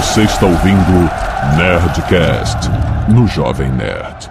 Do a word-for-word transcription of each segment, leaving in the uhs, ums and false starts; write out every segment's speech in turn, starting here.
Você está ouvindo Nerdcast no Jovem Nerd.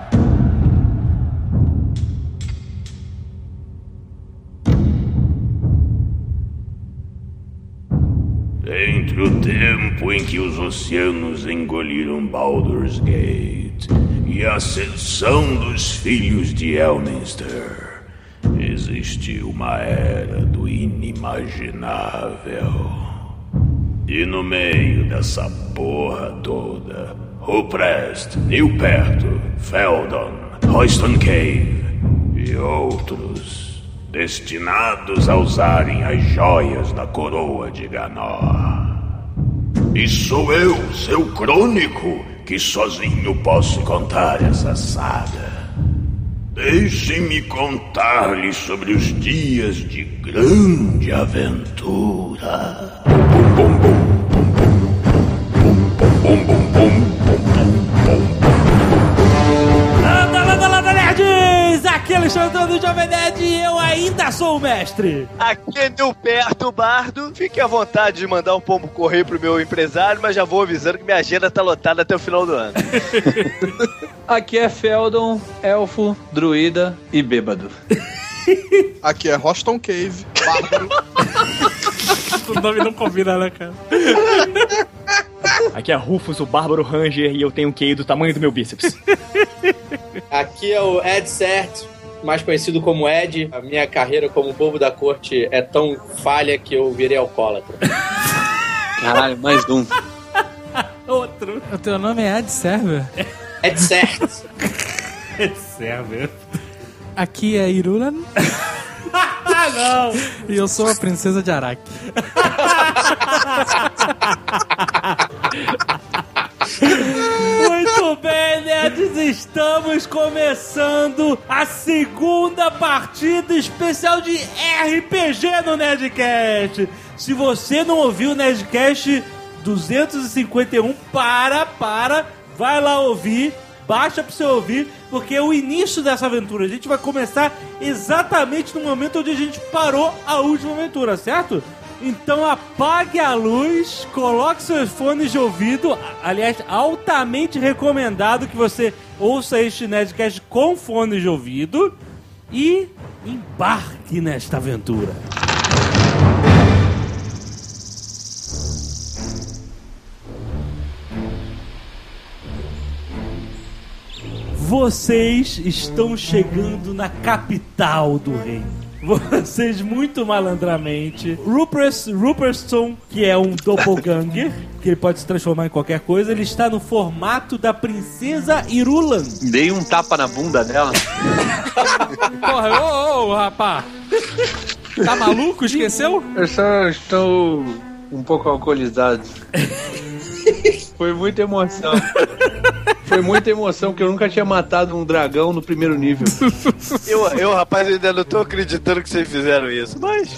Entre o tempo em que os oceanos engoliram Baldur's Gate e a ascensão dos filhos de Elminster, existiu uma era do inimaginável. E no meio dessa porra toda, Ruprest, Nilperto, Feldon, Royston Cave e outros, destinados a usarem as joias da coroa de Ganor. E sou eu, seu crônico, que sozinho posso contar essa saga. Deixem-me contar-lhe sobre os dias de grande aventura. Bum, bum, bum, bum, bum, bum, bum, bum, bum. Landa, landa, landa, nerds! Aqui é Alexandre do Jovem Nerd e eu ainda sou o mestre. Aqui é Nilperto Bardo. Fique à vontade de mandar um pombo correio pro meu empresário, mas já vou avisando que minha agenda tá lotada até o final do ano. Aqui é Feldon, elfo, druida e bêbado. Aqui é Royston Cave, bárbaro. O nome não combina, né, cara? Aqui é Rufus, o bárbaro ranger, e eu tenho um Q I do tamanho do meu bíceps. Aqui é o Ed Cert, mais conhecido como Ed. A minha carreira como bobo da corte é tão falha que eu virei alcoólatra. Caralho, mais um. Outro. O teu nome é Ed Server? Ed Cert. Ed Server. Aqui é Irulan. Ah, não! E eu sou a princesa de Araki. Muito bem, nerds, estamos começando a segunda partida especial de R P G no Nerdcast. Se você não ouviu o Nerdcast duzentos e cinquenta e um, para, para, vai lá ouvir, baixa pra você ouvir, porque é o início dessa aventura. A gente vai começar exatamente no momento onde a gente parou a última aventura, certo? Então apague a luz, coloque seus fones de ouvido. Aliás, altamente recomendado que você ouça este Nerdcast com fones de ouvido e embarque nesta aventura. Vocês estão chegando na capital do reino. Vocês muito malandramente. Rupert Rupertson, que é um doppelganger, que ele pode se transformar em qualquer coisa, ele está no formato da princesa Irulan. Dei um tapa na bunda dela. Porra, ô, ô, rapá. Tá maluco? Esqueceu? Eu só estou um pouco alcoolizado. Foi muita emoção. Foi muita emoção, porque eu nunca tinha matado um dragão no primeiro nível. Eu, eu rapaz, ainda não tô acreditando que vocês fizeram isso, mas...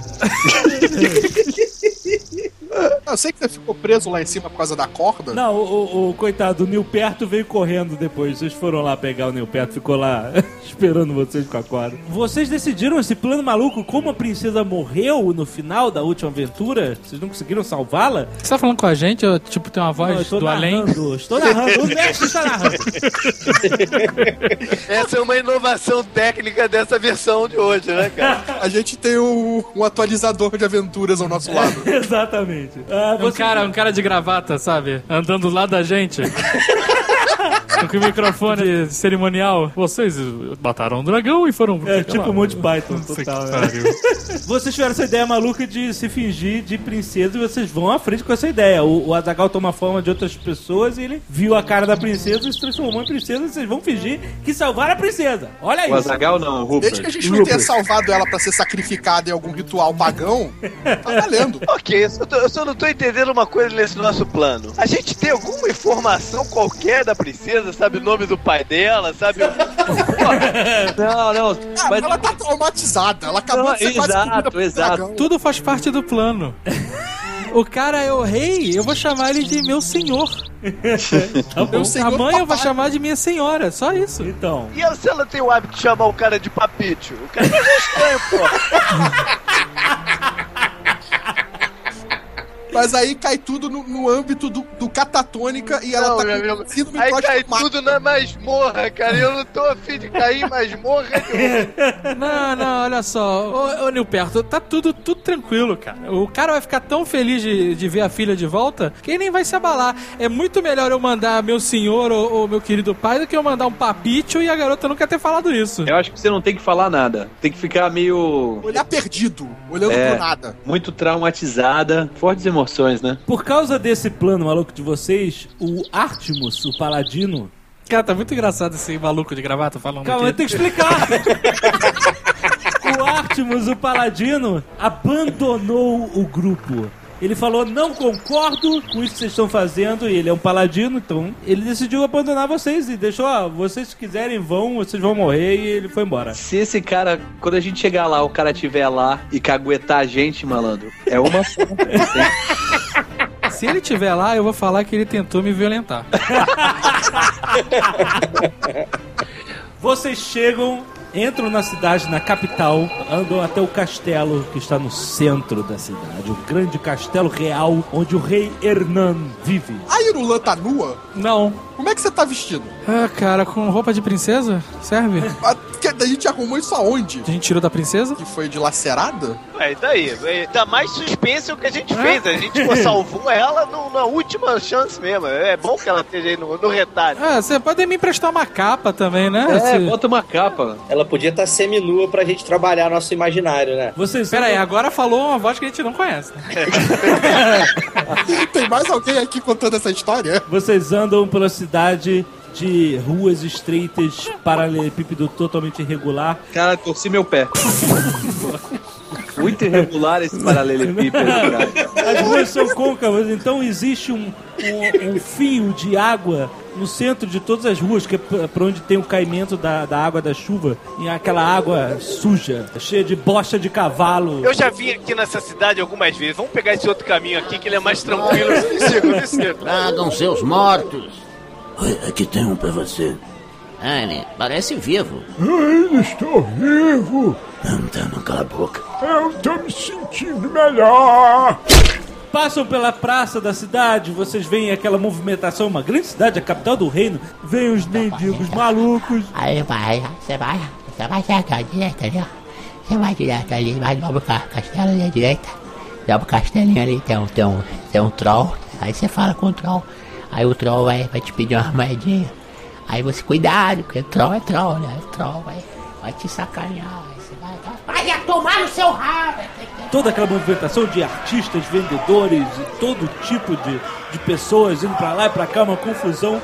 Eu sei que você ficou preso lá em cima por causa da corda. Não, o, o, o coitado, o Nilperto veio correndo depois. Vocês foram lá pegar o Nilperto, ficou lá esperando vocês com a corda. Vocês decidiram esse plano maluco, como a princesa morreu no final da última aventura? Vocês não conseguiram salvá-la? Você tá falando com a gente? Eu, tipo, tem uma voz não, do além? Estou narrando, o mestre está narrando. Essa é uma inovação técnica dessa versão de hoje, né, cara? A gente tem um, um atualizador de aventuras ao nosso lado. Exatamente. Ah, Um cara, um cara de gravata, sabe? Andando do lado da gente. Com o microfone cerimonial. Vocês mataram um dragão e foram... É tipo um Monty Python, total. Né? Vocês tiveram essa ideia maluca de se fingir de princesa e vocês vão à frente com essa ideia. O, o Azaghal toma a forma de outras pessoas e ele viu a cara da princesa e se transformou em princesa e vocês vão fingir que salvaram a princesa. Olha isso. O Azaghal não, o Rupert. Desde que a gente não tenha salvado ela pra ser sacrificada em algum ritual pagão, tá valendo. Ok, eu só, tô, eu só não tô entendendo uma coisa nesse nosso plano. A gente tem alguma informação qualquer da princesa? Sabe o nome do pai dela? Sabe o... Não, não. Ah, mas ela tá traumatizada. Ela acabou Não, de ser quase comida exato, por um exato. dragão. Tudo faz parte do plano. O cara é o rei, eu vou chamar ele de meu senhor. Tá bom. Meu senhor A mãe eu vou papai. chamar de minha senhora, só isso. Então, E se ela tem o hábito de chamar o cara de papito? O cara é estranho, pô. Mas aí cai tudo no, no âmbito do, do catatônica e ela Não, tá meu com amigo, síndrome aí cai pós-traumática. tudo na masmorra, cara. Eu não tô afim de cair em masmorra nenhuma. Não, não, olha só. Ô, ô Nilperto, tá tudo, tudo tranquilo, cara. O cara vai ficar tão feliz de, de ver a filha de volta que ele nem vai se abalar. É muito melhor eu mandar meu senhor ou, ou meu querido pai do que eu mandar um papito e a garota nunca ter falado isso. Eu acho que você não tem que falar nada. Tem que ficar meio... Olhar perdido, olhando É. pro nada. muito traumatizada. Fortes emoções, né? Por causa desse plano maluco de vocês, o Artemus, o paladino... Cara, tá muito engraçado esse maluco de gravata falando Calma, eu aqui. tenho que explicar. O Artemus, o paladino, abandonou o grupo. Ele falou, não concordo com isso que vocês estão fazendo, e ele é um paladino, então ele decidiu abandonar vocês e deixou, ó, vocês se quiserem vão, vocês vão morrer, e ele foi embora. Se esse cara, quando a gente chegar lá, o cara estiver lá e caguetar a gente, malandro, é uma só. Se ele estiver lá, eu vou falar que ele tentou me violentar. Vocês chegam, entram na cidade, na capital, andam até o castelo que está no centro da cidade, o grande castelo real onde o rei Hernan vive. A Irulan tá nua? Não. Como é que você tá vestido? Ah, cara, com roupa de princesa? Serve? A, que, a gente arrumou isso aonde? A gente tirou da princesa? Que foi dilacerada? Ué, e daí? Dá mais suspense o que a gente fez. A gente pô, salvou ela no, na última chance mesmo. É bom que ela esteja aí no, no retalho. Ah, você pode me emprestar uma capa também, né? É, Se- bota uma capa. Ela podia estar seminua pra gente trabalhar nosso imaginário, né? Vocês Pera aí, andam- agora falou uma voz que a gente não conhece. Né? Tem mais alguém aqui contando essa história? Vocês andam pela cidade de ruas estreitas, paralelepípedo totalmente irregular. Cara, torci meu pé. Muito irregular esse paralelepípedo, cara. As ruas são côncavas, então existe um, um, um fio de água no centro de todas as ruas, que é p- pra onde tem o caimento da, da água da chuva, e aquela água suja, cheia de bosta de cavalo. Eu já vim aqui nessa cidade algumas vezes. Vamos pegar esse outro caminho aqui que ele é mais tranquilo. Desceu, desceu. Tragam seus mortos. Oi, aqui tem um pra você. Anne, parece vivo. Ainda estou vivo. Então não cala a boca. Eu tô me sentindo melhor. Passam pela praça da cidade, vocês veem aquela movimentação, uma grande cidade, a capital do reino. Vêm os mendigos malucos. Aí vai, você vai, você vai direto à direita ali, ó. Você vai direto ali, vai dobra o ca- castelo ali à direita. Dobra o castelinho ali, tem um, tem um, tem um troll. Aí você fala com o troll. Aí o troll vai, vai te pedir uma moedinha. Aí você, cuidado, porque troll é troll, né? O troll vai, vai te sacanear. Aí você vai, vai, vai tomar no seu rabo. Toda aquela movimentação de artistas, vendedores e todo tipo de, de pessoas indo pra lá e pra cá, uma confusão.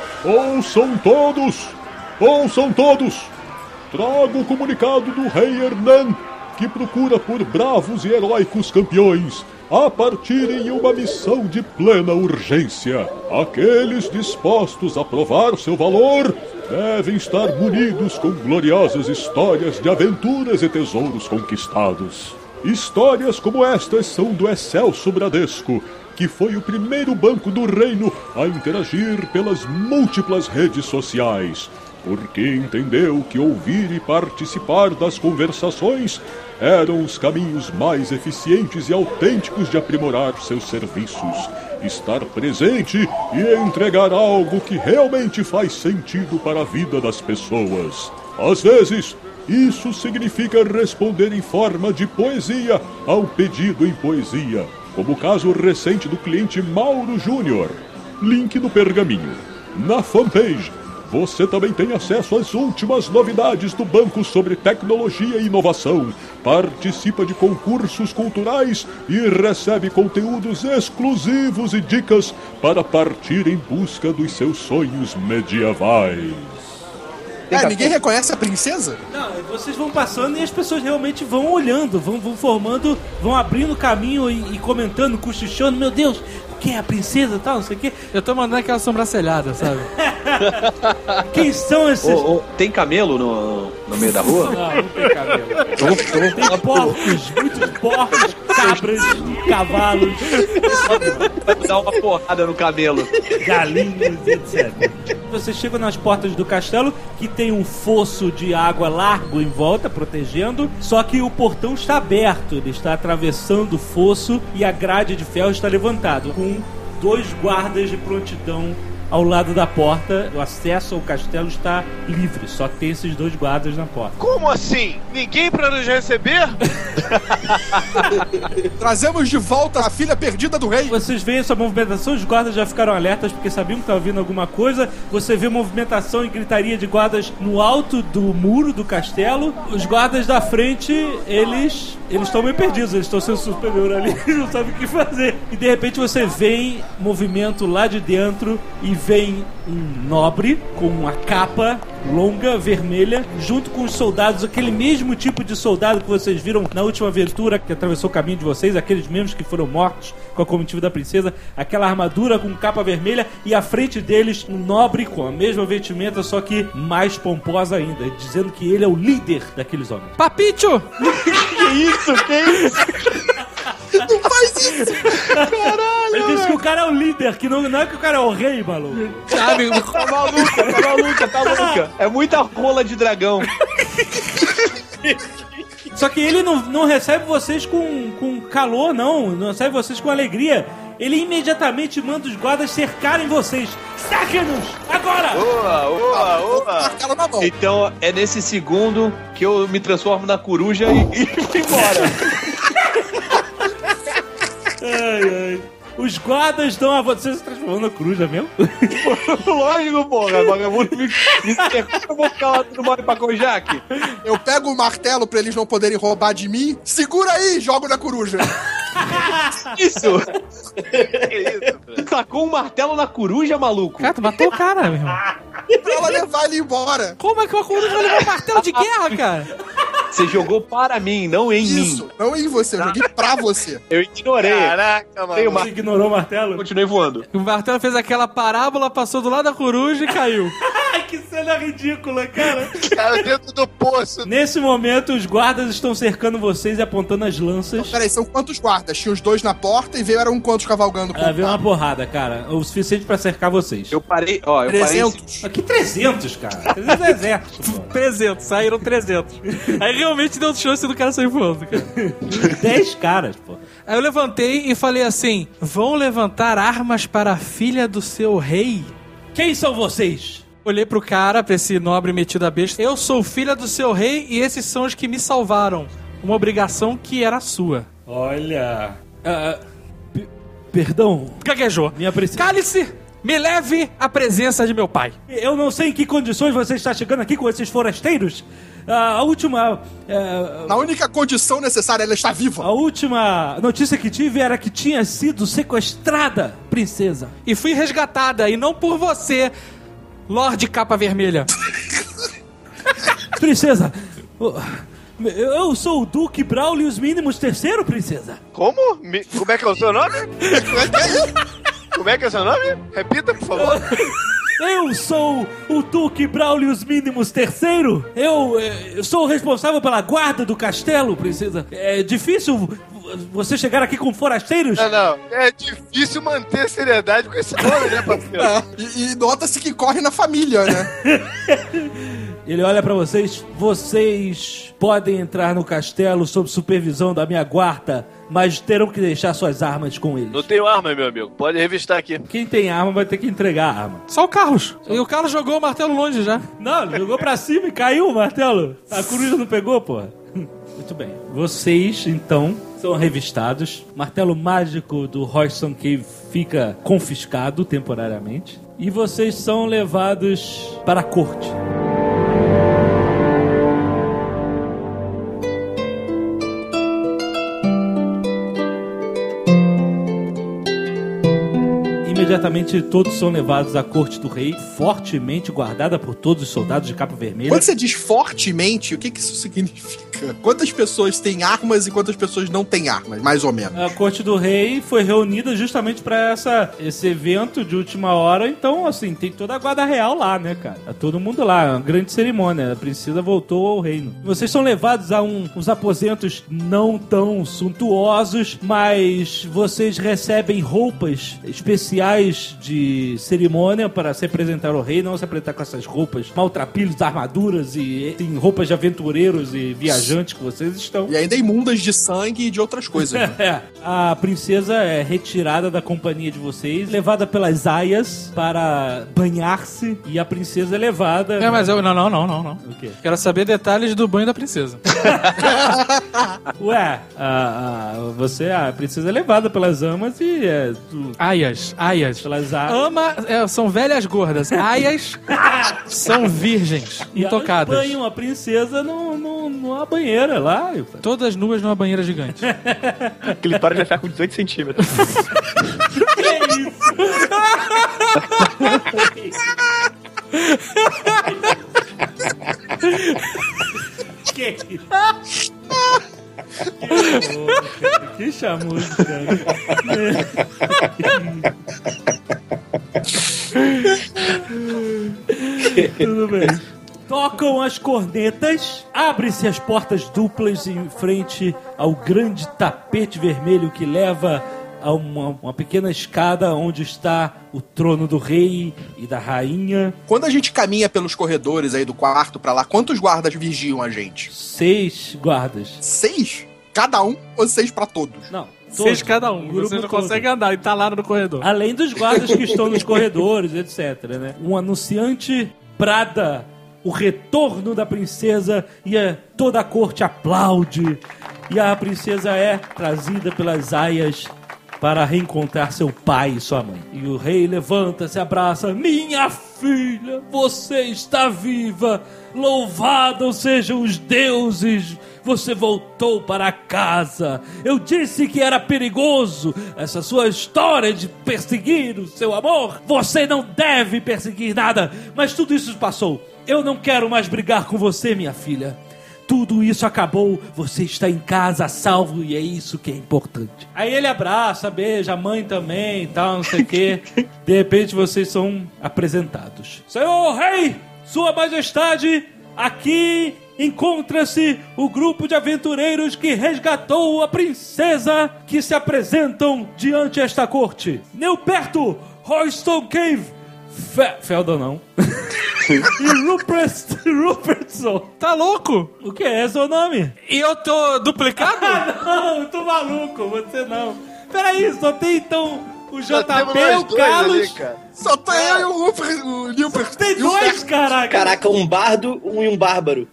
Ouçam todos! Ouçam todos! Trago o comunicado do rei Hernan, que procura por bravos e heróicos campeões a partirem em uma missão de plena urgência. Aqueles dispostos a provar seu valor devem estar munidos com gloriosas histórias de aventuras e tesouros conquistados. Histórias como estas são do Excelso Bradesco, que foi o primeiro banco do reino a interagir pelas múltiplas redes sociais, porque entendeu que ouvir e participar das conversações eram os caminhos mais eficientes e autênticos de aprimorar seus serviços, estar presente e entregar algo que realmente faz sentido para a vida das pessoas. Às vezes, isso significa responder em forma de poesia ao pedido em poesia, como o caso recente do cliente Mauro Júnior. Link no pergaminho. Na fanpage, você também tem acesso às últimas novidades do banco sobre tecnologia e inovação, participa de concursos culturais e recebe conteúdos exclusivos e dicas para partir em busca dos seus sonhos medievais. É, ninguém reconhece a princesa? Não, vocês vão passando e as pessoas realmente vão olhando, vão, vão formando, vão abrindo caminho e, e comentando, cochichando. Meu Deus, o que é a princesa e tal, não sei o quê. Eu tô mandando aquela sobrancelhada, sabe? Quem são esses? Ô, ô, tem camelo no, no meio da rua? Não, não tem camelo. Eu vou, eu vou Tem porcos, muitos porcos, cabras, cavalos, Vai dar uma porrada no camelo. galinhas, etcétera. Vocês chegam nas portas do castelo, que tem um fosso de água largo em volta, protegendo, só que o portão está aberto, ele está atravessando o fosso e a grade de ferro está levantada, com dois guardas de prontidão ao lado da porta. O acesso ao castelo está livre, só tem esses dois guardas na porta. Como assim? Ninguém pra nos receber? Trazemos de volta a filha perdida do rei. Vocês veem essa movimentação, os guardas já ficaram alertas porque sabiam que estava vindo alguma coisa. Você vê movimentação e gritaria de guardas no alto do muro do castelo. Os guardas da frente, eles eles estão meio perdidos, eles estão sendo superior ali, eles não sabem o que fazer. E de repente você vê movimento lá de dentro e vem um nobre com uma capa longa, vermelha, junto com os soldados, aquele mesmo tipo de soldado que vocês viram na última aventura que atravessou o caminho de vocês, aqueles mesmos que foram mortos com a comitiva da princesa, aquela armadura com capa vermelha, e à frente deles um nobre com a mesma vestimenta, só que mais pomposa ainda, dizendo que ele é o líder daqueles homens. Papicho! Que isso? Que isso? Não faz isso! Caralho! Ele disse que o cara é o líder, que não, não é que o cara é o rei, maluco. Sabe? Tá maluca, tá maluca, tá maluca. É muita rola de dragão. Só que ele não, não recebe vocês com, com calor, não. Não recebe vocês com alegria. Ele imediatamente manda os guardas cercarem vocês. Saquem-nos! Agora! Oa, oa, oa! Martelo na mão. Então é nesse segundo que eu me transformo na coruja e, e vou embora. Ai, ai. Os guardas estão a você se transformando na coruja mesmo? Lógico, porra. Vagabundo me, me cercou, eu vou ficar lá tudo mole pra Kojak. Eu pego o martelo pra eles não poderem roubar de mim. Segura aí, jogo na coruja. Isso! Que isso, Tu tacou um martelo na coruja, maluco? Cara, tu matou o cara, meu irmão. Pra ela levar ele embora. Como é que uma coruja vai levar um martelo de guerra, cara? Você jogou para mim, não em Isso, mim. não em você, eu joguei pra você. Eu ignorei. Caraca, Tem mano. uma- Você ignorou o martelo? Continuei voando. O martelo fez aquela parábola, passou do lado da coruja e caiu. Ai, que cena ridícula, cara. Cara, dentro do poço. Nesse momento, os guardas estão cercando vocês e apontando as lanças. Peraí, são quantos guardas? Tinha os dois na porta e vieram quantos cavalgando por Ah, veio uma porrada, cara. O suficiente pra cercar vocês. Eu parei, ó, eu trezentos. Aqui trezentos, cara. trezentos é exército, pô. trezentos, saíram trezentos. Aí realmente deu chance do cara sair voando, cara. dez caras, pô. Aí eu levantei e falei assim: vão levantar armas para a filha do seu rei? Quem são vocês? Olhei pro cara, pra esse nobre metido a besta. Eu sou filha do seu rei e esses são os que me salvaram. Uma obrigação que era sua. Olha... ah, p- perdão, Gaguejou. minha princesa. Cale-se! Me leve à presença de meu pai. Eu não sei em que condições você está chegando aqui com esses forasteiros. Ah, a última... ah, Na única condição necessária, ela está viva. a última notícia que tive era que tinha sido sequestrada, princesa. E fui resgatada, e não por você, Lorde Capa Vermelha. Princesa, oh, eu sou o Duque Braulius Minimus terceiro, princesa. Como? Me- Como é que é o seu nome? Como é que é o seu nome? Repita, por favor. Eu sou o Duque Braulius Minimus terceiro. Eu, eh, eu sou o responsável pela guarda do castelo, princesa. É difícil você chegar aqui com forasteiros? Não, não. É difícil manter a seriedade com esse nome, né, parceiro? É, e, e nota-se que corre na família, né? Ele olha pra vocês. Vocês podem entrar no castelo sob supervisão da minha guarda, mas terão que deixar suas armas com eles. Não tenho arma, meu amigo. Pode revistar aqui. Quem tem arma vai ter que entregar a arma. Só o Carlos. E o Carlos jogou o martelo longe já. Não, ele jogou pra cima e caiu o martelo. A coruja não pegou, porra. Muito bem. Vocês, então, são revistados. O martelo mágico do Royston Cave fica confiscado temporariamente. E vocês são levados para a corte. imediatamente todos são levados à corte do rei, fortemente guardada por todos os soldados de capa vermelha. Quando você diz fortemente, o que, que isso significa? Quantas pessoas têm armas e quantas pessoas não têm armas, mais ou menos? A corte do rei foi reunida justamente pra essa, esse evento de última hora, então, assim, tem toda a guarda real lá, né, cara? Tá todo mundo lá, uma grande cerimônia. A princesa voltou ao reino. Vocês são levados a um, uns aposentos não tão suntuosos, mas vocês recebem roupas especiais de cerimônia para se apresentar ao rei, não se apresentar com essas roupas maltrapilhos, armaduras e tem roupas de aventureiros e viajantes que vocês estão. E ainda imundas de sangue e de outras coisas. Né? É. A princesa é retirada da companhia de vocês, levada pelas aias para banhar-se, e a princesa é levada... É, mas eu... Não, não, não, não, não. O quê? Quero saber detalhes do banho da princesa. Ué, a, a, você, a princesa é levada pelas amas e... É, tu, aias, aias. Pelas aias. Ama é, são velhas gordas. Aias são virgens, e intocadas. elas banham a princesa no, no, numa banheira lá. Todas nuas numa banheira gigante. Aquele tórax vai ficar com dezoito centímetros. Que isso? Que isso? Que horror, cara. Que chamudo, cara. Tudo bem. Tocam as cornetas, abrem-se as portas duplas em frente ao grande tapete vermelho que leva a uma, uma pequena escada onde está o trono do rei e da rainha. Quando a gente caminha pelos corredores aí do quarto pra lá, quantos guardas vigiam a gente? Seis guardas. Seis? Cada um ou seis pra todos? Não. Seis cada um. Você não consegue andar e tá lá no corredor. Além dos guardas que estão nos corredores, etcétera, né? Um anunciante brada o retorno da princesa e a, toda a corte aplaude. E a princesa é trazida pelas aias para reencontrar seu pai e sua mãe. E o rei levanta, se abraça. Minha filha, você está viva. Louvados sejam os deuses. Você voltou para casa. Eu disse que era perigoso essa sua história de perseguir o seu amor. Você não deve perseguir nada, mas tudo isso passou. Eu não quero mais brigar com você, minha filha. Tudo isso acabou, você está em casa, salvo, e é isso que é importante. Aí ele abraça, beija a mãe também e tal, não sei o quê. De repente vocês são apresentados. Senhor Rei, Sua Majestade, aqui encontra-se o grupo de aventureiros que resgatou a princesa, que se apresentam diante esta corte. Nilperto, Royston Cave, Fe Feldon não. E Rupert, Rupertson. Tá louco? O que é seu nome? E eu tô duplicado? Não, eu tô maluco, você não. Peraí, só tem então o J P, o Carlos. Ali, só tá eu e o Rupert, o Nilbert. Tem dois, caraca. Caraca, um bardo um e um bárbaro.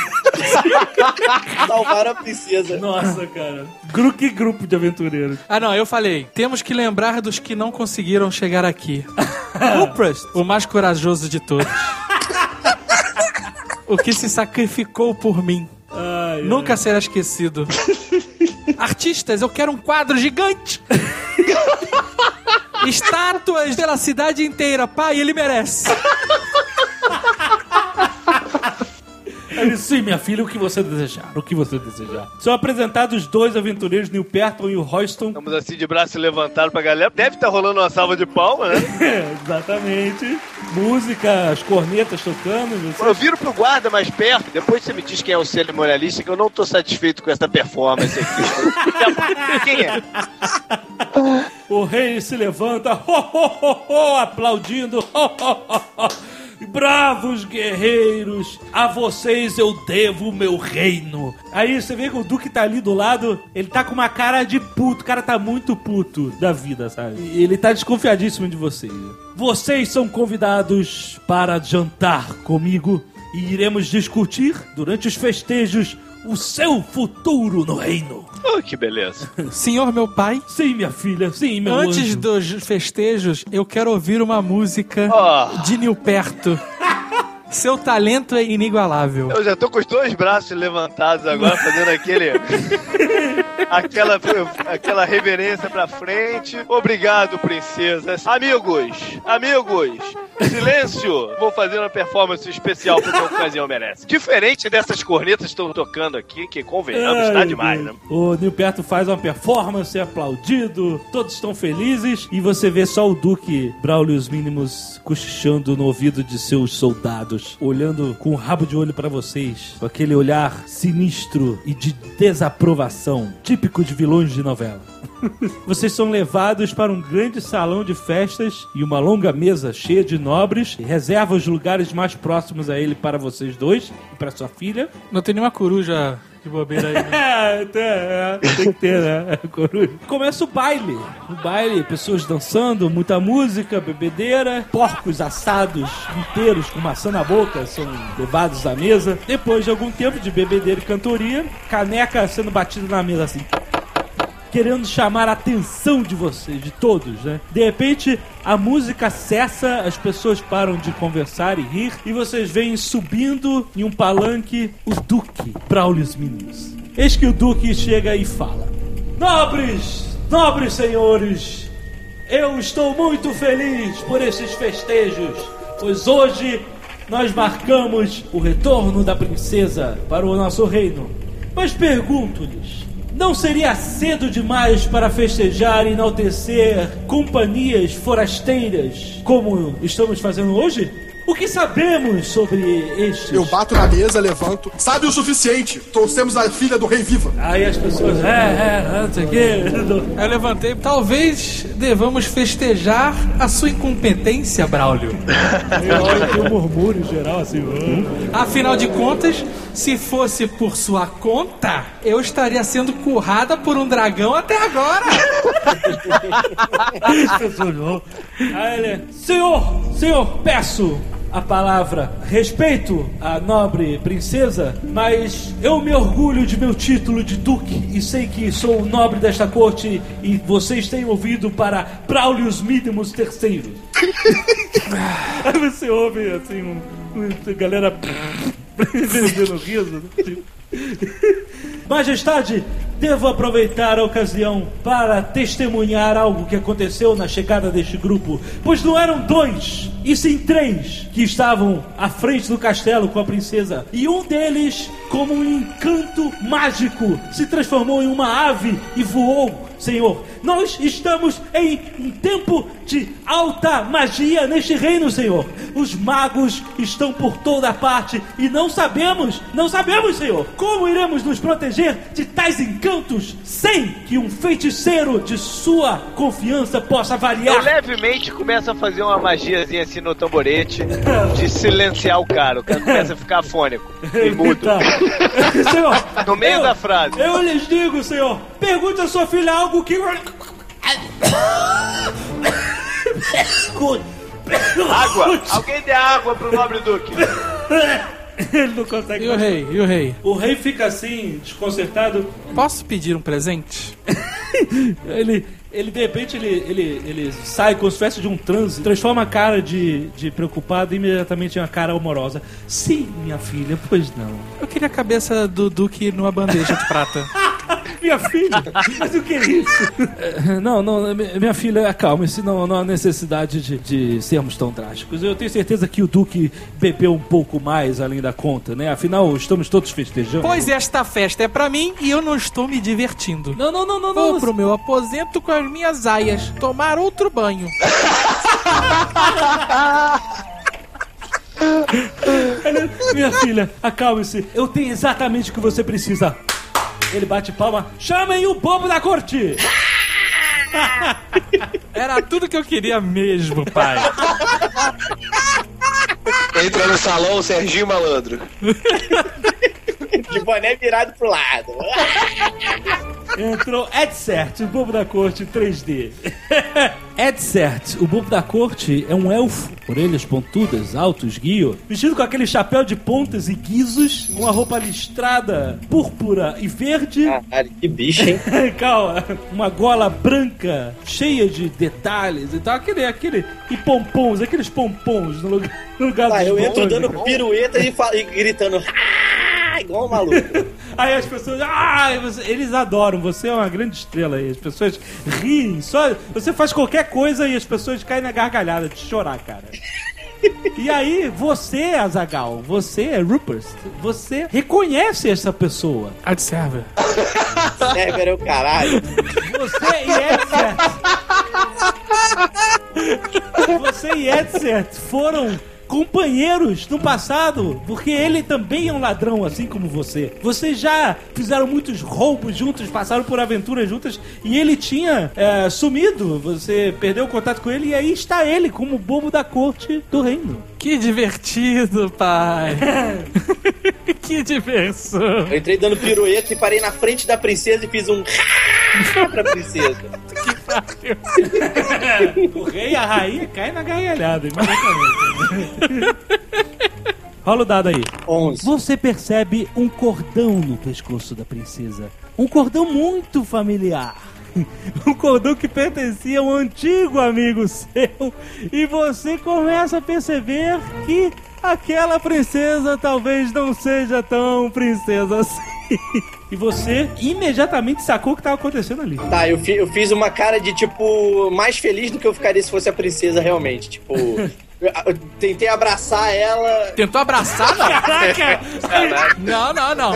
Salvaram a princesa. Nossa, cara. Gru que grupo de aventureiros. Ah, não, eu falei. Temos que lembrar dos que não conseguiram chegar aqui. Rupert, o mais corajoso de todos. O que se sacrificou por mim. Ai, Nunca ai. será esquecido. Artistas, eu quero um quadro gigante. Estátuas pela cidade inteira. Pai, ele merece. Ele, sim, minha filha, o que você desejar. O que você desejar. São apresentados dois aventureiros, Nilperton e o Royston. Estamos assim de braço levantado pra galera. Deve estar rolando uma salva de palmas, né? Exatamente. Música, as cornetas tocando. Você... Eu viro pro guarda mais perto. Depois você me diz quem é o cerimonialista, que eu não tô satisfeito com essa performance aqui. Quem é? O rei se levanta, ho, ho, ho, ho, aplaudindo. Ho, ho, ho, ho. Bravos guerreiros, a vocês eu devo o meu reino. Aí você vê que o Duque tá ali do lado, ele tá com uma cara de puto, o cara tá muito puto da vida, sabe? E ele tá desconfiadíssimo de vocês. Vocês são convidados para jantar comigo e iremos discutir durante os festejos o seu futuro no reino. Oh, que beleza. Senhor meu pai. Sim, minha filha, sim, meu Antes anjo. dos festejos, eu quero ouvir uma música Oh. de Nilperto. Seu talento é inigualável. Eu já tô com os dois braços levantados agora, fazendo aquele... aquela, aquela reverência pra frente. Obrigado, princesas. Amigos, amigos, silêncio. Vou fazer uma performance especial porque a ocasião merece. Diferente dessas cornetas que estão tocando aqui, que convenhamos, tá demais, né? O Nilperto faz uma performance, é aplaudido, todos estão felizes e você vê só o Duque Braulio os Mínimos cochichando no ouvido de seus soldados, olhando com o rabo de olho pra vocês, com aquele olhar sinistro e de desaprovação, típico de vilões de novela. Vocês são levados para um grande salão de festas e uma longa mesa cheia de nobres e reserva os lugares mais próximos a ele para vocês dois e para sua filha. Não tem nenhuma coruja de bobeira aí, né? é, tem que ter, né? Coruja. Começa o baile. O baile, pessoas dançando, muita música, bebedeira, porcos assados inteiros com maçã na boca são levados à mesa. Depois de algum tempo de bebedeira e cantoria, caneca sendo batida na mesa assim, querendo chamar a atenção de vocês, de todos, né? De repente, a música cessa, as pessoas param de conversar e rir, e vocês veem subindo em um palanque o Duque Braulio os Mínimos. Eis que o Duque chega e fala: Nobres, nobres senhores, eu estou muito feliz por esses festejos, pois hoje nós marcamos o retorno da princesa para o nosso reino. Mas pergunto-lhes, não seria cedo demais para festejar e enaltecer companhias forasteiras como estamos fazendo hoje? O que sabemos sobre estes? Eu bato na mesa, levanto. Sabe o suficiente. Trouxemos a filha do rei viva. Aí as pessoas, é, é, não sei o quê. Aí eu levantei. Talvez devamos festejar a sua incompetência, Braulio. Aí tem um murmúrio geral assim. Hum. Afinal de contas, se fosse por sua conta, eu estaria sendo currada por um dragão até agora. As pessoas vão. Aí ele, senhor, senhor, peço a palavra, respeito a nobre princesa, mas eu me orgulho de meu título de duque e sei que sou o nobre desta corte e vocês têm ouvido para Braulio os Mínimos terceiro. Aí você ouve assim, um, um, galera vendendo riso. Majestade, devo aproveitar a ocasião para testemunhar algo que aconteceu na chegada deste grupo, pois não eram dois, e sim três que estavam à frente do castelo com a princesa, e um deles, como um encanto mágico, se transformou em uma ave e voou. Senhor, nós estamos em um tempo de alta magia neste reino, Senhor. Os magos estão por toda parte e não sabemos, não sabemos, Senhor, como iremos nos proteger de tais encantos sem que um feiticeiro de sua confiança possa variar. Eu levemente começo a fazer uma magiazinha assim no tamborete de silenciar o cara. O cara começa a ficar afônico e mudo. Tá. Senhor, no meio eu, da frase. Eu lhes digo, Senhor, pergunte a sua filha algo que... Água! Alguém dê água pro nobre duque. Ele não consegue. E o rei? E o rei? O rei fica assim, desconcertado. Posso pedir um presente? ele, ele de repente ele, ele, ele sai com espécie de um transe, transforma a cara de, de preocupado imediatamente em uma cara amorosa. Sim, minha filha, pois não. Eu queria a cabeça do duque numa bandeja de prata. Minha filha? Mas o que é isso? Não, não, minha filha, acalme-se, não, não há necessidade de, de sermos tão drásticos. Eu tenho certeza que o Duque bebeu um pouco mais além da conta, né? Afinal, estamos todos festejando. Pois esta festa é pra mim e eu não estou me divertindo. Não, não, não, não. Vou não, pro meu aposento com as minhas aias, tomar outro banho. Minha filha, acalme-se. Eu tenho exatamente o que você precisa. Ele bate palma. Chamem o bobo da corte! Era tudo que eu queria mesmo, pai. Entra no salão o Serginho Malandro. De boné virado pro lado. Entrou Edsert, o bobo da corte três D. Edsert, o bobo da corte, é um elfo, orelhas pontudas, alto, esguio, vestido com aquele chapéu de pontas e guizos, uma roupa listrada, púrpura e verde. Caralho, que bicho, hein? Calma, uma gola branca, cheia de detalhes e tal, aquele, aquele, e pompons, aqueles pompons no lugar, no lugar ah, dos eu entro bons, dando né? pirueta e, e gritando, ah, igual um maluco. Aí as pessoas, ah, você, eles adoram, você é uma grande estrela aí, as pessoas riem, só, você faz qualquer coisa e as pessoas caem na gargalhada de chorar, cara. E aí, você, Azaghal, você, Rupert, você reconhece essa pessoa. A de Server. Server é o caralho. Você e Edsert. Você e Edsert foram companheiros no passado, porque ele também é um ladrão, assim como você. Vocês já fizeram muitos roubos juntos, passaram por aventuras juntas, e ele tinha é, sumido. Você perdeu o contato com ele, e aí está ele como bobo da corte do reino. Que divertido, pai. Que diversão. Eu entrei dando pirueta e parei na frente da princesa e fiz um pra princesa. Que pariu. O rei e a rainha caem na gargalhada, imediatamente. Rola o dado aí. onze. Você percebe um cordão no pescoço da princesa. Um cordão muito familiar. Um cordão que pertencia a um antigo amigo seu. E você começa a perceber que aquela princesa talvez não seja tão princesa assim. E você imediatamente sacou o que estava acontecendo ali. Tá, eu, fi, eu fiz uma cara de, tipo, mais feliz do que eu ficaria se fosse a princesa realmente. Tipo, eu, eu tentei abraçar ela. Tentou abraçar, não? Caraca! Não, não, não.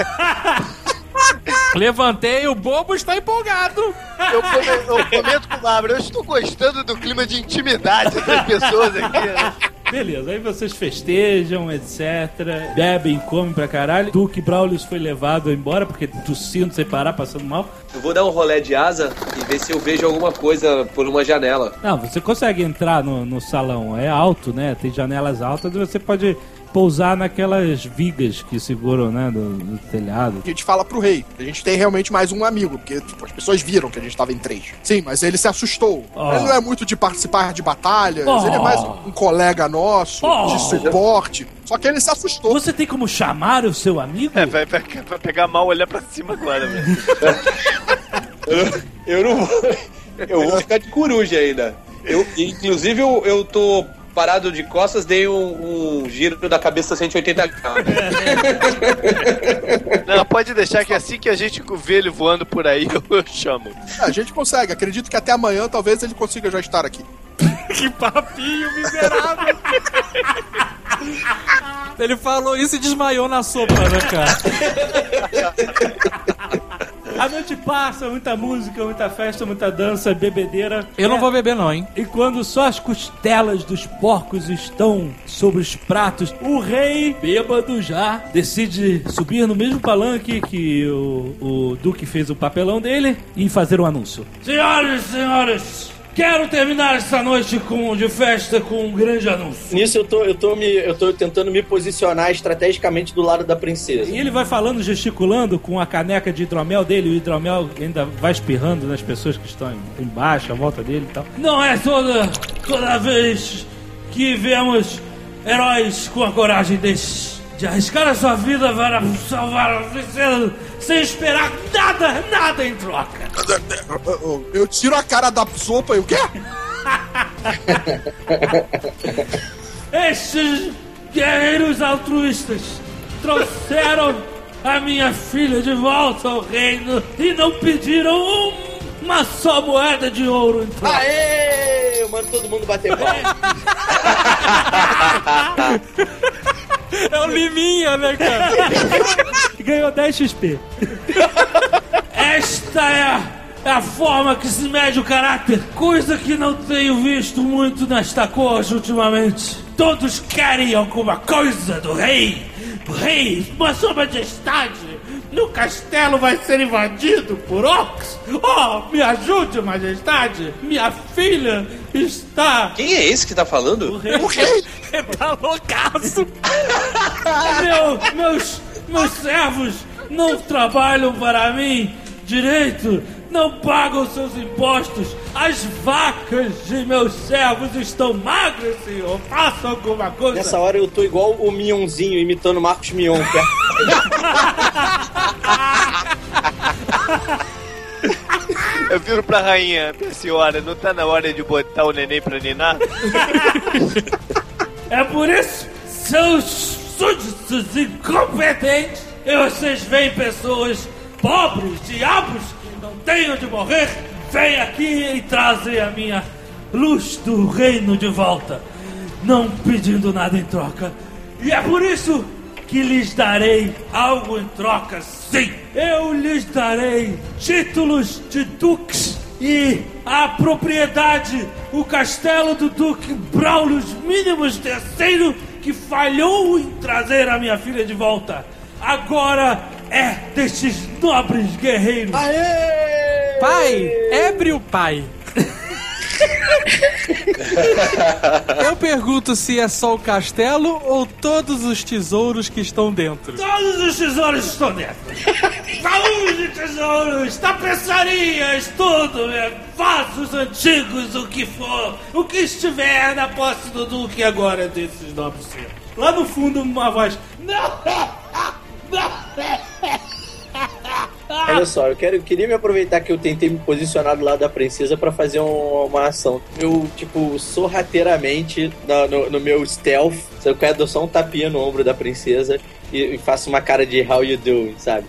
Levantei, o bobo está empolgado. Eu, come, eu comento com o Bárbara, eu estou gostando do clima de intimidade das pessoas aqui, né? Beleza, aí vocês festejam, etcétera. Bebem, comem pra caralho. Duque Braulius foi levado embora porque tossindo sem parar, passando mal. Eu vou dar um rolê de asa e ver se eu vejo alguma coisa por uma janela. Não, você consegue entrar no, no salão. É alto, né? Tem janelas altas e você pode pousar naquelas vigas que seguram, né, do, do telhado. A gente fala pro rei. A gente tem realmente mais um amigo, porque tipo, as pessoas viram que a gente tava em três. Sim, mas ele se assustou. Oh. Ele não é muito de participar de batalhas, Oh. ele é mais um colega nosso, Oh. de suporte. Só que ele se assustou. Você tem como chamar o seu amigo? É, vai, vai, vai pegar mal olhar pra cima agora, velho. Eu, eu não vou. Eu vou ficar de coruja ainda. Eu, inclusive, eu, eu tô parado de costas, dei um, um giro da cabeça cento e oitenta graus. Não, pode deixar que assim que a gente vê ele voando por aí, eu, eu chamo. É, a gente consegue. Acredito que até amanhã talvez ele consiga já estar aqui. Que papinho miserável. Ele falou isso e desmaiou na sopa, né, cara? A noite passa, muita música, muita festa, muita dança, bebedeira. Eu não vou beber não, hein? E quando só as costelas dos porcos estão sobre os pratos, o rei, bêbado já, decide subir no mesmo palanque que o, o Duque fez o papelão dele e fazer um anúncio. Senhoras e senhores, quero terminar essa noite com, de festa com um grande anúncio. Nisso eu tô, eu, tô me, eu tô tentando me posicionar estrategicamente do lado da princesa. E ele vai falando, gesticulando com a caneca de hidromel dele, e o hidromel ainda vai espirrando nas pessoas que estão embaixo, à volta dele e tal. Não é toda, toda vez que vemos heróis com a coragem desses de arriscar a sua vida para salvar a princesa sem esperar nada, nada em troca. Eu tiro a cara da sopa e o quê? Estes guerreiros altruístas trouxeram a minha filha de volta ao reino e não pediram um, uma só moeda de ouro em troca. Aê! Eu mando todo mundo bater palma. É o Liminha, né, cara? Ganhou dez X P. Esta é a, é a forma que se mede o caráter. Coisa que não tenho visto muito nesta corte ultimamente. Todos querem alguma coisa do rei. O rei, uma sua majestade, no castelo vai ser invadido por orcs. Oh, me ajude, majestade. Minha filha está... Quem é esse que tá falando? O rei... O quê? Tá loucaço. Meu, meus, meus servos não trabalham para mim direito, não pagam seus impostos. As vacas de meus servos estão magras, senhor. Faça alguma coisa. Nessa hora eu tô igual o Mionzinho imitando Marcos Mion. Que é... Eu viro pra rainha, minha senhora, não tá na hora de botar o neném pra ninar? É por isso, seus súditos incompetentes, E vocês veem pessoas pobres, diabos, que não têm onde morrer, vêm aqui e trazem a minha luz do reino de volta, não pedindo nada em troca. E é por isso que lhes darei algo em troca, sim. Eu lhes darei títulos de duques e a propriedade, o castelo do Duque Braulio Minimus terceiro, que falhou em trazer a minha filha de volta. Agora é destes nobres guerreiros. Aê! Pai, ebre o pai. Eu pergunto se é só o castelo ou todos os tesouros que estão dentro. Todos os tesouros estão dentro. Baús de tesouros, tapeçarias, tudo, né? Vasos antigos, o que for. O que estiver na posse do Duque agora desses nobres seres. Lá no fundo uma voz. Não! Não! Olha só, eu, quero, eu queria me aproveitar que eu tentei me posicionar do lado da princesa pra fazer um, uma ação. Eu, tipo, sorrateiramente no, no, no meu stealth, eu quero dar só um tapinha no ombro da princesa e, e faço uma cara de how you doing, sabe?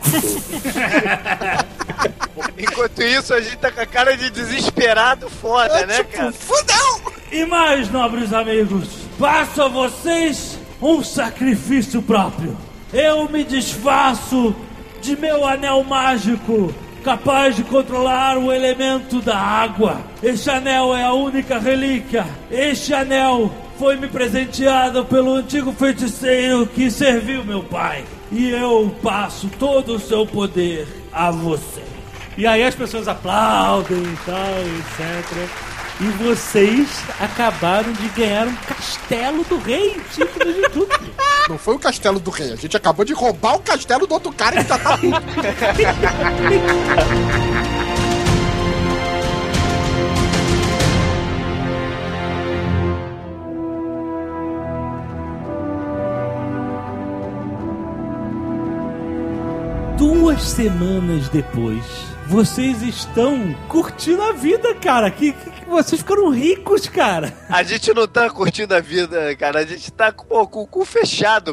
Enquanto isso, a gente tá com a cara de desesperado foda, é, né, tipo, cara? Fudão! E mais, nobres amigos, passo a vocês um sacrifício próprio. Eu me desfaço de meu anel mágico, capaz de controlar o elemento da água. Este anel é a única relíquia. Este anel foi me presenteado pelo antigo feiticeiro que serviu meu pai. E eu passo todo o seu poder a você. E aí as pessoas aplaudem e tal, etcétera. E vocês acabaram de ganhar um castelo do rei, título de Duque. Não foi o castelo do rei, a gente acabou de roubar o castelo do outro cara que já tá puto. Duas semanas depois, vocês estão curtindo a vida, cara. Que, que, que vocês ficaram ricos, cara. A gente não tá curtindo a vida, cara. A gente tá com, com o cu fechado,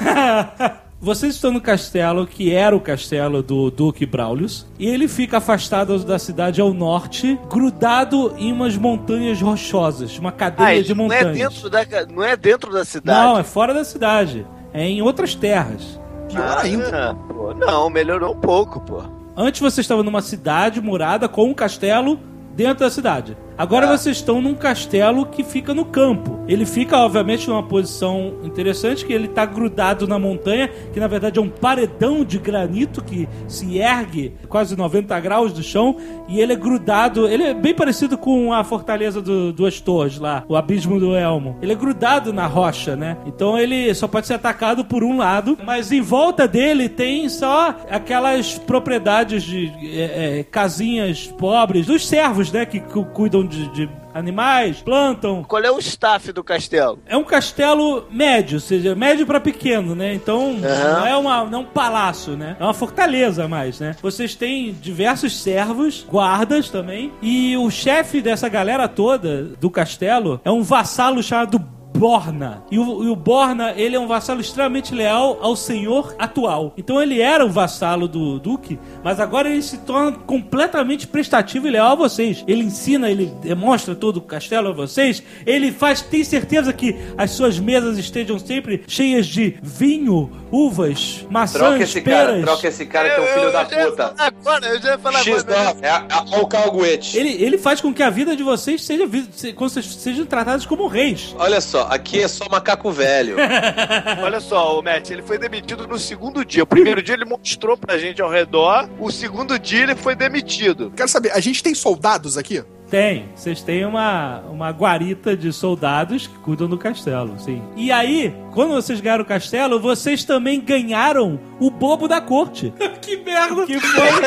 cara. Vocês estão no castelo, que era o castelo do Duque Braulius, e ele fica afastado da cidade ao norte, grudado em umas montanhas rochosas, uma cadeia ah, de montanhas. Não é, dentro da, não é dentro da cidade? Não, é fora da cidade. É em outras terras. Pior ainda. Ah, pô, não, melhorou um pouco, pô. Antes vocês estavam numa cidade murada com um castelo dentro da cidade. Agora ah. vocês estão num castelo que fica no campo. Ele fica, obviamente, numa posição interessante, que ele está grudado na montanha, que na verdade é um paredão de granito que se ergue quase noventa graus do chão, e ele é grudado, ele é bem parecido com a fortaleza do Duas Torres lá, o Abismo do Elmo. Ele é grudado na rocha, né? Então ele só pode ser atacado por um lado, mas em volta dele tem só aquelas propriedades de é, é, casinhas pobres, dos servos, né, que cu- cuidam De, de animais, plantam. Qual é o staff do castelo? É um castelo médio, ou seja, médio pra pequeno, né? Então, uhum. não é uma, não é um palácio, né? É uma fortaleza mais, né? Vocês têm diversos servos, guardas também, e o chefe dessa galera toda do castelo é um vassalo chamado Borna. E o, e o Borna, ele é um vassalo extremamente leal ao senhor atual. Então ele era o vassalo do Duque, mas agora ele se torna completamente prestativo e leal a vocês. Ele ensina, ele demonstra todo o castelo a vocês. Ele faz, tem certeza que as suas mesas estejam sempre cheias de vinho, uvas, maçãs, troca esse peras. Cara, troca esse cara que é um filho eu, da eu já puta. Ia agora, eu já ia falar X agora. É, é, é o calguete. Ele, ele faz com que a vida de vocês seja, se- como vocês sejam tratados como reis. Olha só, aqui é só macaco velho. Olha só, o Matt, ele foi demitido no segundo dia. O primeiro dia ele mostrou pra gente ao redor, o segundo dia ele foi demitido. Quero saber, a gente tem soldados aqui? Tem, vocês têm uma, uma guarita de soldados que cuidam do castelo, sim. E aí, quando vocês ganharam o castelo, vocês também ganharam o bobo da corte. Que merda! Que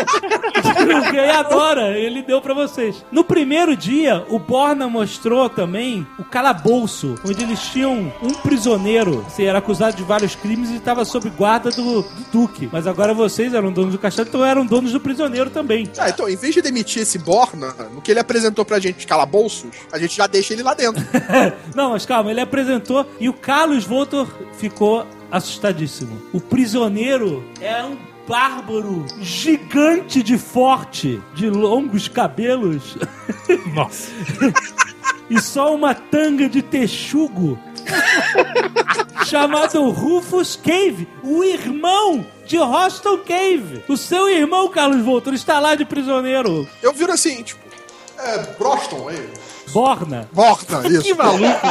foi o ganhador, ele deu pra vocês. No primeiro dia, o Borna mostrou também o calabouço, onde eles tinham um prisioneiro que era acusado de vários crimes e estava sob guarda do, do Duque. Mas agora vocês eram donos do castelo, então eram donos do prisioneiro também. Ah, então, em vez de demitir esse Borna, no que ele apresentou pra gente de calabouços, a gente já deixa ele lá dentro. Não, mas calma, ele apresentou e o Carlos Voltor ficou assustadíssimo. O prisioneiro é um bárbaro gigante de forte, de longos cabelos. Nossa. E só uma tanga de texugo. Chamado Rufus Cave, o irmão de Hostel Cave. O seu irmão, Carlos Voltor, está lá de prisioneiro. Eu viro assim, tipo, é Broston aí. Borna. Borna, isso. Que maluco.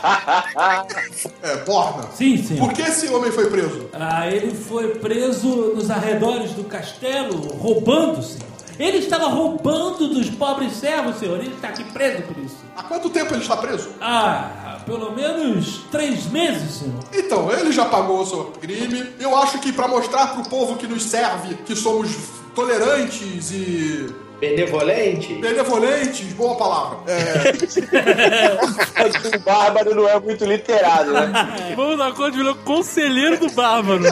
É, Borna. Sim, sim. Por que esse homem foi preso? Ah, ele foi preso nos arredores do castelo, roubando, senhor. Ele estava roubando dos pobres servos, senhor. Ele está aqui preso por isso. Há quanto tempo ele está preso? Ah, pelo menos três meses, senhor. Então, ele já pagou o seu crime. Eu acho que pra mostrar pro povo que nos serve que somos tolerantes e... Benevolente? Benevolentes, boa palavra. É... O bárbaro não é muito literado, né? Vamos dar conta de virar conselheiro do bárbaro.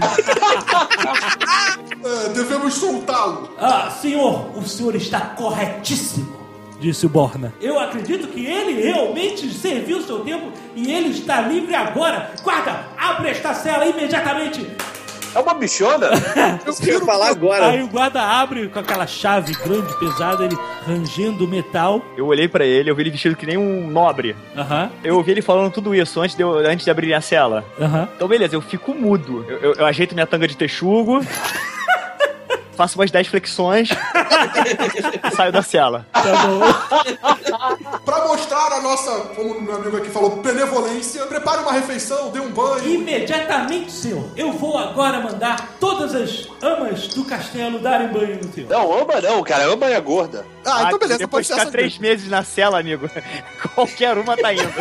é, devemos soltá-lo. Ah, senhor, o senhor está corretíssimo, disse o Borna. Eu acredito que ele realmente serviu o seu tempo e ele está livre agora. Guarda, abre esta cela imediatamente. É uma bichona? Eu quero falar agora. Aí o guarda abre com aquela chave grande, pesada, ele rangendo o metal. Eu olhei pra ele, eu vi ele vestido que nem um nobre. Aham. Uh-huh. Eu ouvi ele falando tudo isso antes de, eu, antes de abrir a cela. Aham. Uh-huh. Então beleza, eu fico mudo. Eu, eu, eu ajeito minha tanga de texugo. Faço umas dez flexões e saio da cela. Tá bom. Pra mostrar a nossa, como o meu amigo aqui falou, benevolência, prepare uma refeição, dê um banho. Imediatamente, senhor. Eu vou agora mandar todas as amas do castelo darem banho no senhor. Não, ama não, cara. Ama é gorda. Ah, então beleza, depois pode ser ficar essa três meses na cela, amigo. Qualquer uma tá indo.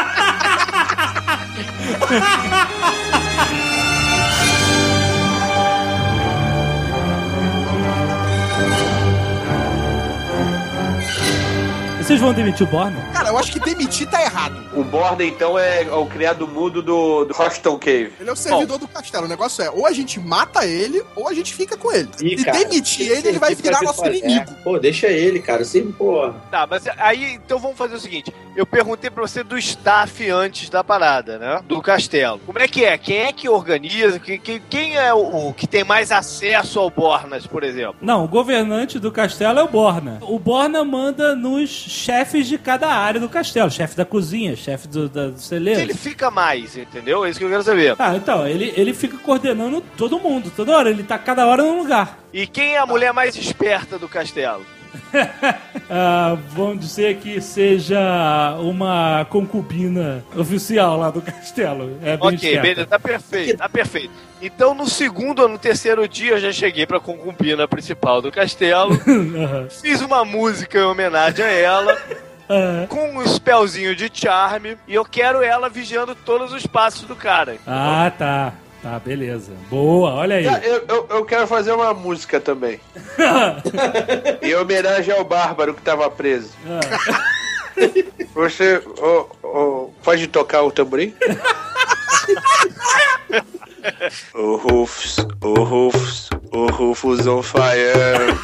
Vocês vão demitir o Borna? Cara, eu acho que demitir tá errado. O Borna, então, é o criado mudo do, do Hostel Cave. Ele é o servidor Bom. do castelo. O negócio é, ou a gente mata ele, ou a gente fica com ele. Ih, e cara, demitir ele, ele vai virar nosso inimigo. É. Pô, deixa ele, cara. Assim, pô. Tá, mas aí, então vamos fazer o seguinte. Eu perguntei pra você do staff antes da parada, né? Do castelo. Como é que é? Quem é que organiza? Quem, quem, quem é o, o que tem mais acesso ao Bornas, por exemplo? Não, o governante do castelo é o Borna. O Borna manda nos chefes de cada área do castelo. Chefe da cozinha, chefe do, da, do celeiro. Ele fica mais, entendeu? É isso que eu quero saber. Ah, então, ele, ele fica coordenando todo mundo, toda hora. Ele tá cada hora num lugar. E quem é a mulher mais esperta do castelo? ah, vamos dizer que seja uma concubina oficial lá do castelo. É bem ok, beleza, tá perfeito, tá perfeito. Então no segundo ou no terceiro dia eu já cheguei pra concubina principal do castelo, uhum. Fiz uma música em homenagem a ela, uhum. Com um spellzinho de charme, e eu quero ela vigiando todos os passos do cara. Ah, tá. Tá, beleza. Boa, olha aí. Eu, eu, eu quero fazer uma música também. Em homenagem ao bárbaro que tava preso. Ah. Você oh, oh, pode tocar o tamborim? O Rufus, o Rufus, o Rufus on fire.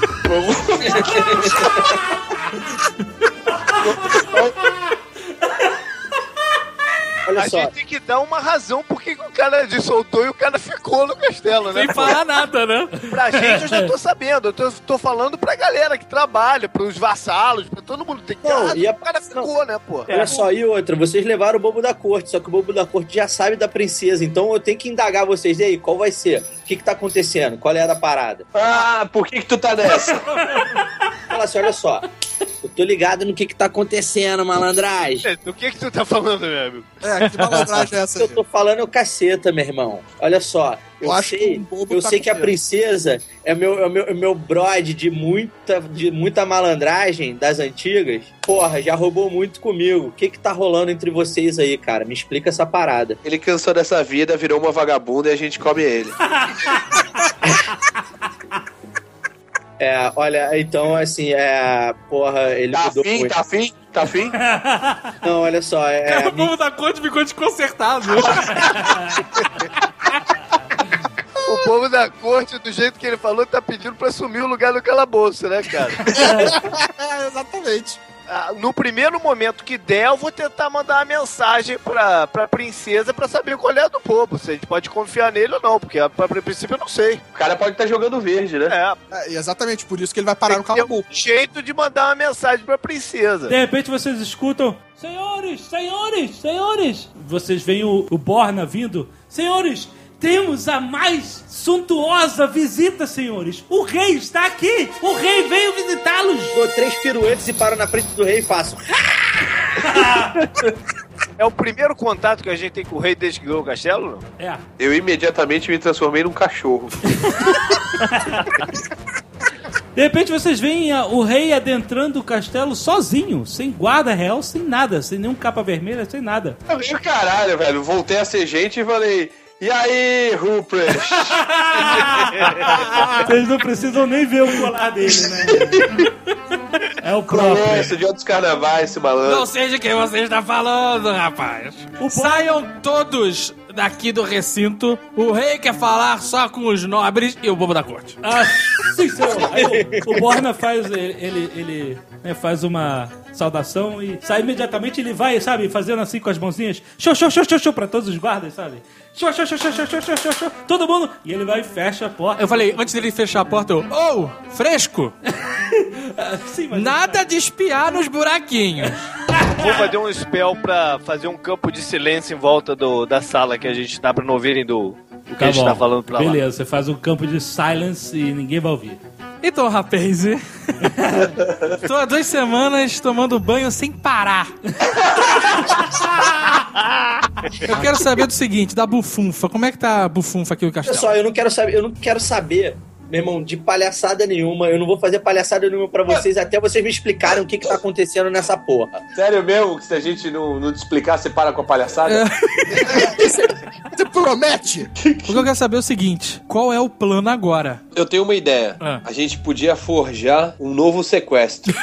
Olha a só. Gente tem que dar uma razão por que o cara dissoltou e o cara ficou no castelo, né? Sem falar nada, né? Pra gente eu já tô sabendo, eu tô, tô falando pra galera que trabalha, pros vassalos, pra todo mundo. Tem que não, dar e a... o cara ficou, não. Né, pô? Olha é. só, e outra, vocês levaram o bobo da corte, só que o bobo da corte já sabe da princesa, então eu tenho que indagar vocês, e aí, qual vai ser? O que que tá acontecendo? Qual é a da parada? Ah, por que que tu tá nessa? Fala assim, olha só, eu tô ligado no que que tá acontecendo, malandragem. Do que que tu tá falando, meu amigo? É, que malandragem é essa? Eu tô falando é o caceta, meu irmão. Olha só, eu, eu acho sei, que, um eu tá sei que a princesa é meu, é meu, é meu brode de muita, de muita malandragem das antigas. Porra, já roubou muito comigo. O que que tá rolando entre vocês aí, cara? Me explica essa parada. Ele cansou dessa vida, virou uma vagabunda e a gente come ele. É, olha, então, assim, é... Porra, ele tá mudou fim, muito. Tá fim? Tá fim? Não, olha só, é... Cara, o povo da corte ficou desconcertado. O povo da corte, do jeito que ele falou, tá pedindo pra assumir o lugar do calabouço, né, cara? É, exatamente. no primeiro momento que der, eu vou tentar mandar uma mensagem pra, pra princesa pra saber qual é a do povo. Se a gente pode confiar nele ou não, porque a, a, a princípio eu não sei. O cara pode estar jogando verde, né? É. É, exatamente, por isso que ele vai parar no cala-boca. Um jeito de mandar uma mensagem pra princesa. De repente vocês escutam: senhores, senhores, senhores. Vocês veem o, o Borna vindo. Senhores, temos a mais suntuosa visita, senhores. O rei está aqui. O rei veio visitá-los. Dou três piruetes e paro na frente do rei e faço. É o primeiro contato que a gente tem com o rei desde que ganhou o castelo, não? É. Eu imediatamente me transformei num cachorro. De repente vocês veem a, o rei adentrando o castelo sozinho, sem guarda real, sem nada, sem nenhum capa vermelha, sem nada. Eu vi, caralho, velho. Voltei a ser gente e falei... E aí, Rupert? Vocês não precisam nem ver o colar dele, né? É o próprio. Conheço de outros carnavais, esse malandro. Não sei de quem você está falando, rapaz. Saiam todos daqui do recinto. O rei quer falar só com os nobres e o bobo da corte. Ah, sim, senhor. Aí o, o Borna faz, ele, ele, ele né, faz uma saudação e sai imediatamente. Ele vai, sabe, fazendo assim com as mãozinhas. Show, show, show, show, show, pra todos os guardas, sabe? Show, show, show, show, show, show, show, show, todo mundo. E ele vai e fecha a porta. Eu falei, antes dele fechar a porta, eu... Oh, fresco! Sim, mas nada de espiar nos buraquinhos. Vou fazer um spell pra fazer um campo de silêncio em volta do, da sala que a gente tá pra não ouvirem do, do que tá a gente bom. tá falando pra Beleza, lá. você faz um campo de silence e ninguém vai ouvir. Então, rapaz, tô há duas semanas tomando banho sem parar. Eu quero saber do seguinte, da bufunfa. Como é que tá a bufunfa aqui no castelo? Olha só, eu não quero saber, eu não quero saber, meu irmão, de palhaçada nenhuma. Eu não vou fazer palhaçada nenhuma pra vocês até vocês me explicarem o que que tá acontecendo nessa porra. Sério mesmo? Que se a gente não, não te explicar, você para com a palhaçada? É. Você promete? O que eu quero saber é o seguinte, qual é o plano agora? Eu tenho uma ideia. Ah. A gente podia forjar um novo sequestro.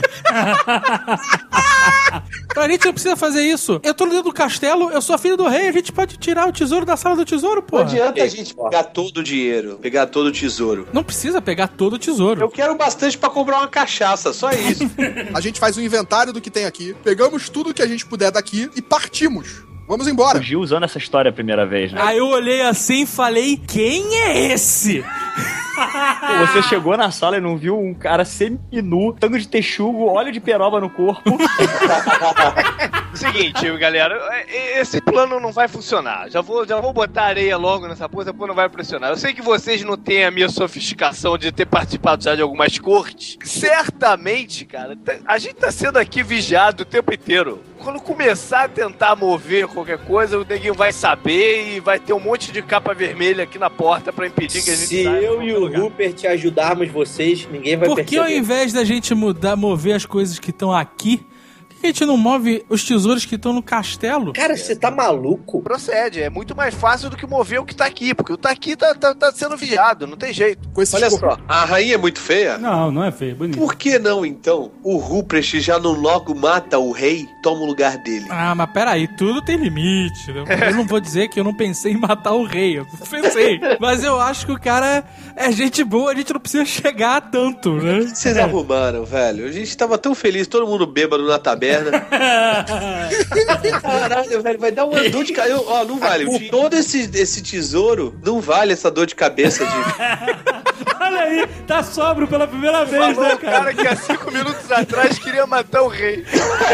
A gente não precisa fazer isso. Eu tô dentro do castelo, eu sou a filha do rei, a gente pode tirar o tesouro da sala do tesouro, pô. Não adianta a gente pegar todo o dinheiro, pegar todo o tesouro. Não precisa pegar todo o tesouro. Eu quero bastante pra comprar uma cachaça, só isso. A gente faz um inventário do que tem aqui, pegamos tudo que a gente puder daqui e partimos. Vamos embora. O Gil usando essa história a primeira vez, né? Aí eu olhei assim e falei, quem é esse? Pô, você chegou na sala e não viu um cara semi-nu, tango de texugo, óleo de peroba no corpo. Seguinte, galera, esse plano não vai funcionar. Já vou, já vou botar areia logo nessa porra, essa porra não vai funcionar. Eu sei que vocês não têm a minha sofisticação de ter participado já de algumas cortes. Certamente, cara, a gente tá sendo aqui vigiado o tempo inteiro. Quando começar a tentar mover qualquer coisa, o neguinho vai saber e vai ter um monte de capa vermelha aqui na porta pra impedir que a gente Se saia eu e o lugar. Rupert ajudarmos vocês, ninguém vai Por que perceber. ao invés da gente mudar, mover as coisas que estão aqui, por que a gente não move os tesouros que estão no castelo? Cara, você tá maluco? Procede, é muito mais fácil do que mover o que tá aqui, porque o tá aqui tá, tá, tá sendo vigiado, não tem jeito. Com esses Olha cor- só, a rainha é muito feia? Não, não é feio, é bonito. Por que não, então, o Rupert já não logo mata o rei, toma o lugar dele? Ah, mas peraí, tudo tem limite, né? Eu não vou dizer que eu não pensei em matar o rei, eu pensei. Mas eu acho que o cara é gente boa, a gente não precisa chegar a tanto, né? Vocês arrumaram, velho. A gente tava tão feliz, todo mundo bêbado na taberna. Caralho, velho, vai dar uma dor de cabeça. Ó, não vale. O- Todo esse, esse tesouro não vale essa dor de cabeça de. Olha aí, tá sóbrio pela primeira vez, Falou né, o cara que há cinco minutos atrás queria matar o rei.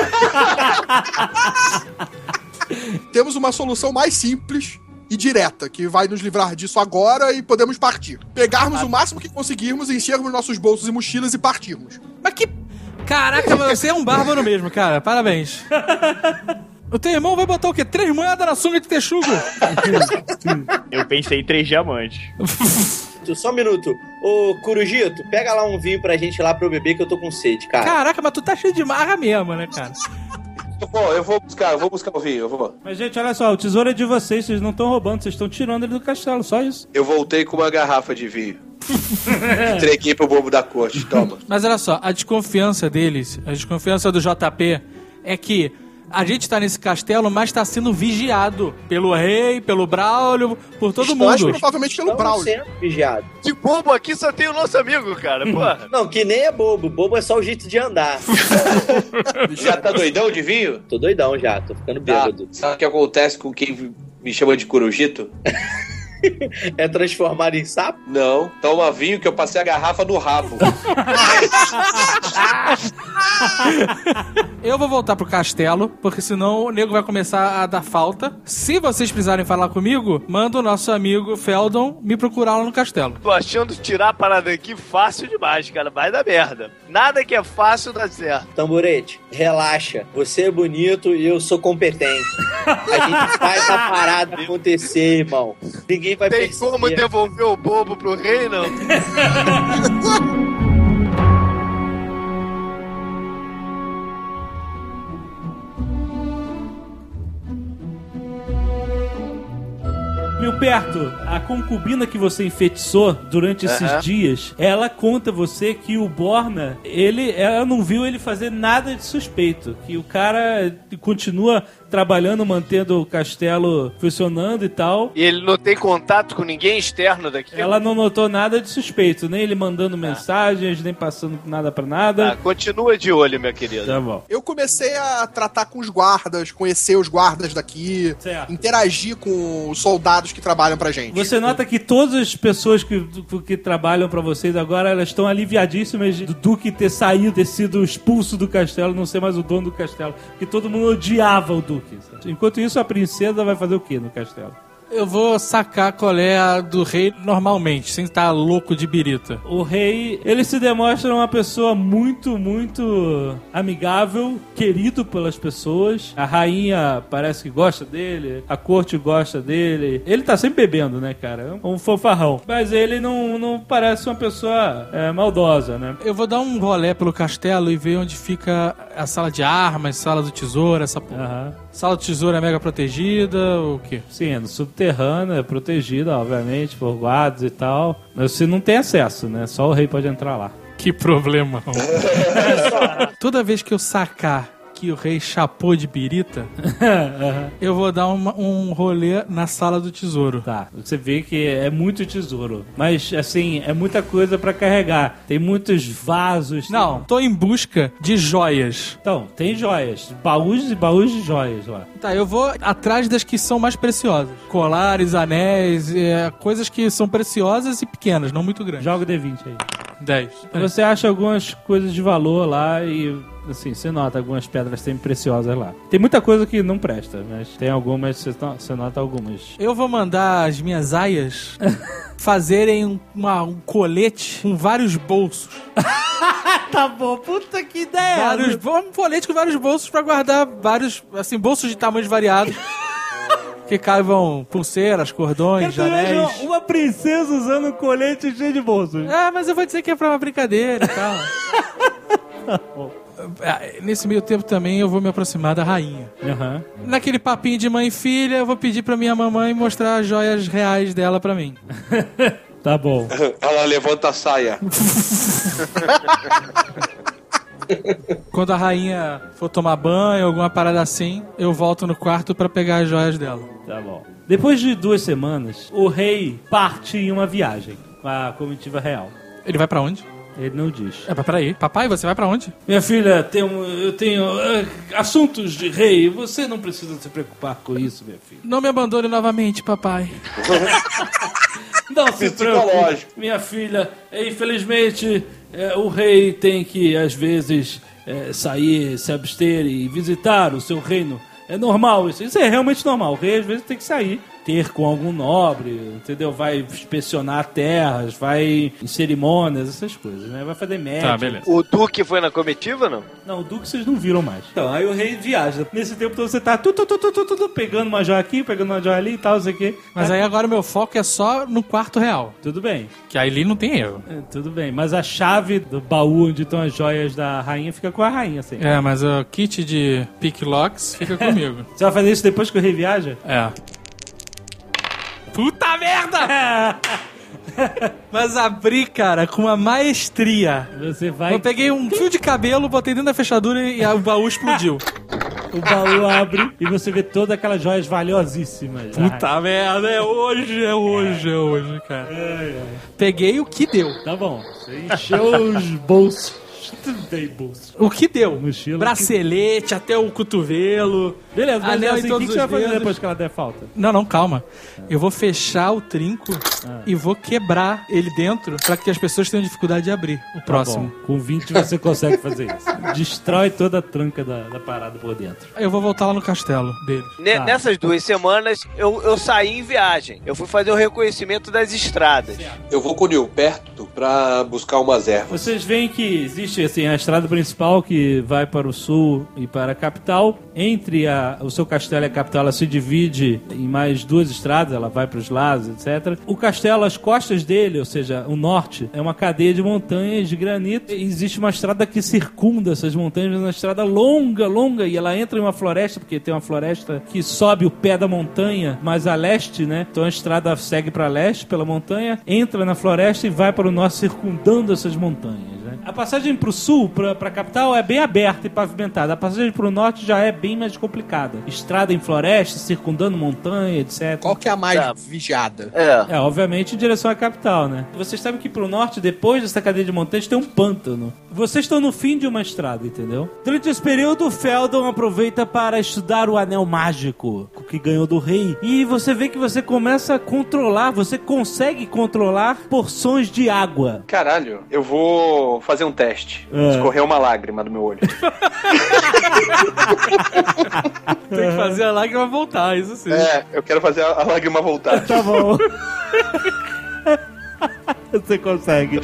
Temos uma solução mais simples e direta, que vai nos livrar disso agora e podemos partir. Pegarmos o máximo que conseguirmos, enchermos nossos bolsos e mochilas e partirmos. Mas que... Caraca, mas você é um bárbaro mesmo, cara. Parabéns. O teu irmão vai botar o quê? Três moedas na sunga de texugo? Eu pensei em três diamantes. Só um minuto. Ô, Corujito, pega lá um vinho pra gente lá pra eu beber que eu tô com sede, cara. Caraca, mas tu tá cheio de marra mesmo, né, cara? Eu vou, eu vou buscar, eu vou buscar o vinho, eu vou. Mas, gente, olha só, o tesouro é de vocês, vocês não estão roubando, vocês estão tirando ele do castelo, só isso. Eu voltei com uma garrafa de vinho. Entreguei pro bobo da corte, toma. Mas olha só, a desconfiança deles, a desconfiança do J P é que A gente tá nesse castelo, mas tá sendo vigiado pelo rei, pelo Braulio, por todo Mais mundo. provavelmente pelo Estamos Braulio. sendo vigiado. De bobo aqui só tem o nosso amigo, cara. Porra. Não, que nem é bobo. Bobo é só o jeito de andar. Já tá doidão de vinho? Tô doidão já, tô ficando Tá. bêbado. Sabe o que acontece com quem me chama de corujito? É transformado em sapo? Não. Toma vinho que eu passei a garrafa no rabo. Eu vou voltar pro castelo, porque senão o nego vai começar a dar falta. Se vocês precisarem falar comigo, manda o nosso amigo Feldon me procurar lá no castelo. Tô achando tirar a parada aqui fácil demais, cara. Vai dar merda. Nada que é fácil dá certo. Tamborete, relaxa. Você é bonito e eu sou competente. A gente faz a parada acontecer, irmão. Ninguém vai Tem perceber. como devolver o bobo pro rei, não? Milperto, a concubina que você enfeitiçou durante esses Aham. dias, ela conta a você que o Borna, ele, ela não viu ele fazer nada de suspeito. Que o cara continua trabalhando, mantendo o castelo funcionando e tal. E ele não tem contato com ninguém externo daqui? Ela não notou nada de suspeito, nem ele mandando mensagens, nem passando nada pra nada. Ah, continua de olho, meu querido. Tá bom. Eu comecei a tratar com os guardas, conhecer os guardas daqui, Certo. interagir com os soldados que trabalham pra gente. Você nota que todas as pessoas que, que trabalham pra vocês agora, elas estão aliviadíssimas do Duque ter saído, ter sido expulso do castelo, não ser mais o dono do castelo. Porque todo mundo odiava o Duque. Sabe? Enquanto isso, a princesa vai fazer o quê no castelo? Eu vou sacar qual é a do rei normalmente, sem estar louco de birita. O rei, ele se demonstra uma pessoa muito, muito amigável, querido pelas pessoas. A rainha parece que gosta dele, a corte gosta dele. Ele tá sempre bebendo, né, cara? É um fanfarrão. Mas ele não, não parece uma pessoa é, maldosa, né? Eu vou dar um rolê pelo castelo e ver onde fica a sala de armas, sala do tesouro, essa porra. Aham. Sala do tesouro é mega protegida, ou o quê? Sim, é no subterrâneo, é protegida, obviamente, por guardas e tal. Mas você não tem acesso, né? Só o rei pode entrar lá. Que problema. Toda vez que eu sacar que o rei chapou de birita, eu vou dar uma, um rolê na sala do tesouro. Tá, você vê que é muito tesouro. Mas, assim, é muita coisa pra carregar. Tem muitos vasos. Não, tô em busca de joias. Então, tem joias. Baús e baús de joias lá. Tá, eu vou atrás das que são mais preciosas. Colares, anéis, é, coisas que são preciosas e pequenas, não muito grandes. Joga o D vinte aí. dez. Você acha algumas coisas de valor lá e, assim, você nota algumas pedras sempre preciosas lá. Tem muita coisa que não presta, mas tem algumas, você no- você nota algumas. Eu vou mandar as minhas aias fazerem um, uma- um colete com vários bolsos. Tá bom, puta que ideia! Vários, um colete com vários bolsos pra guardar vários, assim, bolsos de tamanhos variados. Que caibam pulseiras, cordões, anéis. Uma princesa usando um colete cheio de bolsos. Ah, mas eu vou dizer que é pra uma brincadeira e tal. Ah, nesse meio tempo também eu vou me aproximar da rainha. Aham. Naquele papinho de mãe e filha, eu vou pedir pra minha mamãe mostrar as joias reais dela pra mim. Tá bom. Ela levanta a saia. Quando a rainha for tomar banho, alguma parada assim, eu volto no quarto pra pegar as joias dela. Tá bom. Depois de duas semanas, o rei parte em uma viagem com a comitiva real. Ele vai pra onde? Ele não diz. É, pra peraí. Papai, você vai pra onde? Minha filha, tem um- eu tenho ah, assuntos de rei. Você não precisa se preocupar com isso, minha filha. Não me abandone novamente, papai. Não se preocupe, Psicológico. minha filha. Infelizmente, é, o rei tem que, às vezes, é, sair, se abster e visitar o seu reino. É normal isso. Isso é realmente normal. O rei, às vezes, tem que sair, ter com algum nobre, entendeu? Vai inspecionar terras, vai em cerimônias, essas coisas, né? Vai fazer média. Tá, beleza. O Duque foi na comitiva, não? Não, o Duque vocês não viram mais. Então, aí o rei viaja. Nesse tempo todo você tá tu, tu, tu, tu, tu, tu, tu, pegando uma joia aqui, pegando uma joia ali e tal, não sei o quê. Mas aí agora o meu foco é só no quarto real. Tudo bem. Que aí ali não tem erro. É, tudo bem. Mas a chave do baú onde estão as joias da rainha fica com a rainha, assim. É, mas o kit de pick locks fica comigo. Você vai fazer isso depois que o rei viaja? É. Puta merda! Mas abri, cara, com uma maestria. Você vai... Eu peguei um fio de cabelo, botei dentro da fechadura e o baú explodiu. o baú abre e você vê todas aquelas joias valiosíssimas. Puta Ai. merda, é hoje, é hoje, é hoje, cara. Ai, ai. Peguei o que deu. Tá bom, você encheu os bolsos. Tem bolso. O que deu? Mochila. Bracelete que... até o cotovelo. Beleza, mas anel assim, em o todos que, que você vai os fazer dedos. depois que ela der falta? Não, não, calma. Eu vou fechar o trinco Ah. e vou quebrar ele dentro pra que as pessoas tenham dificuldade de abrir o próximo. Tá bom. Com vinte você consegue fazer isso. Destrói toda a tranca da, da parada por dentro. Eu vou voltar lá no castelo dele. Ne- Tá. Nessas duas semanas, eu, eu saí em viagem. Eu fui fazer o reconhecimento das estradas. Eu vou com o Nil perto pra buscar umas ervas. Vocês veem que existe assim, a estrada principal que vai para o sul e para a capital. Entre a, o seu castelo e a capital, ela se divide em mais duas estradas, ela vai para os lados, etcétera. O castelo, as costas dele, ou seja, o norte, é uma cadeia de montanhas de granito. E existe uma estrada que circunda essas montanhas, uma estrada longa, longa, e ela entra em uma floresta, porque tem uma floresta que sobe o pé da montanha, mas a leste, né? Então a estrada segue para leste pela montanha, entra na floresta e vai para o norte, circundando essas montanhas. Né? A passagem para o sul, para a capital, é bem aberta e pavimentada. A passagem para o norte já é bem mais complicada. Estrada em floresta, circundando montanha, etcétera. Qual que é a mais Tá. vigiada? É. É, obviamente em direção à capital, né? Vocês sabem que pro norte, depois dessa cadeia de montanhas, tem um pântano. Vocês estão no fim de uma estrada, entendeu? Durante esse período, o Feldon aproveita para estudar o anel mágico que ganhou do rei. E você vê que você começa a controlar, você consegue controlar porções de água. Caralho, eu vou fazer um teste. É. Escorreu uma lágrima do meu olho. Tem que fazer a lágrima voltar, isso sim. É, eu quero fazer a, a lágrima voltar. Tá bom. Você consegue.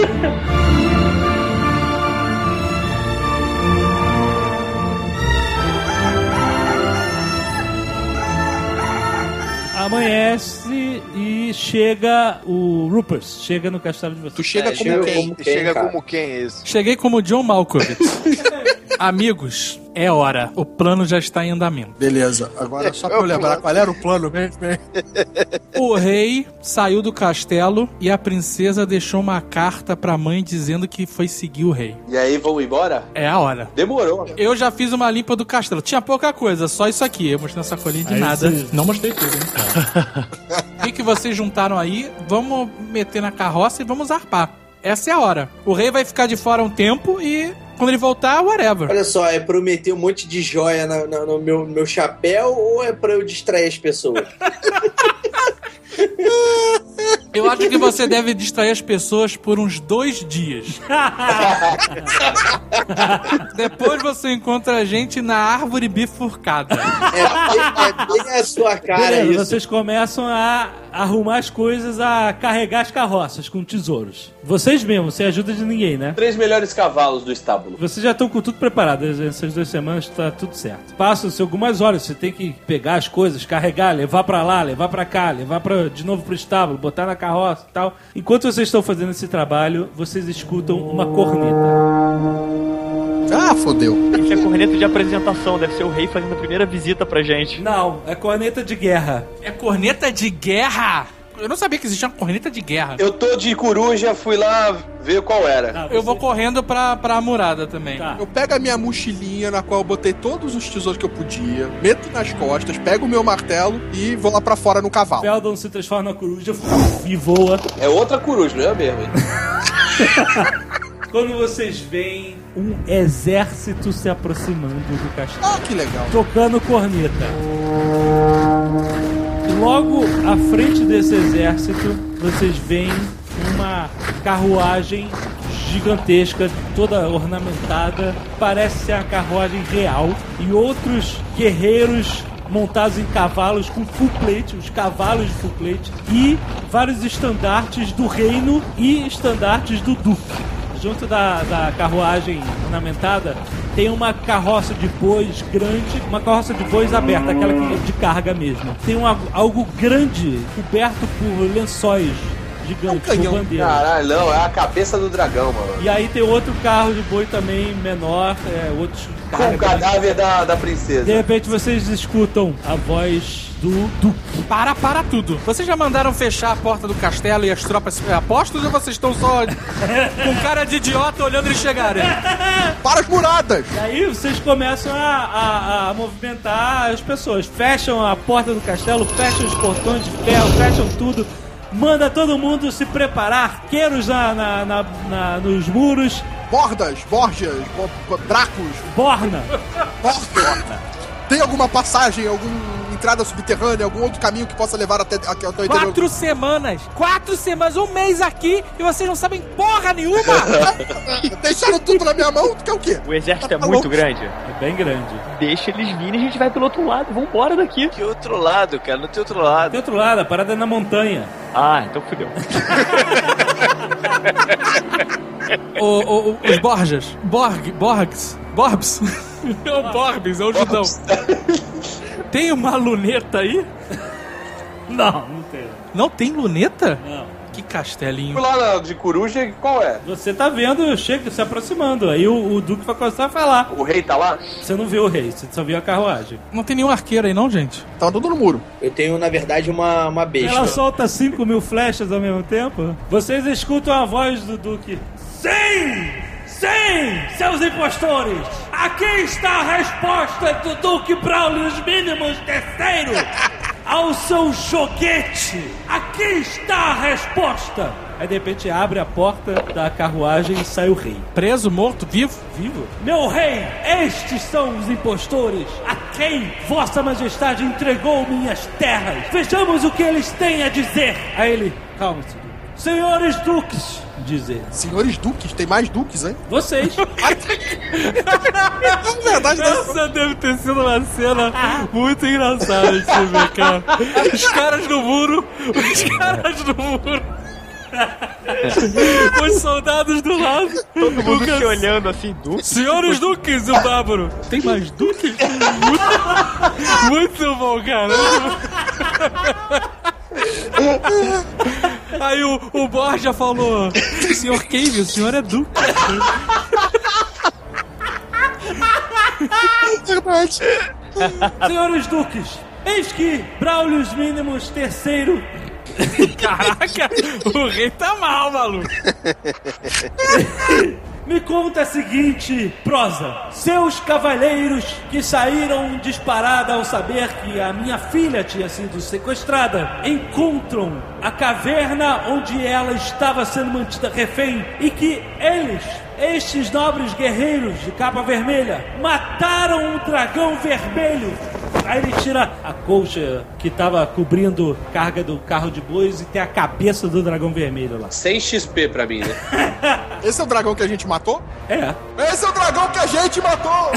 Amanhece e chega o Rupert, chega no castelo de vocês. Tu chega É, como chega quem? como- Chega cara? como quem é isso? Cheguei como John Malkovich. Amigos, é hora. O plano já está em andamento. Beleza, agora só pra eu lembrar qual era o plano mesmo, hein? O rei saiu do castelo e a princesa deixou uma carta pra mãe dizendo que foi seguir o rei. E aí, vamos embora? É a hora. Demorou. Eu já fiz uma limpa do castelo. Tinha pouca coisa, só isso aqui. Eu mostrei essa sacolinha de Aí nada. você- Não mostrei tudo, hein? O que, que vocês juntaram aí? Vamos meter na carroça e vamos arpar. Essa é a hora. O rei vai ficar de fora um tempo e quando ele voltar, whatever. Olha só, é pra eu meter um monte de joia na- na- no meu, meu chapéu ou é pra eu distrair as pessoas? Eu acho que você deve distrair as pessoas por uns dois dias. Depois você encontra a gente na árvore bifurcada. É bem, é bem a sua cara Beleza, isso. vocês começam a arrumar as coisas, a carregar as carroças com tesouros. Vocês mesmos, sem ajuda de ninguém, né? Três melhores cavalos do estábulo. Vocês já estão com tudo preparado. Essas duas semanas tá tudo certo. Passam-se algumas horas. Você tem que pegar as coisas, carregar, levar pra lá, levar pra cá, levar pra, de novo pro estábulo, botar na carroça e tal. Enquanto vocês estão fazendo esse trabalho, vocês escutam uma corneta. Ah, fodeu. Isso é corneta de apresentação, deve ser o rei fazendo a primeira visita pra gente. Não, é corneta de guerra. É corneta de guerra? Eu não sabia que existia uma corneta de guerra. Eu tô de coruja, fui lá ver qual era. Tá, Eu você- vou correndo pra, pra murada também. Tá. Eu pego a minha mochilinha na qual eu botei todos os tesouros que eu podia, meto nas costas, pego o meu martelo e vou lá pra fora no cavalo. Feldon se transforma na coruja e voa. É outra coruja, não é mesmo? hein? Quando vocês veem um exército se aproximando do castelo, Ah, que legal. tocando corneta. Logo à frente desse exército, vocês veem uma carruagem gigantesca, toda ornamentada, parece ser a carruagem real, e outros guerreiros montados em cavalos com full plate, os cavalos de full plate, e vários estandartes do reino e estandartes do duque. Junto da, da carruagem ornamentada, tem uma carroça de bois grande, uma carroça de bois aberta, aquela que é de carga mesmo. Tem um, algo grande coberto por lençóis gigantes, É um canhão. com bandeira. Caralho, não, é a cabeça do dragão, mano. E aí tem outro carro de boi também menor, é, outros Com o cadáver da, da princesa. De repente vocês escutam a voz do Duque. Para, para tudo. Vocês já mandaram fechar a porta do castelo e as tropas apostos ou vocês estão só com cara de idiota olhando eles chegarem? Para as muradas! E aí vocês começam a, a, a movimentar as pessoas. Fecham a porta do castelo, fecham os portões de ferro, fecham tudo. Manda todo mundo se preparar, arqueiros na, na, na, na, nos muros. Bordas, Borgias, bo, bo, Dracos. Borna. Borna. Tem alguma passagem, alguma entrada subterrânea, algum outro caminho que possa levar até, até o interior? Quatro semanas! Quatro semanas, um mês aqui e vocês não sabem porra nenhuma! Deixaram tudo na minha mão, tu quer o quê? O exército tá é muito grande. É bem grande. Deixa eles virem e a gente vai pelo outro lado. Vambora daqui. Que outro lado, cara? Não tem outro lado. Tem outro lado, a parada é na montanha. Ah, então fudeu. o, o, os Borjas. Borg, Borgs. Borbs. É o Borbs, é o judão. Tem uma luneta aí? Não, não tem. Não tem luneta? Não. Que castelinho. Lá de coruja, qual é? Você tá vendo, chega se aproximando. Aí o, o Duque vai começar a falar. O rei tá lá? Você não viu o rei, você só viu a carruagem. Não tem nenhum arqueiro aí não, gente? Tá tudo no muro. Eu tenho, na verdade, uma, uma besta. Ela solta cinco mil flechas ao mesmo tempo. Vocês escutam a voz do Duque. Sim! Sim, seus impostores! Aqui está a resposta do Duque Braulio Minimus terceiro ao seu joguete! Aqui está a resposta! Aí de repente abre a porta da carruagem e sai o rei. Preso, morto, vivo? Vivo? Meu rei, estes são os impostores a quem Vossa Majestade entregou minhas terras. Vejamos o que eles têm a dizer. Aí ele, calma-se. Senhores duques, diz ele. Senhores duques? Tem mais duques, hein? Vocês. É verdade, essa deve ter sido uma cena muito engraçada de se ver, cara. Os caras no muro, os caras no muro. Os soldados do lado. Todo mundo se olhando assim, duques. Senhores duques, o bárbaro. Tem mais duques? Muito, muito bom, cara. Aí o, o Borja falou: senhor Cave, o senhor é duque. Verdade. Senhores duques, eis que Braulio Minimus terceiro. Caraca, o rei tá mal, maluco. Me conta a seguinte prosa. Seus cavaleiros que saíram disparada ao saber que a minha filha tinha sido sequestrada encontram a caverna onde ela estava sendo mantida refém e que eles, estes nobres guerreiros de capa vermelha, mataram um dragão vermelho. Aí ele tira a colcha que estava cobrindo a carga do carro de bois e tem a cabeça do dragão vermelho lá. Sem X P pra mim, né? Esse é o dragão que a gente matou? É. Esse é o dragão que a gente matou!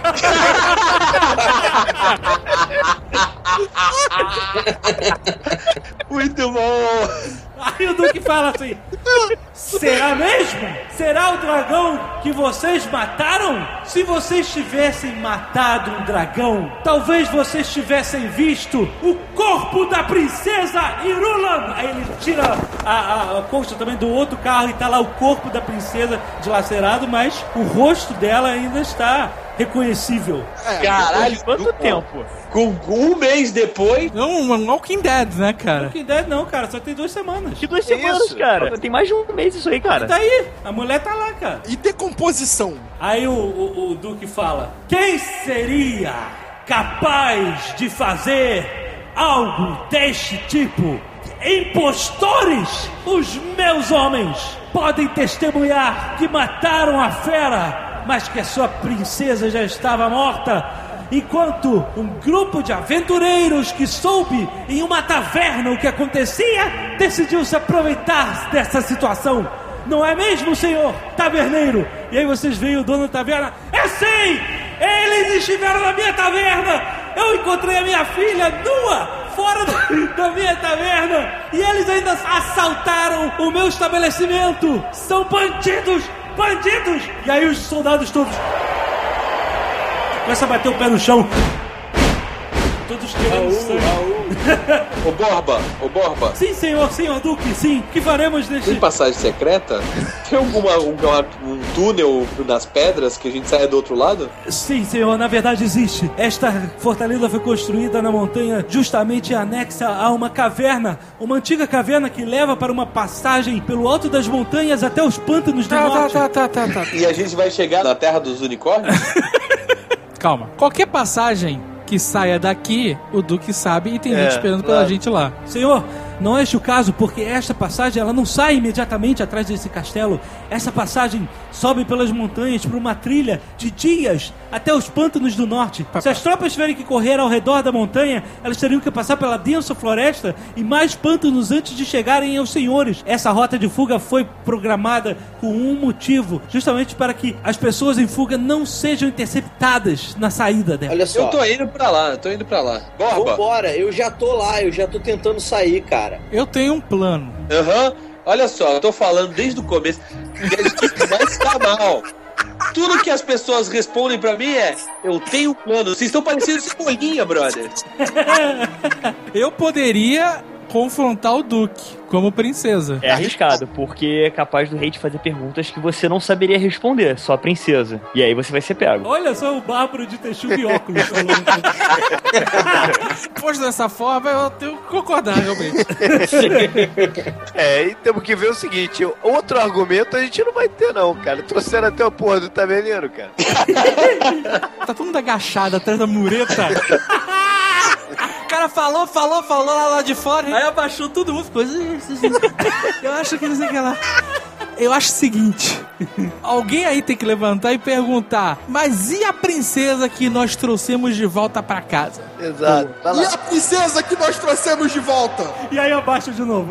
Muito bom! Aí o Duque fala assim: será mesmo? Será o dragão que vocês mataram? Se vocês tivessem matado um dragão, talvez vocês tivessem visto o corpo da princesa Irulan. Aí ele tira a, a, a colcha também do outro carro e tá lá o corpo da princesa dilacerado, mas o rosto dela ainda está reconhecível. É, caralho, quanto do... tempo? Com um mês depois? Não, um Walking Dead, né, cara? Walking Dead não, cara, só tem duas semanas. Que duas semanas, isso? Cara? Tem mais de um mês isso aí, cara. E daí? A mulher tá lá, cara. E decomposição? Aí o, o, o Duque fala: quem seria capaz de fazer algo deste tipo? Impostores! Os meus homens podem testemunhar que mataram a fera, mas que a sua princesa já estava morta, enquanto um grupo de aventureiros que soube em uma taverna o que acontecia, decidiu se aproveitar dessa situação. Não é mesmo, senhor taverneiro? E aí vocês veem o dono da taverna: eu sei! Eles estiveram na minha taverna! Eu encontrei a minha filha nua fora da minha taverna e eles ainda assaltaram o meu estabelecimento! São bandidos! Bandidos! E aí os soldados todos começam a bater o pé no chão. Todos querendo sangue. Ô Borba, ô Borba. Sim, senhor, senhor Duque, sim. O que faremos neste... Tem passagem secreta? Tem alguma, alguma um túnel nas pedras que a gente saia do outro lado? Sim, senhor, na verdade existe. Esta fortaleza foi construída na montanha justamente anexa a uma caverna, uma antiga caverna que leva para uma passagem pelo alto das montanhas até os pântanos do Tá, tá, norte. tá, tá, tá, tá. E a gente vai chegar na terra dos unicórnios? Calma. Qualquer passagem que saia daqui, o Duque sabe e tem É, gente esperando claro. pela gente lá. Senhor, não é este o caso, porque esta passagem ela não sai imediatamente atrás desse castelo. Essa passagem sobe pelas montanhas por uma trilha de dias até os pântanos do norte. Se as tropas tiverem que correr ao redor da montanha, elas teriam que passar pela densa floresta e mais pântanos antes de chegarem aos senhores. Essa rota de fuga foi programada com um motivo, justamente para que as pessoas em fuga não sejam interceptadas na saída dela. Olha só. Eu tô indo pra lá, eu tô indo pra lá. Borba. Vambora, eu já tô lá, eu já tô tentando sair, cara. Eu tenho um plano. Aham. Olha só, eu tô falando desde o começo que a gente vai se dar mal. Tudo que as pessoas respondem pra mim é: eu tenho um plano. Vocês estão parecendo cebolinha, brother. Eu poderia confrontar o Duque como princesa. É arriscado, porque é capaz do rei te fazer perguntas que você não saberia responder, só a princesa. E aí você vai ser pego. Olha só o bárbaro de texugo e óculos. Posto dessa forma, eu tenho que concordar, realmente. É, e temos que ver o seguinte: outro argumento a gente não vai ter, não, cara. Trouxeram até o porra do tabelineiro, cara. Tá todo mundo agachado atrás da mureta. O cara falou, falou, falou lá, lá de fora, aí abaixou todo mundo, ficou... Eu acho que não sei o que lá. Eu acho o seguinte, alguém aí tem que levantar e perguntar: mas e a princesa que nós trouxemos de volta pra casa? Exato. Vai E lá. a princesa que nós trouxemos de volta? E aí abaixa de novo.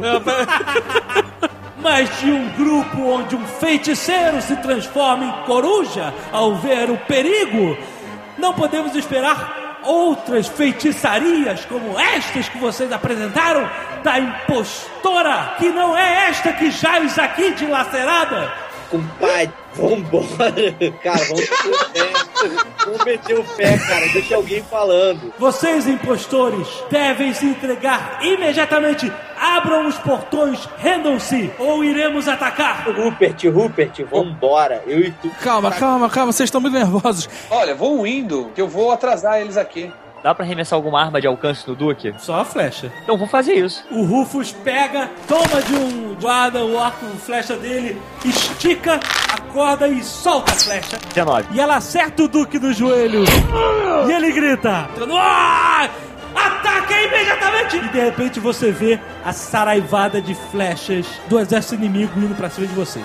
Mas de um grupo onde um feiticeiro se transforma em coruja ao ver o perigo, não podemos esperar outras feitiçarias como estas que vocês apresentaram da impostora, que não é esta que jaz aqui dilacerada. Compadre, vambora. Cara, vamos meter o pé. Vamos meter o pé, cara. Deixa alguém falando. Vocês, impostores, devem se entregar imediatamente. Abram os portões, rendam-se, ou iremos atacar. Rupert, Rupert, vambora. Eu e tu. Calma, calma, calma, vocês estão muito nervosos. Olha, vão indo, que eu vou atrasar eles aqui. Dá pra arremessar alguma arma de alcance no Duque? Só a flecha. Então vou fazer isso. O Rufus pega, toma de um guarda o arco, flecha dele, estica a corda e solta a flecha. dezenove. E ela acerta o Duque no joelho. E ele grita: "Ah! Ataca imediatamente!" E de repente você vê a saraivada de flechas do exército inimigo indo pra cima de vocês.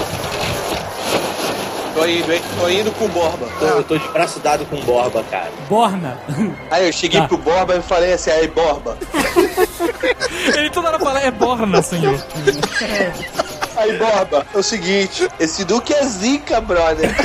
Tô indo, hein? Tô indo com o Borba. Tô, eu tô de braço dado com Borba, cara. Borna. Aí eu cheguei Tá. pro Borba e falei assim: aí, Borba. Ele toda hora fala: é Borna, senhor. Aí, Borba, é o seguinte: esse Duque é zica, brother.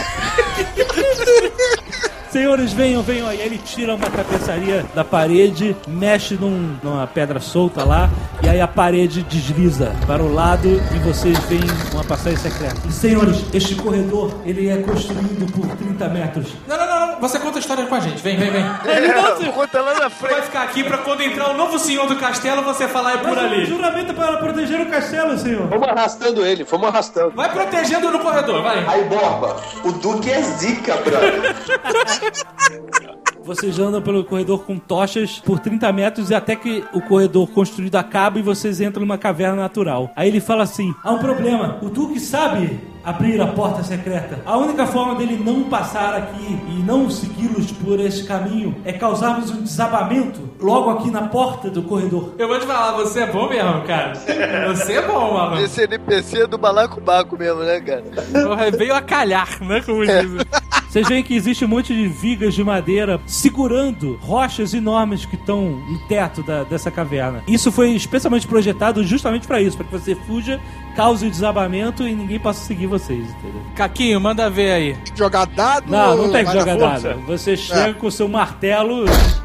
Senhores, venham, venham aí. Ele tira uma tapeçaria da parede, mexe num, numa pedra solta lá, e aí a parede desliza para o lado e vocês veem uma passagem secreta. E, senhores, este corredor, ele é construído por trinta metros. Não, não, não, não. Você conta a história com a gente. Vem, vem, vem. É, conta lá na Vai frente. ficar aqui pra quando entrar o novo senhor do castelo, você falar é por Mas um ali. juramento para proteger o castelo, senhor. Vamos arrastando ele, vamos arrastando. Vai protegendo no corredor, vai. Aí, Borba, o Duque é zica, brother. Vocês andam pelo corredor com tochas por trinta metros e até que o corredor construído acaba e vocês entram numa caverna natural. Aí ele fala assim: há um problema, o Duque sabe abrir a porta secreta. A única forma dele não passar aqui e não segui-los por esse caminho é causarmos um desabamento logo aqui na porta do corredor. Eu vou te falar, você é bom mesmo, cara. Você é bom, mano. Esse N P C é do balacobaco mesmo, né, cara? Porra, veio a calhar, né, como dizem. Vocês veem que existe um monte de vigas de madeira segurando rochas enormes que estão no teto da, dessa caverna. Isso foi especialmente projetado justamente para isso, para que você fuja, cause o desabamento e ninguém possa seguir vocês, entendeu? Caquinho, manda ver aí. Jogar dado? Não, não tem que vai na jogar força? dado. Você chega com o seu martelo.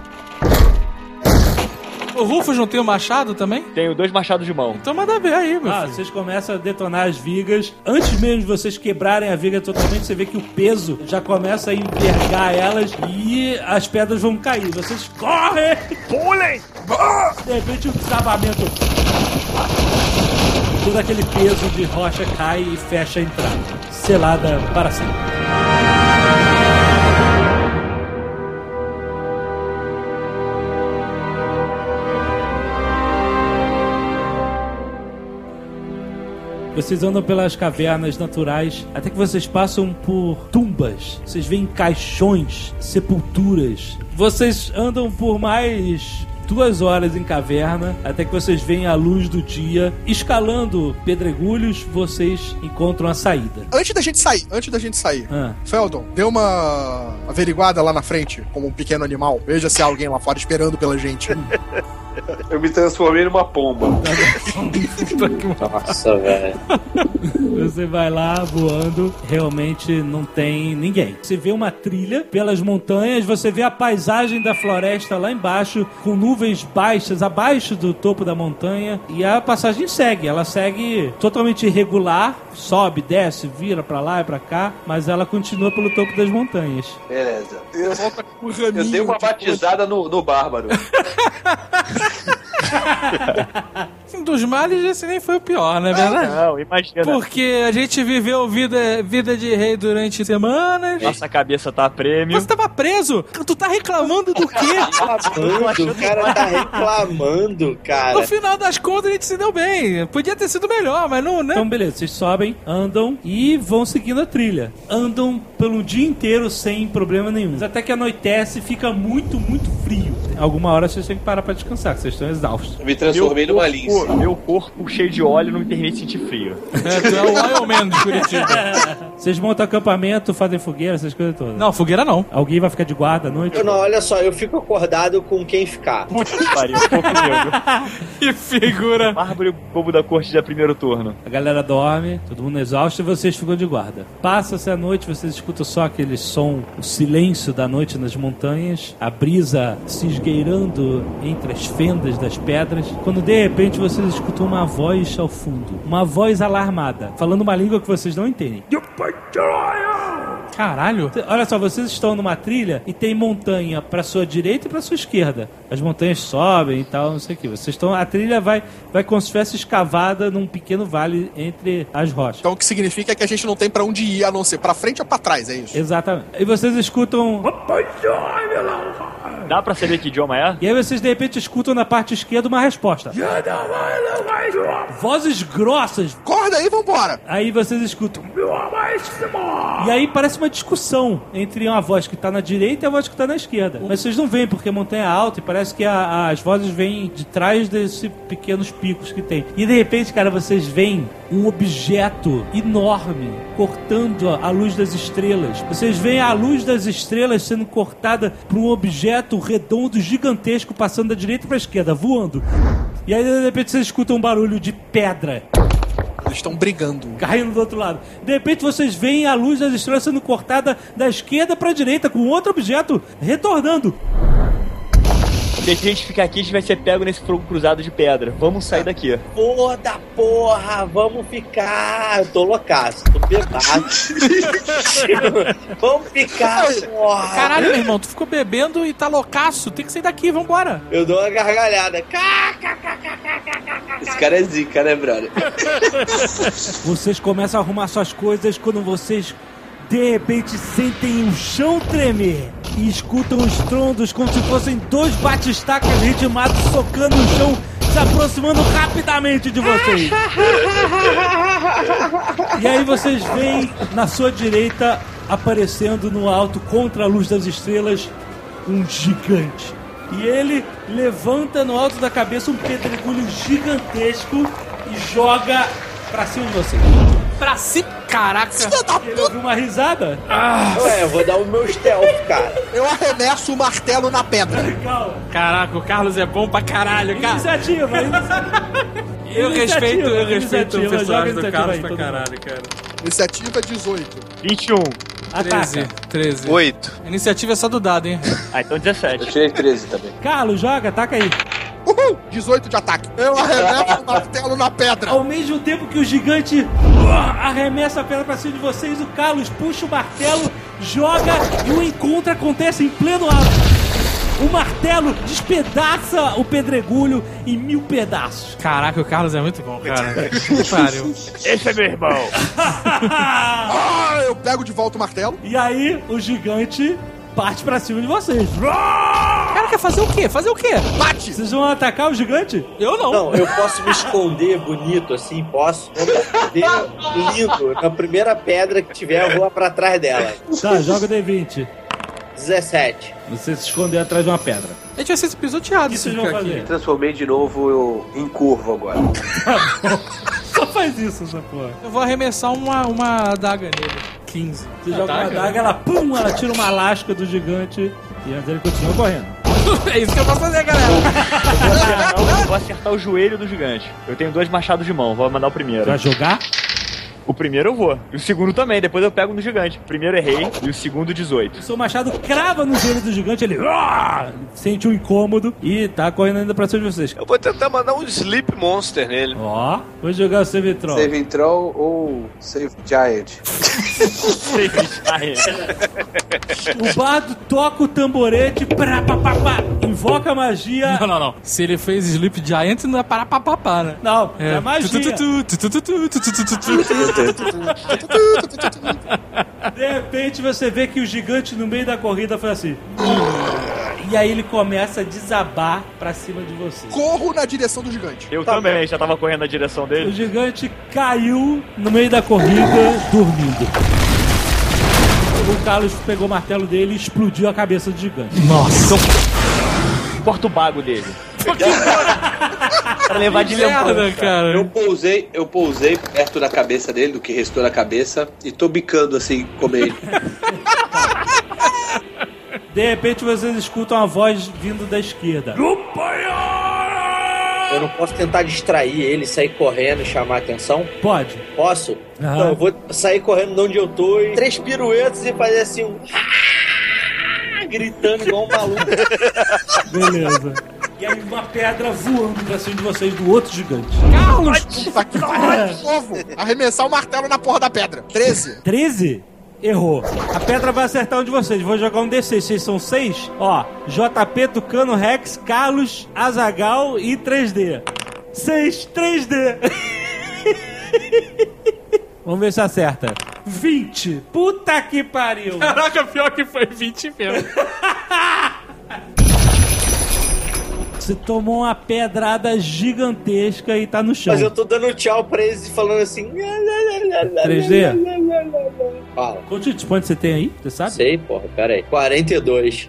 O Rufus não tem o machado também? Tenho dois machados de mão. Então manda ver aí, meu Ah, filho. vocês começam a detonar as vigas. Antes mesmo de vocês quebrarem a viga totalmente, você vê que o peso já começa a envergar elas e as pedras vão cair. Vocês correm! Pulem! De repente, um desabamento. Todo aquele peso de rocha cai e fecha a entrada. selada para sempre. Vocês andam pelas cavernas naturais até que vocês passam por tumbas. Vocês veem caixões, sepulturas. Vocês andam por mais duas horas em caverna até que vocês veem a luz do dia. Escalando pedregulhos, vocês encontram a saída. Antes da gente sair, antes da gente sair, Ah. Feldon, dê uma averiguada lá na frente, como um pequeno animal. Veja se há alguém lá fora esperando pela gente. Eu me transformei numa pomba. Nossa, velho. Você vai lá voando, realmente não tem ninguém. Você vê uma trilha pelas montanhas, você vê a paisagem da floresta lá embaixo, com nuvens baixas abaixo do topo da montanha, e a passagem segue. Ela segue totalmente irregular, sobe, desce, vira pra lá e pra cá, mas ela continua pelo topo das montanhas. Beleza. Eu, eu dei uma batizada no, no Bárbaro. Dos males, esse nem foi o pior, não é verdade? Não, imagina. Porque a gente viveu vida, vida de rei durante semanas. Nossa cabeça tá a prêmio. Você tava preso? Tu tá reclamando do quê? Reclamando, o cara tá reclamando, cara. No final das contas, a gente se deu bem. Podia ter sido melhor, mas não, né? Então, beleza, vocês sobem, andam e vão seguindo a trilha. Andam pelo dia inteiro sem problema nenhum. Até que anoitece e fica muito, muito frio. Alguma hora vocês têm que parar pra descansar, que vocês estão exaustos. Eu me transformei numa corpo, lince. Meu corpo cheio de óleo não me permite sentir frio. É, tu é o Iron Man de Curitiba. Vocês montam acampamento, fazem fogueira, essas coisas todas. Não, fogueira não. Alguém vai ficar de guarda à noite? Eu não, olha só, eu fico acordado com quem ficar. Putz, pariu, corpo negro. Que figura. Bárbaro e o bobo da corte da primeiro turno. A galera dorme, todo mundo exausto e vocês ficam de guarda. Passa-se a noite, vocês escutam só aquele som, o silêncio da noite nas montanhas, a brisa se esgueirando entre as fendas das pedras, quando de repente vocês escutam uma voz ao fundo, uma voz alarmada, falando uma língua que vocês não entendem. Caralho. Olha só, vocês estão numa trilha e tem montanha pra sua direita e pra sua esquerda. As montanhas sobem e tal, não sei o que. Vocês estão, a trilha vai, vai como se estivesse escavada num pequeno vale entre as rochas. Então o que significa é que a gente não tem pra onde ir, a não ser pra frente ou pra trás, é isso? Exatamente. E vocês escutam... Dá pra saber que idioma é? E aí vocês de repente escutam na parte esquerda uma resposta. Vozes grossas. Acorda aí, vambora! Aí vocês escutam. E aí parece uma discussão entre uma voz que tá na direita e a voz que tá na esquerda. Mas vocês não veem porque a montanha é alta e parece que a, as vozes vêm de trás desses pequenos picos que tem. E de repente, cara, vocês veem um objeto enorme cortando a luz das estrelas. Vocês veem a luz das estrelas sendo cortada por um objeto redondo gigantesco passando da direita pra esquerda, voando. E aí de repente vocês escutam um barulho de pedra. Eles estão brigando. Caindo do outro lado. De repente vocês veem a luz das estrelas sendo cortada da esquerda pra direita com outro objeto retornando. Se a gente ficar aqui, a gente vai ser pego nesse fogo cruzado de pedra. Vamos sair daqui. Porra da porra, vamos ficar. Eu tô loucaço, tô bebaço. Vamos ficar, porra. Caralho, meu irmão, tu ficou bebendo e tá loucaço. Tem que sair daqui, vambora. Eu dou uma gargalhada. Esse cara é zica, né, brother? Vocês começam a arrumar suas coisas quando vocês de repente sentem o chão tremer e escutam os trondos como se fossem dois batistacas ritmados socando o chão, se aproximando rapidamente de vocês. E aí vocês veem na sua direita, aparecendo no alto contra a luz das estrelas, um gigante. E ele levanta no alto da cabeça um pedregulho gigantesco e joga pra cima de vocês. Pra cima? Caraca. Ele ouviu uma risada? Ah. Ué, eu vou dar o meu stealth, cara. Eu arremesso o martelo na pedra. Calma. Caraca, o Carlos é bom pra caralho, cara. Iniciativa, Eu respeito, eu respeito o Iniciativa, personagem joga do Carlos aí, pra todo caralho, cara. Iniciativa dezoito. vinte e um. treze. Ataca. treze. oito. A iniciativa é só do dado, hein? Ah, então dezessete. Eu tirei treze também. Carlos, joga, ataca aí. Uhul! dezoito de ataque. Eu arremesso o martelo na pedra. Ao mesmo tempo que o gigante uh, arremessa a pedra pra cima de vocês, o Carlos puxa o martelo, joga e o encontro acontece em pleno ar. o martelo despedaça o pedregulho em mil pedaços. Caraca, o Carlos é muito bom, cara. Que pariu. Esse é meu irmão. Ah, eu pego de volta o martelo. E aí, o gigante parte pra cima de vocês. Cara, quer fazer o quê? Fazer o quê? Bate! Vocês vão atacar o gigante? Eu não. Não, eu posso me esconder bonito assim, posso. Vou me esconder lindo. Na primeira pedra que tiver, eu vou pra trás dela. Tá, joga o D vinte. dezessete. Você se esconder atrás de uma pedra. A gente vai ser pisoteado. O que vocês vão fazer? Transformei de novo eu, em curvo agora. Só faz isso, essa porra. Eu vou arremessar uma, uma adaga nele. quinze. Você joga uma adaga, ela pum, ela tira uma lasca do gigante e antes ele continua correndo. É isso que eu vou fazer, galera. Eu vou, acertar, eu vou acertar o joelho do gigante. Eu tenho dois machados de mão, vou mandar o primeiro. Vai jogar? O primeiro eu vou. E o segundo também, depois eu pego no gigante. O primeiro errei e o segundo dezoito. O seu machado crava no joelho do gigante, ele "Uah!" sente um incômodo e tá correndo ainda pra cima de vocês. Eu vou tentar mandar um Sleep Monster nele. Ó, vou jogar o Save Troll. Save Troll ou Save Giant? Save Giant. O bardo toca o tamborete, prá, pá, pá, pá, invoca a magia. Não, não, não. Se ele fez Sleep Giant, não é parar pra papá, né? Não, é, é magia. De repente você vê que o gigante no meio da corrida foi assim. E aí ele começa a desabar pra cima de você. Corro na direção do gigante. Eu tá também, bem. Já tava correndo na direção O dele. gigante caiu no meio da corrida, dormindo. O Carlos pegou o martelo dele e explodiu a cabeça do gigante. Nossa. Corta o bago dele. Pra levar de merda, cara. Eu pousei, eu pousei perto da cabeça dele, do que restou da cabeça, e tô bicando assim, como ele. De repente vocês escutam uma voz vindo da esquerda. Eu não posso tentar distrair ele, sair correndo e chamar a atenção? Pode. Posso? Aham. Então eu vou sair correndo de onde eu tô e três piruetas e fazer assim um... gritando igual um maluco. Beleza. E aí uma pedra voando pra cima de vocês do outro gigante. Carlos! Puta que pariu de novo! Arremessar o martelo na porra da pedra. treze. treze? Errou. A pedra vai acertar um de vocês. Vou jogar um D seis. Vocês são seis? Ó, J P, Tucano, Rex, Carlos, Azaghal e três D. seis, três D. Vamos ver se acerta. vinte. Puta que pariu. Caraca, pior que foi vinte mesmo. Você tomou uma pedrada gigantesca e tá no chão. Mas eu tô dando tchau pra eles e falando assim... três D? Fala. Quantos pontos você tem aí? Você sabe? Sei, porra, pera aí. quarenta e dois.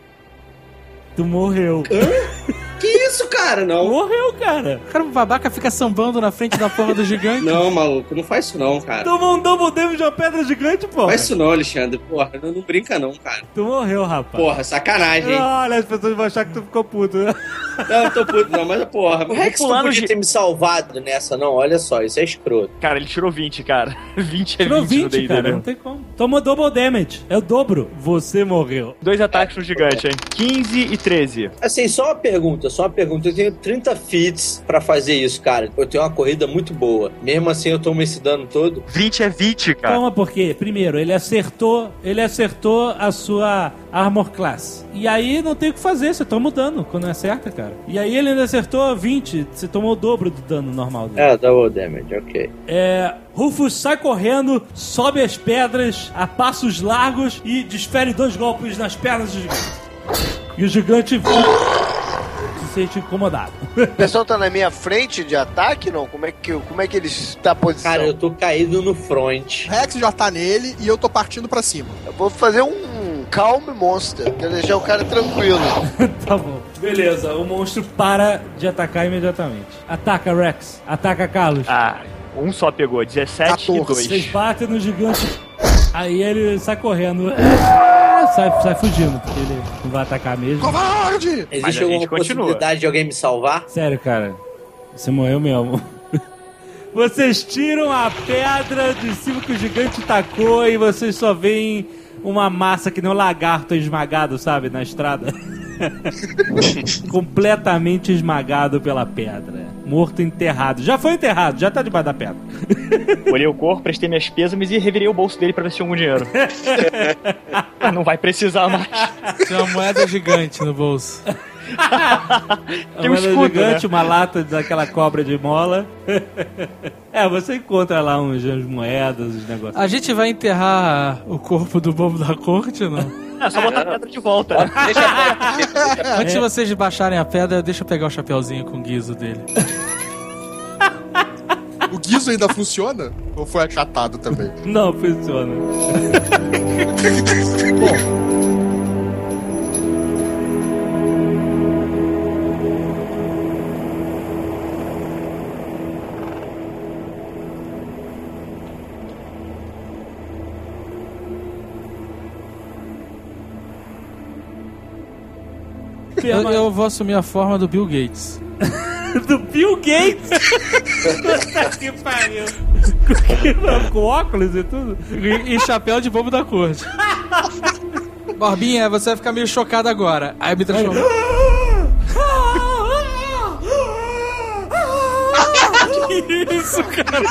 Tu morreu. Hã? Que isso, cara? Não. Morreu, cara. O cara, o babaca fica sambando na frente da porra do gigante. Não, maluco, não faz isso não, cara. Tomou um double damage de uma pedra gigante, porra. Faz isso não, Alexandre. Porra, não, não brinca não, cara. Tu morreu, rapaz. Porra, sacanagem, hein? Olha, as pessoas vão achar que tu ficou puto, né? Não, não tô puto não, mas porra. O Rex não podia ter me salvado nessa, não. Olha só, isso é escroto. Cara, ele tirou vinte, cara. vinte é Tirou vinte, vinte, no D and D, cara, né? não tem como. Tomou double damage. É o dobro. Você morreu. Dois ataques no gigante, hein? quinze e treze. Assim, só uma pergunta, só uma pergunta. Eu tenho trinta feats pra fazer isso, cara. Eu tenho uma corrida muito boa. Mesmo assim, eu tomo esse dano todo. vinte é vinte, cara. Calma, porque, primeiro, ele acertou, ele acertou a sua Armor Class. E aí não tem o que fazer, você toma o dano quando acerta, cara. E aí ele ainda acertou vinte, você tomou o dobro do dano normal dele. É, double damage, ok. É... Rufus sai correndo, sobe as pedras a passos largos e desfere dois golpes nas pernas do gigante. E o gigante se sente incomodado. O pessoal tá na minha frente de ataque, não? Como é que, como é que ele está a posição? Cara, eu tô caído no front. O Rex já tá nele e eu tô partindo pra cima. Eu vou fazer um Calm Monster. Quero deixar o cara tranquilo. Tá bom. Beleza, o monstro para de atacar imediatamente. Ataca, Rex. Ataca, Carlos. Ah, um só pegou. dezessete e dois. Vocês batem no gigante. Aí ele sai correndo. Sai, sai fugindo, porque ele não vai atacar mesmo. Covarde! Existe alguma possibilidade de alguém me salvar? Sério, cara. Você morreu mesmo. Vocês tiram a pedra de cima que o gigante tacou e vocês só veem uma massa que nem um lagarto esmagado, sabe, na estrada. Completamente esmagado pela pedra. Morto, enterrado. Já foi enterrado, já tá debaixo da pedra. Olhei o corpo, prestei minhas pêsames e revirei o bolso dele pra ver se tinha algum dinheiro. Não vai precisar mais. Tem uma moeda gigante no bolso. Tem um escudo, gigante, né? Uma lata daquela cobra de mola. É, você encontra lá uns, uns moedas, uns negócios. A gente vai enterrar o corpo do bobo da corte, não? É só botar a pedra de volta. Deixa Antes de vocês baixarem a pedra, deixa eu pegar o chapeuzinho com o guiso dele. O guiso ainda funciona? Ou foi achatado também? Não, funciona. Bom. Eu, eu vou assumir a forma do Bill Gates. Do Bill Gates? Puta que pariu. Com, com óculos e tudo? E, e chapéu de bobo da corte. Borbinha, você vai ficar meio chocado agora. Aí me transforma. Que isso, cara?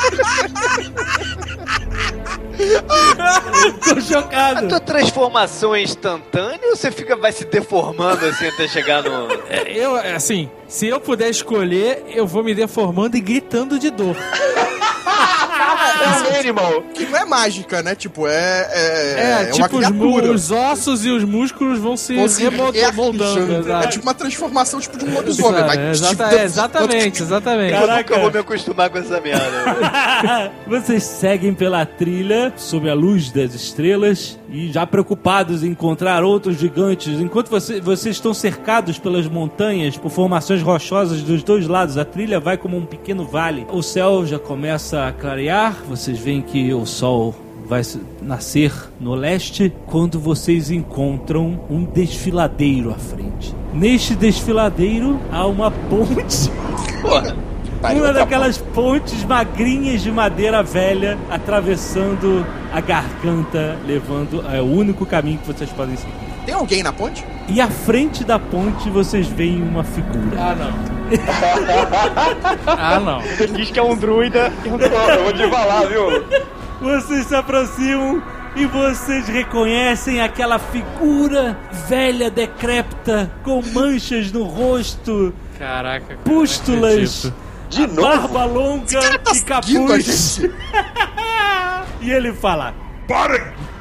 Tô chocado. A tua transformação é instantânea ou você fica, vai se deformando assim até chegar no... É, eu, assim, se eu puder escolher, eu vou me deformando e gritando de dor. É um animal. Que não é mágica, né? Tipo, é. É, é, é tipo, uma os, os ossos e os músculos vão se, vão se remoldando. É tipo uma transformação tipo de um lobisomem. É, vai, exata, tipo, é, exatamente, exatamente. Caraca, eu vou me acostumar com essa merda. Vocês seguem pela trilha sob a luz das estrelas e já preocupados em encontrar outros gigantes. Enquanto você, vocês estão cercados pelas montanhas, por formações rochosas dos dois lados, a trilha vai como um pequeno vale. O céu já começa a clarear. Vocês veem que o sol vai nascer no leste quando vocês encontram um desfiladeiro à frente. Neste desfiladeiro há uma ponte. Porra. Uma daquelas pontes magrinhas de madeira velha atravessando a garganta, levando... É o único caminho que vocês podem seguir. Tem alguém na ponte? E à frente da ponte vocês veem uma figura. Ah, não. Ah, não. Ele diz que é um druida. Eu vou te falar, viu? Vocês se aproximam e vocês reconhecem aquela figura velha, decrépita, com manchas no rosto. Caraca, cara, pústulas, de novo? barba longa tá e capuz. E ele fala: Parem!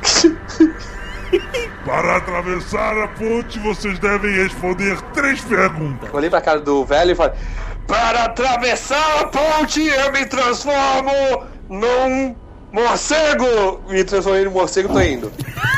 Para atravessar a ponte, vocês devem responder três perguntas. Eu olhei pra cara do velho e falei: para atravessar a ponte, eu me transformo num morcego! Me transformei num morcego e tô indo.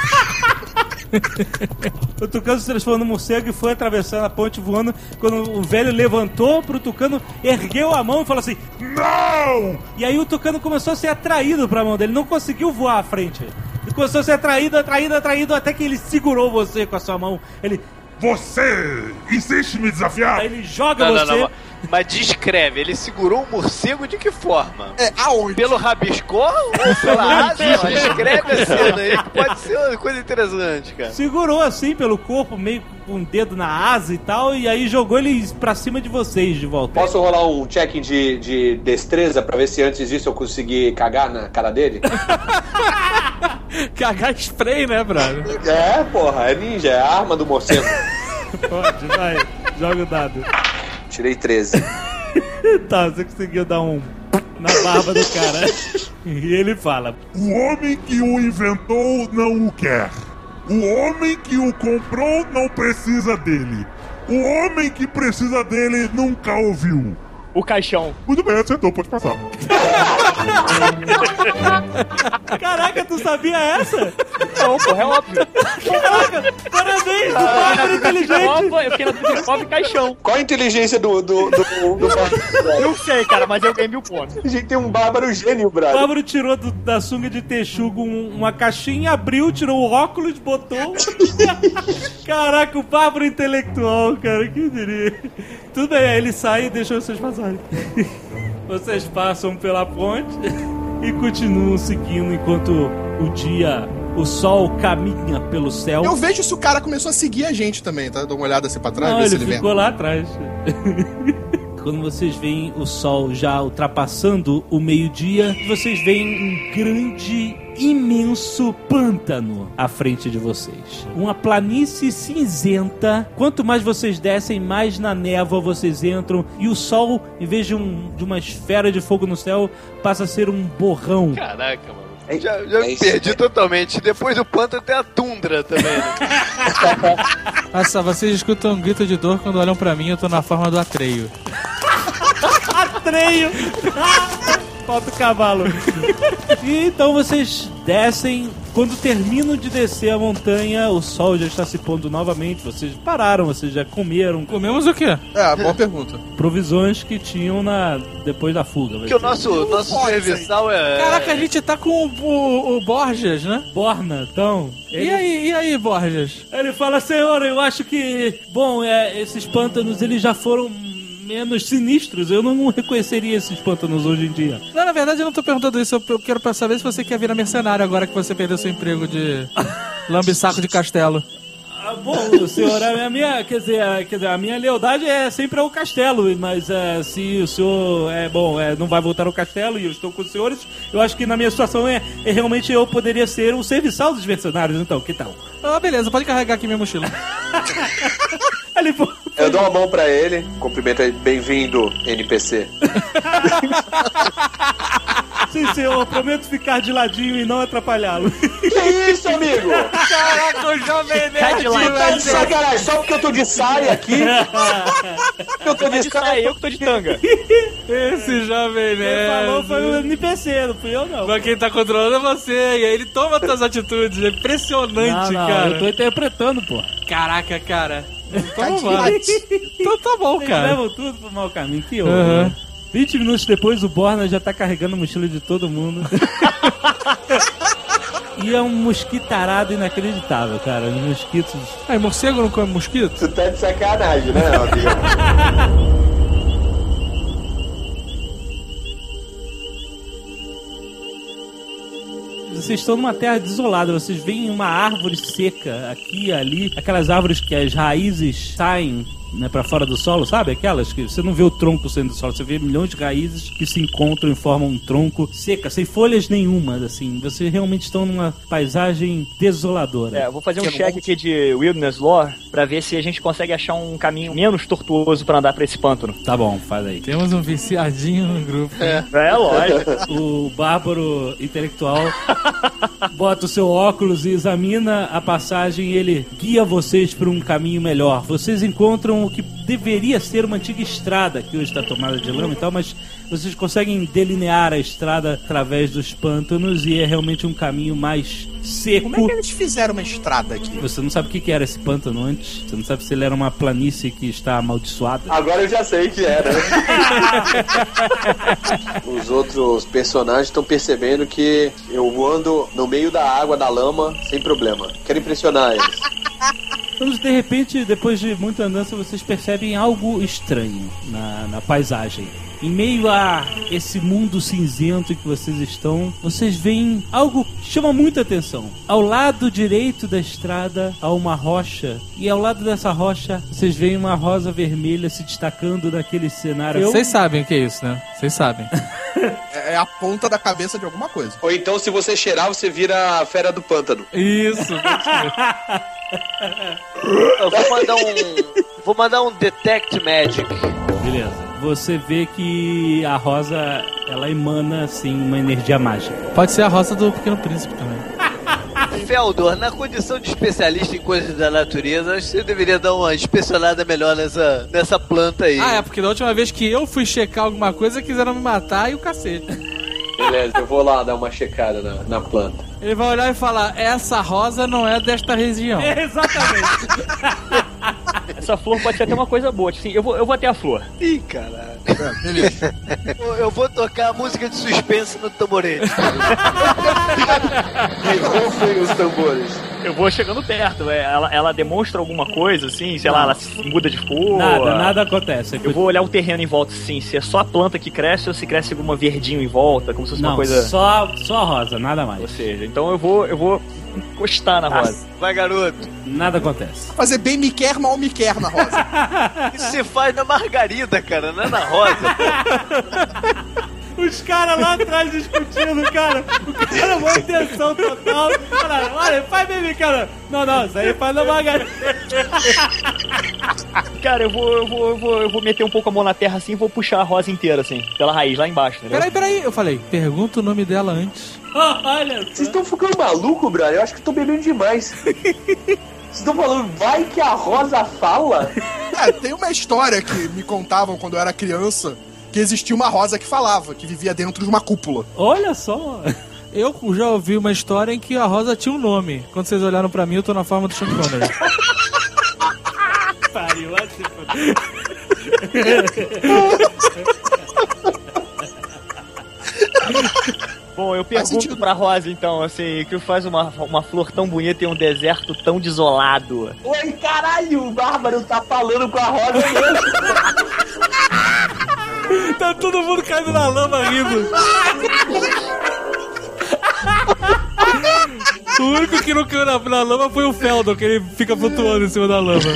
O Tucano se transformou no morcego e foi atravessando a ponte voando. Quando o velho levantou pro Tucano, ergueu a mão e falou assim: Não! E aí o Tucano começou a ser atraído pra mão dele, não conseguiu voar à frente. Ele começou a ser atraído, atraído, atraído, até que ele segurou você com a sua mão. Ele... Você insiste em me desafiar? Aí ele joga não, você... Não, não, mas descreve, ele segurou o morcego de que forma? É, aonde? Pelo rabiscó ou pela asa? Descreve a cena aí, que pode ser uma coisa interessante, cara. Segurou assim pelo corpo, meio com o dedo na asa e tal, e aí jogou ele pra cima de vocês de volta. Posso rolar um check de, de destreza pra ver se antes disso eu consegui cagar na cara dele? Cagar spray, né, brother? É, porra, é ninja, é a arma do morcego. Pode, vai, joga o dado. Tirei treze. Tá, você conseguiu dar um na barba do cara. E ele fala: O homem que o inventou não o quer. O homem que o comprou não precisa dele. O homem que precisa dele nunca ouviu. O caixão. Muito bem, acertou, pode passar. Caraca, tu sabia essa? Não, porra, é óbvio. Caraca, parabéns, o Bárbaro inteligente. Eu fiquei na dúvida de e caixão. Qual a inteligência do, do, do, do bárbaro? Não sei, cara, mas eu ganhei mil pontos. A gente tem um bárbaro gênio, O brother. Bárbaro tirou do, da sunga de texugo um, uma caixinha, abriu, tirou o óculos, botou. Caraca, o Bárbaro intelectual, cara, que diria. Tudo bem, aí ele sai e deixa vocês passarem. Vocês passam pela ponte e continuam seguindo enquanto o dia, o sol caminha pelo céu. Eu vejo se o cara começou a seguir a gente também, tá? Dá uma olhada assim pra trás. Não, ver ele se ele ficou vem. lá atrás. Quando vocês veem o sol já ultrapassando o meio-dia, vocês veem um grande imenso pântano à frente de vocês. Uma planície cinzenta. Quanto mais vocês descem, mais na névoa vocês entram. E o sol, em vez de, um, de uma esfera de fogo no céu, passa a ser um borrão. Caraca, mano. Já, já me perdi totalmente. Depois do pântano tem a tundra também, né? Nossa, vocês escutam um grito de dor quando olham pra mim, eu tô na forma do Atreio. Atreio! Falta o cavalo. E então vocês descem. Quando terminam de descer a montanha, o sol já está se pondo novamente. Vocês pararam, vocês já comeram. Comemos o quê? É, boa pergunta. Provisões que tinham na depois da fuga. Porque o nosso, nosso serviçal é... Caraca, a gente tá com o, o, o Borges, né? Borna, então... Ele... E aí, e aí, Borges? Ele fala, senhor, eu acho que... Bom, é, esses pântanos, eles já foram... menos sinistros, eu não reconheceria esses pântanos hoje em dia. Não, na verdade eu não tô perguntando isso, eu quero pra saber se você quer virar mercenário agora que você perdeu seu emprego de lambe-saco de castelo. Ah, bom, senhor, a minha, quer dizer, a, quer dizer, a minha lealdade é sempre ao castelo, mas é, se o senhor é bom, é, não vai voltar ao castelo e eu estou com os senhores, eu acho que na minha situação é, é realmente eu poderia ser o serviçal dos mercenários, então, que tal? Ah, beleza, pode carregar aqui minha mochila. Ali, pô, eu dou a mão pra ele, cumprimento ele, bem-vindo, N P C. Sim, senhor, prometo ficar de ladinho e não atrapalhá-lo. Que isso, amigo? Caraca, o Jovem Nerd tá de sacanagem, só porque eu tô de saia aqui. Eu tô de, de saia, eu que tô de tanga. Esse Jovem Nerd. Quem falou foi o N P C, não fui eu não. Mas quem tá controlando é você, e aí ele toma suas atitudes, é impressionante, não, não, cara. Eu tô interpretando, pô. Caraca, cara. Então, mano. Então tá bom, Eles cara. levam tudo pro mau caminho, que horror. Uhum. vinte minutos depois, o Borna já tá carregando a mochila de todo mundo. E é um mosquitarado inacreditável, cara. Os mosquitos... Ah, e morcego não come mosquito? Tu tá de sacanagem, né, amigo? Vocês estão numa terra desolada, vocês veem uma árvore seca aqui e ali, aquelas árvores que as raízes saem, né, pra fora do solo, sabe? Aquelas que você não vê o tronco saindo do solo, você vê milhões de raízes que se encontram e formam um tronco seca, sem folhas nenhumas, assim. Vocês realmente estão numa paisagem desoladora. É, eu vou fazer um check aqui de Wilderness Lore pra ver se a gente consegue achar um caminho menos tortuoso pra andar pra esse pântano. Tá bom, faz aí. Temos um viciadinho no grupo. É, é lógico. O bárbaro intelectual bota o seu óculos e examina a passagem e ele guia vocês para um caminho melhor. Vocês encontram o que deveria ser uma antiga estrada, que hoje está tomada de lama e tal, mas vocês conseguem delinear a estrada através dos pântanos e é realmente um caminho mais seco. Como é que eles fizeram uma estrada aqui? Você não sabe o que era esse pântano antes? Você não sabe se ele era uma planície que está amaldiçoada? Agora eu já sei que era. Os outros personagens estão percebendo que eu ando no meio da água, da lama, sem problema. Quero impressionar eles. Então, de repente, depois de muita andança, vocês percebem algo estranho na, na paisagem. Em meio a esse mundo cinzento em que vocês estão, vocês veem algo que chama muita atenção. Ao lado direito da estrada há uma rocha, e ao lado dessa rocha vocês veem uma rosa vermelha se destacando naquele cenário. Vocês sabem o que é isso, né? Vocês sabem. É a ponta da cabeça de alguma coisa. Ou então, se você cheirar, você vira a fera do pântano. Isso. Eu vou mandar um... Vou mandar um Detect Magic. Beleza. Você vê que a rosa, ela emana, assim, uma energia mágica. Pode ser a rosa do Pequeno Príncipe também. Feldor, na condição de especialista em coisas da natureza, acho que você deveria dar uma inspecionada melhor nessa, nessa planta aí. Ah, é, porque da última vez que eu fui checar alguma coisa, quiseram me matar e o cacete. Beleza, eu vou lá dar uma checada na, na planta. Ele vai olhar e falar, essa rosa não é desta região. É, exatamente. Essa flor pode ser até uma coisa boa. Assim, eu vou, eu vou até a flor. Ih, caralho. É, beleza. Eu, eu vou tocar a música de suspense no tamborete. Rufem os tambores. Eu vou chegando perto. É, ela, ela demonstra alguma coisa, assim, sei não. lá, ela se muda de cor. Nada, nada acontece. Eu vou olhar o terreno em volta, assim, se é só a planta que cresce ou se cresce alguma verdinho em volta, como se fosse não, uma coisa... só, só a rosa, nada mais. Ou seja, então eu vou, eu vou encostar na rosa. Vai, garoto. Nada acontece. Fazer bem me quer, mal me quer na rosa. Isso se faz na margarida, cara, não é na rosa. O Os caras lá atrás discutindo, cara. O cara, uma atenção total. Cara, olha, faz bem, cara. Não, não, isso aí faz na Margarida. Cara, eu vou, eu, vou, eu, vou, eu vou meter um pouco a mão na terra assim e vou puxar a rosa inteira, assim, pela raiz, lá embaixo, entendeu? Peraí, peraí. Eu falei, pergunta o nome dela antes. Olha, vocês estão ficando maluco, brother? Eu acho que tô bebendo demais. Vocês estão falando, vai que a Rosa fala? É, tem uma história que me contavam quando eu era criança, que existia uma rosa que falava, que vivia dentro de uma cúpula. Olha só. Eu já ouvi uma história em que a rosa tinha um nome. Quando vocês olharam pra mim, eu tô na forma do Sean Connery. Pariu, vai se Bom, eu pergunto pra Rosa, então, assim, que faz uma, uma flor tão bonita em um deserto tão desolado. Oi, caralho, o Bárbaro tá falando com a Rosa mesmo. Tá todo mundo caindo na lama rindo. O único que não caiu na, na lama foi o Feldon, que ele fica flutuando em cima da lama.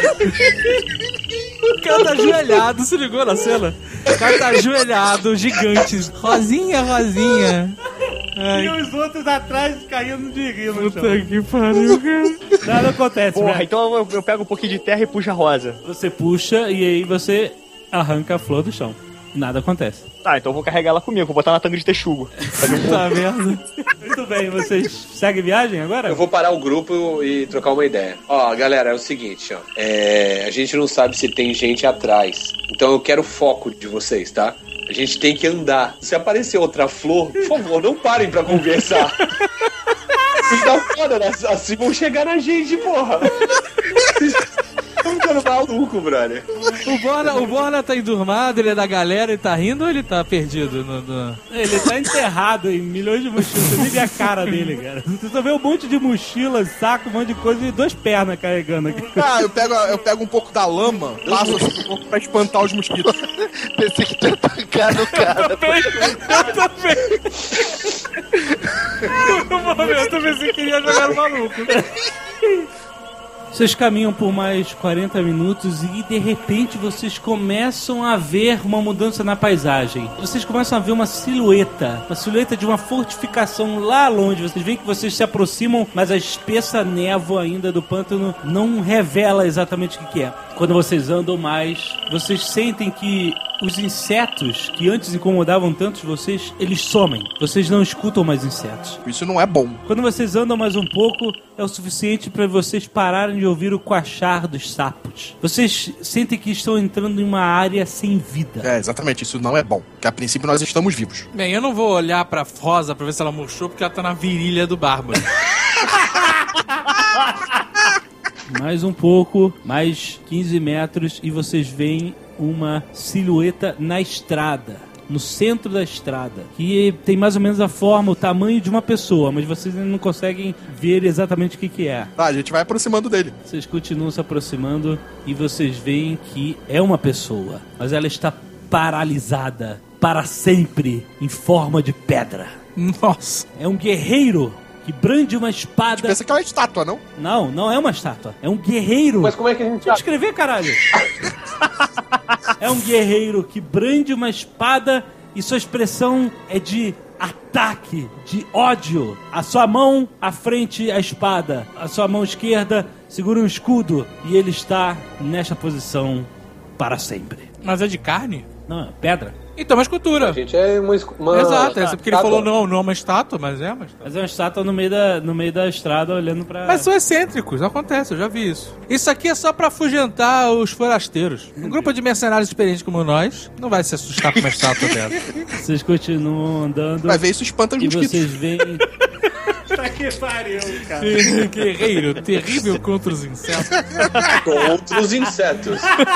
O cara tá ajoelhado, se ligou na cena? O cara tá ajoelhado, gigante. Rosinha, Rosinha. Ai. E os outros atrás caindo de rir no Puta que pariu, cara. Nada acontece, Porra, né? então eu, eu pego um pouquinho de terra e puxo a rosa. Você puxa e aí você arranca a flor do chão. Nada acontece. Tá, então eu vou carregar ela comigo, vou botar na tanga de texugo. Fazer um Tá merda. Muito bem, vocês seguem viagem agora? Eu vou parar o grupo e trocar uma ideia. Ó, galera, é o seguinte, ó. É, a gente não sabe se tem gente atrás. Então eu quero o foco de vocês, tá? A gente tem que andar. Se aparecer outra flor, por favor, não parem pra conversar. Isso tá foda, né? Assim vão chegar na gente, porra. Tô ficando maluco, brother. O Borna, o Borna tá endurmado, ele é da galera e tá rindo ou ele tá perdido? No, no... Ele tá enterrado em milhões de mochilas. Você nem vê a cara dele, cara. Você só vê um monte de mochila, saco, um monte de coisa e duas pernas carregando aqui. Ah, eu pego, eu pego um pouco da lama, passo assim um pouco pra espantar os mosquitos. Pensei que tu ia tancar no cara. Eu também. No momento eu pensei que queria jogar no maluco. Vocês caminham por mais quarenta minutos e de repente vocês começam a ver uma mudança na paisagem. Vocês começam a ver uma silhueta, uma silhueta de uma fortificação lá longe. Vocês veem que vocês se aproximam, mas a espessa névoa ainda do pântano não revela exatamente o que é. Quando vocês andam mais, vocês sentem que os insetos que antes incomodavam tanto vocês, eles somem. Vocês não escutam mais insetos. Isso não é bom. Quando vocês andam mais um pouco, é o suficiente para vocês pararem de ouvir o coachar dos sapos. Vocês sentem que estão entrando em uma área sem vida. É, exatamente. Isso não é bom. Porque a princípio nós estamos vivos. Bem, eu não vou olhar pra Rosa pra ver se ela murchou, porque ela tá na virilha do Bárbaro. Mais um pouco, mais quinze metros e vocês veem uma silhueta na estrada, no centro da estrada, que tem mais ou menos a forma, o tamanho de uma pessoa, mas vocês ainda não conseguem ver exatamente o que que é. Tá, a gente vai aproximando dele. Vocês continuam se aproximando e vocês veem que é uma pessoa, mas ela está paralisada para sempre em forma de pedra. Nossa. É um guerreiro que brande uma espada. Pensa que é uma estátua, não? Não, não é uma estátua. É um guerreiro. Mas como é que a gente Deixa eu escrever, caralho. É um guerreiro que brande uma espada e sua expressão é de ataque, de ódio. A sua mão à frente a espada, a sua mão esquerda segura um escudo e ele está nesta posição para sempre. Mas é de carne? Não, é pedra. Então, uma escultura. A gente é uma... uma Exato, é porque ele estátua. falou não, não é uma estátua, mas é uma estátua. Mas é uma estátua no meio da, no meio da estrada olhando pra... Mas são excêntricos, acontece, eu já vi isso. Isso aqui é só pra afugentar os forasteiros. Um grupo de mercenários experientes como nós não vai se assustar com uma estátua dessa. Vocês continuam andando... Vai ver, isso espanta os e mosquitos. vocês veem... Tá que pariu, cara. Guerreiro, terrível contra os insetos. Contra os insetos.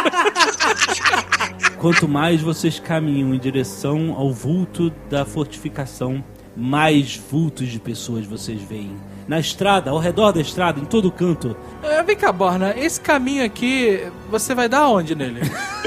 Quanto mais vocês caminham em direção ao vulto da fortificação, mais vultos de pessoas vocês veem. Na estrada, ao redor da estrada, em todo canto. É, vem cá, Borna, esse caminho aqui, você vai dar onde nele?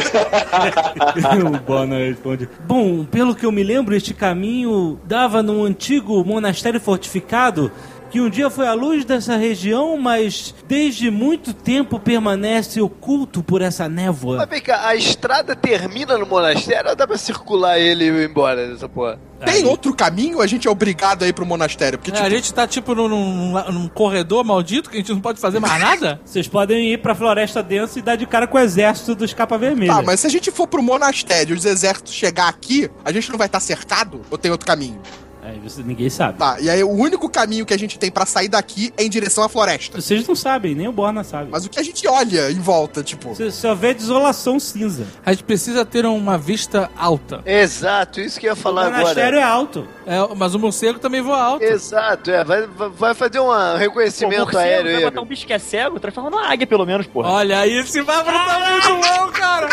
O Borna responde: bom, pelo que eu me lembro, este caminho dava num antigo monastério fortificado que um dia foi a luz dessa região, mas desde muito tempo permanece oculto por essa névoa. Mas vem cá, a estrada termina no monastério ou dá pra circular ele e ir embora dessa porra? Tem Aí. outro caminho? A gente é obrigado a ir pro monastério? Porque, É, tipo, a gente tá tipo num, num- num corredor maldito que a gente não pode fazer mais nada? Vocês podem ir pra floresta densa e dar de cara com o exército dos capa vermelha. tá, mas se a gente for pro monastério e os exércitos chegar aqui, a gente não vai estar cercado? Ou tem outro caminho? Aí você, ninguém sabe. Tá, e aí o único caminho que a gente tem pra sair daqui é em direção à floresta. Vocês não sabem, nem o Borna sabe. Mas o que a gente olha em volta, tipo... Você só vê desolação cinza. A gente precisa ter uma vista alta. Exato, isso que eu ia O falar monastério agora. é alto. É, mas o morcego também voa alto. Exato, é. Vai, vai fazer um reconhecimento morcego, aéreo vai aí. botar um bicho que é cego, transforma numa águia pelo menos, porra. Olha aí, esse bárbaro tá muito bom, cara.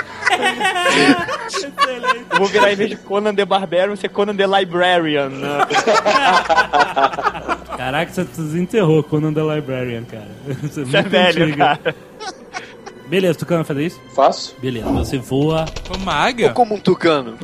Eu vou virar, em vez de Conan the Barbarian, ser Conan the Librarian. Né? Caraca, você desenterrou Conan the Librarian, cara. Você Você é velho, cara. Beleza, Tucano vai fazer isso? Faço. Beleza, você voa. Como uma águia? Ou como um tucano.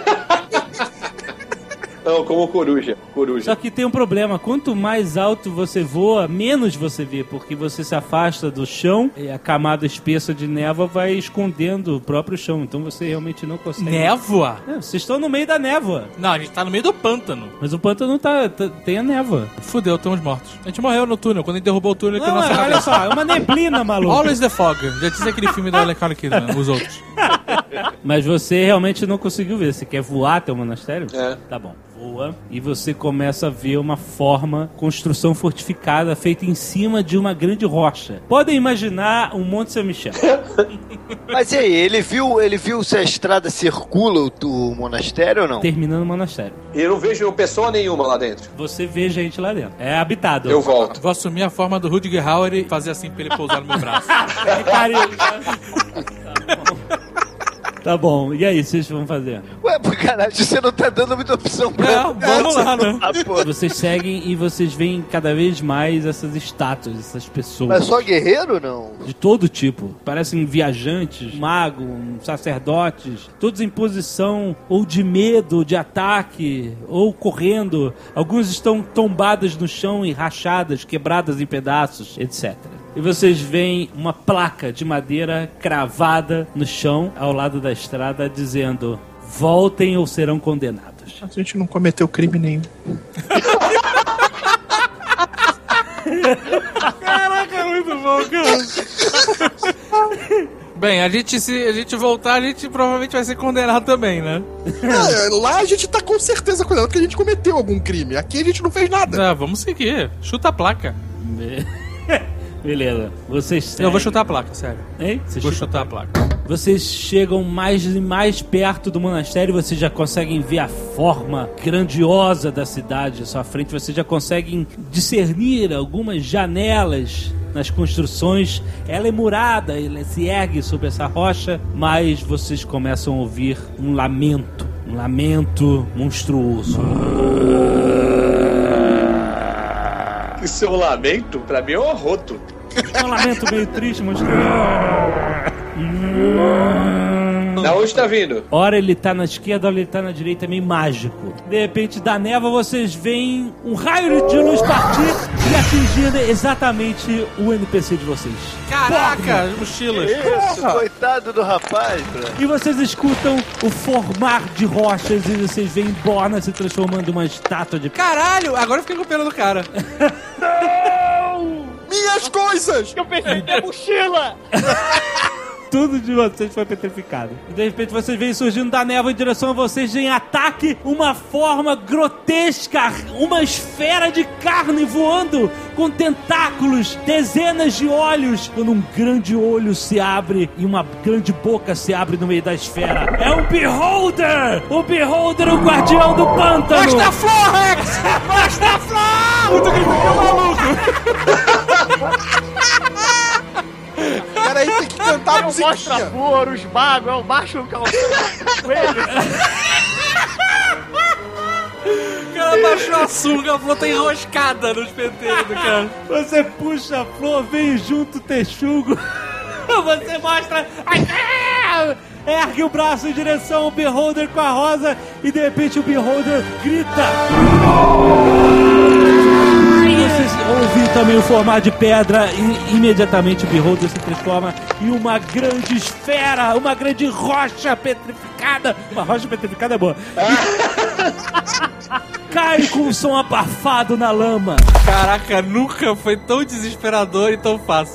Não, como coruja. Coruja. Só que tem um problema, quanto mais alto você voa, menos você vê, porque você se afasta do chão e a camada espessa de névoa vai escondendo o próprio chão, então você realmente não consegue... Névoa? É, vocês estão no meio da névoa, Não, a gente tá no meio do pântano. mas o pântano tá, tá- tem a névoa. Fudeu, estamos mortos. A gente morreu no túnel, quando a gente derrubou o túnel aqui Não, na nossa é, olha cabeça. só, é uma neblina, maluco. Always the Fog. Já disse aquele filme da Lecona aqui, né? Os outros. Mas você realmente não conseguiu ver. Você quer voar até o monastério? É. Tá bom. Voa e você começa a ver uma forma, construção fortificada feita em cima de uma grande rocha. Podem imaginar um Monte Saint-Michel. Mas e aí, ele viu, ele viu se a estrada circula o, o monastério ou não? Terminando o monastério. E eu não vejo pessoa nenhuma lá dentro. Você vê gente lá dentro. É habitado. Eu volto. Vou assumir a forma do Rudiger Hauer e fazer assim pra ele pousar no meu braço. Tá bom, e aí, vocês vão fazer? Ué, por caralho, você não tá dando muita opção pra... É, vamos lá, né? Ah, pô. Vocês seguem e vocês veem cada vez mais essas estátuas, essas pessoas. Mas só guerreiro não? De todo tipo. Parecem viajantes, magos, sacerdotes, todos em posição ou de medo, de ataque, ou correndo. Alguns estão tombados no chão e rachadas, quebradas em pedaços, etcétera. E vocês veem uma placa de madeira cravada no chão, ao lado da estrada, dizendo: voltem ou serão condenados. A gente não cometeu crime nenhum. Caraca, é muito bom, cara. Bem, a gente, se a gente voltar, a gente provavelmente vai ser condenado também, né? É, lá a gente tá com certeza condenado porque a gente cometeu algum crime. Aqui a gente não fez nada. Ah, vamos seguir. Chuta a placa. Beleza. Vocês seguem. Eu vou chutar a placa, sério. Hein? Você Vou chuta- chutar a placa. Vocês chegam mais e mais perto do monastério, vocês já conseguem ver a forma grandiosa da cidade à sua frente, vocês já conseguem discernir algumas janelas nas construções. Ela é murada, ela se ergue sobre essa rocha, mas vocês começam a ouvir um lamento, um lamento monstruoso. Isso é um lamento? Pra mim é um arroto. É um lamento meio triste, monstruoso. Da onde tá vindo? Ora ele tá na esquerda, ora ele tá na direita, meio mágico. De repente, da névoa, vocês veem um raio de luz partir e atingir exatamente o N P C de vocês. Caraca, as mochilas. Isso, coitado do rapaz, bro. E vocês escutam o formar de rochas e vocês veem Borna se transformando em uma estátua de... Caralho, agora eu fiquei com pena do cara. Minhas coisas! Eu perdi minha mochila! Tudo de vocês foi petrificado. E de repente vocês veem surgindo da névoa em direção a vocês em ataque, uma forma grotesca, uma esfera de carne voando com tentáculos, dezenas de olhos, quando um grande olho se abre e uma grande boca se abre no meio da esfera. É um Beholder! O Beholder, o guardião do pântano! Mostra a flor, Rex! Mostra a flor! Muito maluco! Peraí, tem que cantar a Eu mostro a musiquinha. flor, os magos, é o macho calçado. O cara baixou a sunga, a flor tá enroscada nos penteiros do cara. Você puxa a flor, vem junto o texugo. Você mostra. Ergue o braço em direção ao Beholder com a rosa e de repente o Beholder grita. E vocês também o formato de pedra e imediatamente o Beholder se transforma em uma grande esfera, uma grande rocha petrificada. Uma rocha petrificada é boa. Cai com um som abafado na lama. Caraca, nunca foi tão desesperador e tão fácil.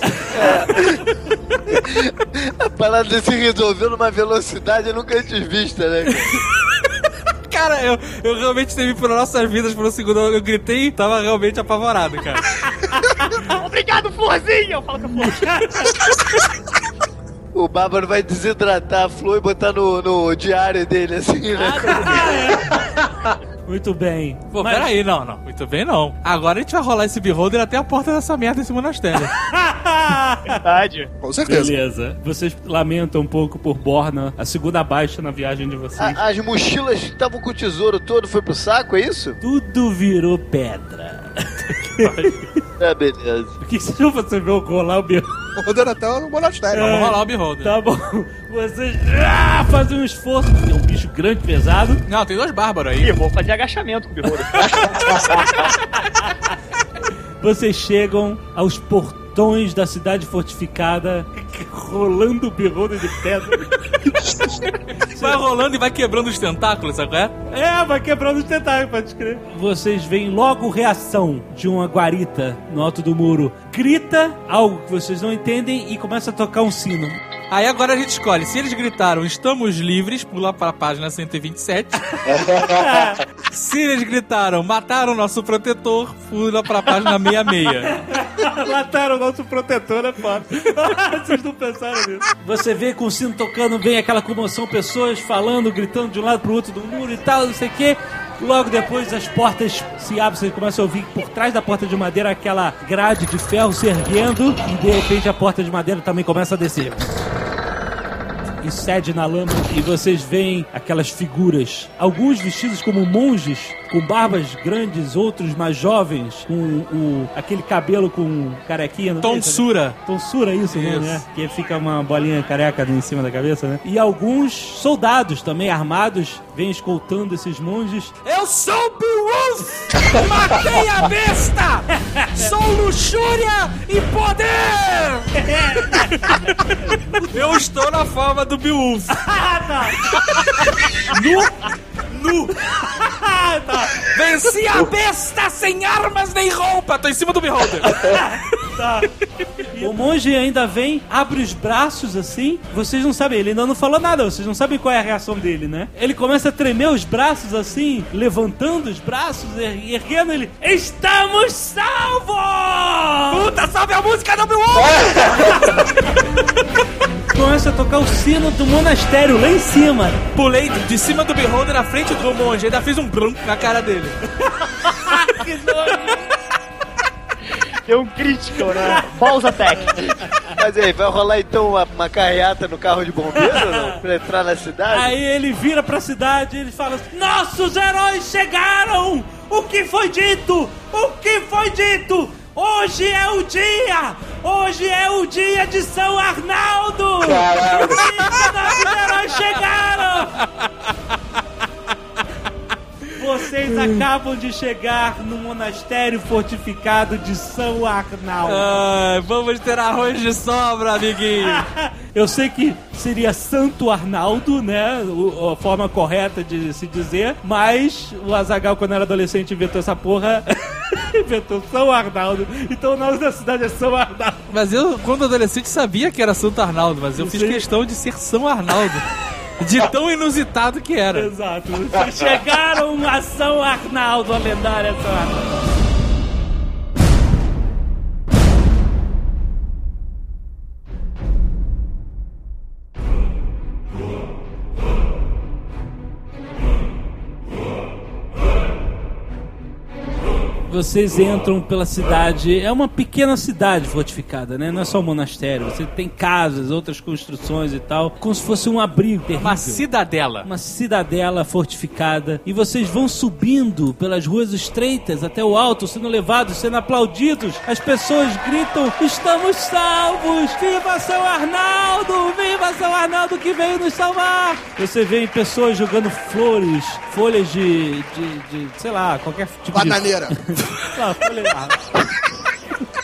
A parada se resolveu numa velocidade nunca antes vista, né, cara? Cara, eu, eu realmente temi por nossas vidas por um segundo. Eu gritei e tava realmente apavorado, cara. Obrigado, Florzinha! Eu falo com a Flor. O Bárbaro vai desidratar a Flor e botar no, no diário dele, assim, né? Muito bem. Pô, Mas... peraí, não, não. Muito bem, não. Agora a gente vai rolar esse Beholder até a porta dessa merda desse monastério. Verdade. Com certeza. Beleza. Vocês lamentam um pouco por Borna, a segunda baixa na viagem de vocês. A, as mochilas que estavam com o tesouro todo foi pro saco, é isso? Tudo virou pedra. É, beleza. O que vocês vão fazer? Ver rolar o Beholder? Rodando até o monastério. Vamos rolar o Beholder. Tá bom. Vocês ah, fazem um esforço. É um bicho grande, pesado. Não, tem dois bárbaros aí. Ih, vou fazer agachamento com o Beholder. Vocês chegam aos portões da cidade fortificada, rolando o Beholder de pedra. Vai rolando e vai quebrando os tentáculos, sabe qual é? É, vai quebrando os tentáculos, pode crer. Vocês veem logo reação de uma guarita no alto do muro. Grita algo que vocês não entendem e começa a tocar um sino. Aí agora a gente escolhe. Se eles gritaram, estamos livres, pula pra página cento e vinte e sete. Se eles gritaram, mataram o nosso protetor, pula pra página sessenta e seis. Mataram o nosso protetor, é foda. Vocês não pensaram nisso. Você vê com o sino tocando, vem aquela comoção, pessoas falando, gritando de um lado pro outro do muro e tal, não sei o quê. Logo depois as portas se abrem, você começa a ouvir por trás da porta de madeira aquela grade de ferro se erguendo e de repente a porta de madeira também começa a descer. E cede na lama e vocês veem aquelas figuras, alguns vestidos como monges, com barbas grandes, outros mais jovens, com o, aquele cabelo com carequinha no Tonsura. meio, né? Tonsura, isso, isso. Né? Que fica uma bolinha careca em cima da cabeça, né? E alguns soldados também armados vêm escoltando esses monges. Eu sou Beowulf! Matei a besta! Sou luxúria e poder! Eu estou na forma do Beowulf. Nu! Nu! Tá. Venci a besta sem armas nem roupa! Tô em cima do Beholder. Tá. O monge ainda vem, abre os braços assim. Vocês não sabem, ele ainda não falou nada. Vocês não sabem qual é a reação dele, né? Ele começa a tremer os braços assim, levantando os braços e erguendo ele. Estamos salvos! Puta, salve a música do Beowulf! Começa a tocar o sino do monastério lá em cima. Pulei de cima do Beholder na frente do monge, ainda fiz um brum na cara dele. Que nojo! Deu um critical, né? False attack. Mas aí, vai rolar então uma, uma carreata no carro de bombeiro ou não? Pra entrar na cidade? Aí ele vira pra cidade e ele fala: nossos heróis chegaram! O que foi dito? O que foi dito? Hoje é o dia! Hoje é o dia de São Arnaldo! Caralho! Nossos heróis chegaram! Vocês acabam de chegar no monastério fortificado de São Arnaldo. Ah, vamos ter arroz de sobra, amiguinho. Eu sei que seria Santo Arnaldo, né? O, a forma correta de se dizer. Mas o Azaghal, quando era adolescente, inventou essa porra. Inventou São Arnaldo. Então o nome da cidade é São Arnaldo. Mas eu, quando adolescente, sabia que era Santo Arnaldo. Mas eu fiz questão de ser São Arnaldo. De tão inusitado que era. Exato. Vocês chegaram a São Arnaldo, a lendária São Arnaldo. Vocês entram pela cidade, é uma pequena cidade fortificada, né? Não é só um monastério, você tem casas, outras construções e tal, como se fosse um abrigo terrível. Uma cidadela. Uma cidadela fortificada. E vocês vão subindo pelas ruas estreitas até o alto, sendo levados, sendo aplaudidos. As pessoas gritam: estamos salvos! Viva São Arnaldo! Viva São Arnaldo que veio nos salvar! Você vê pessoas jogando flores, folhas de, de, de sei lá, qualquer tipo Bananeira. de... Não, folha...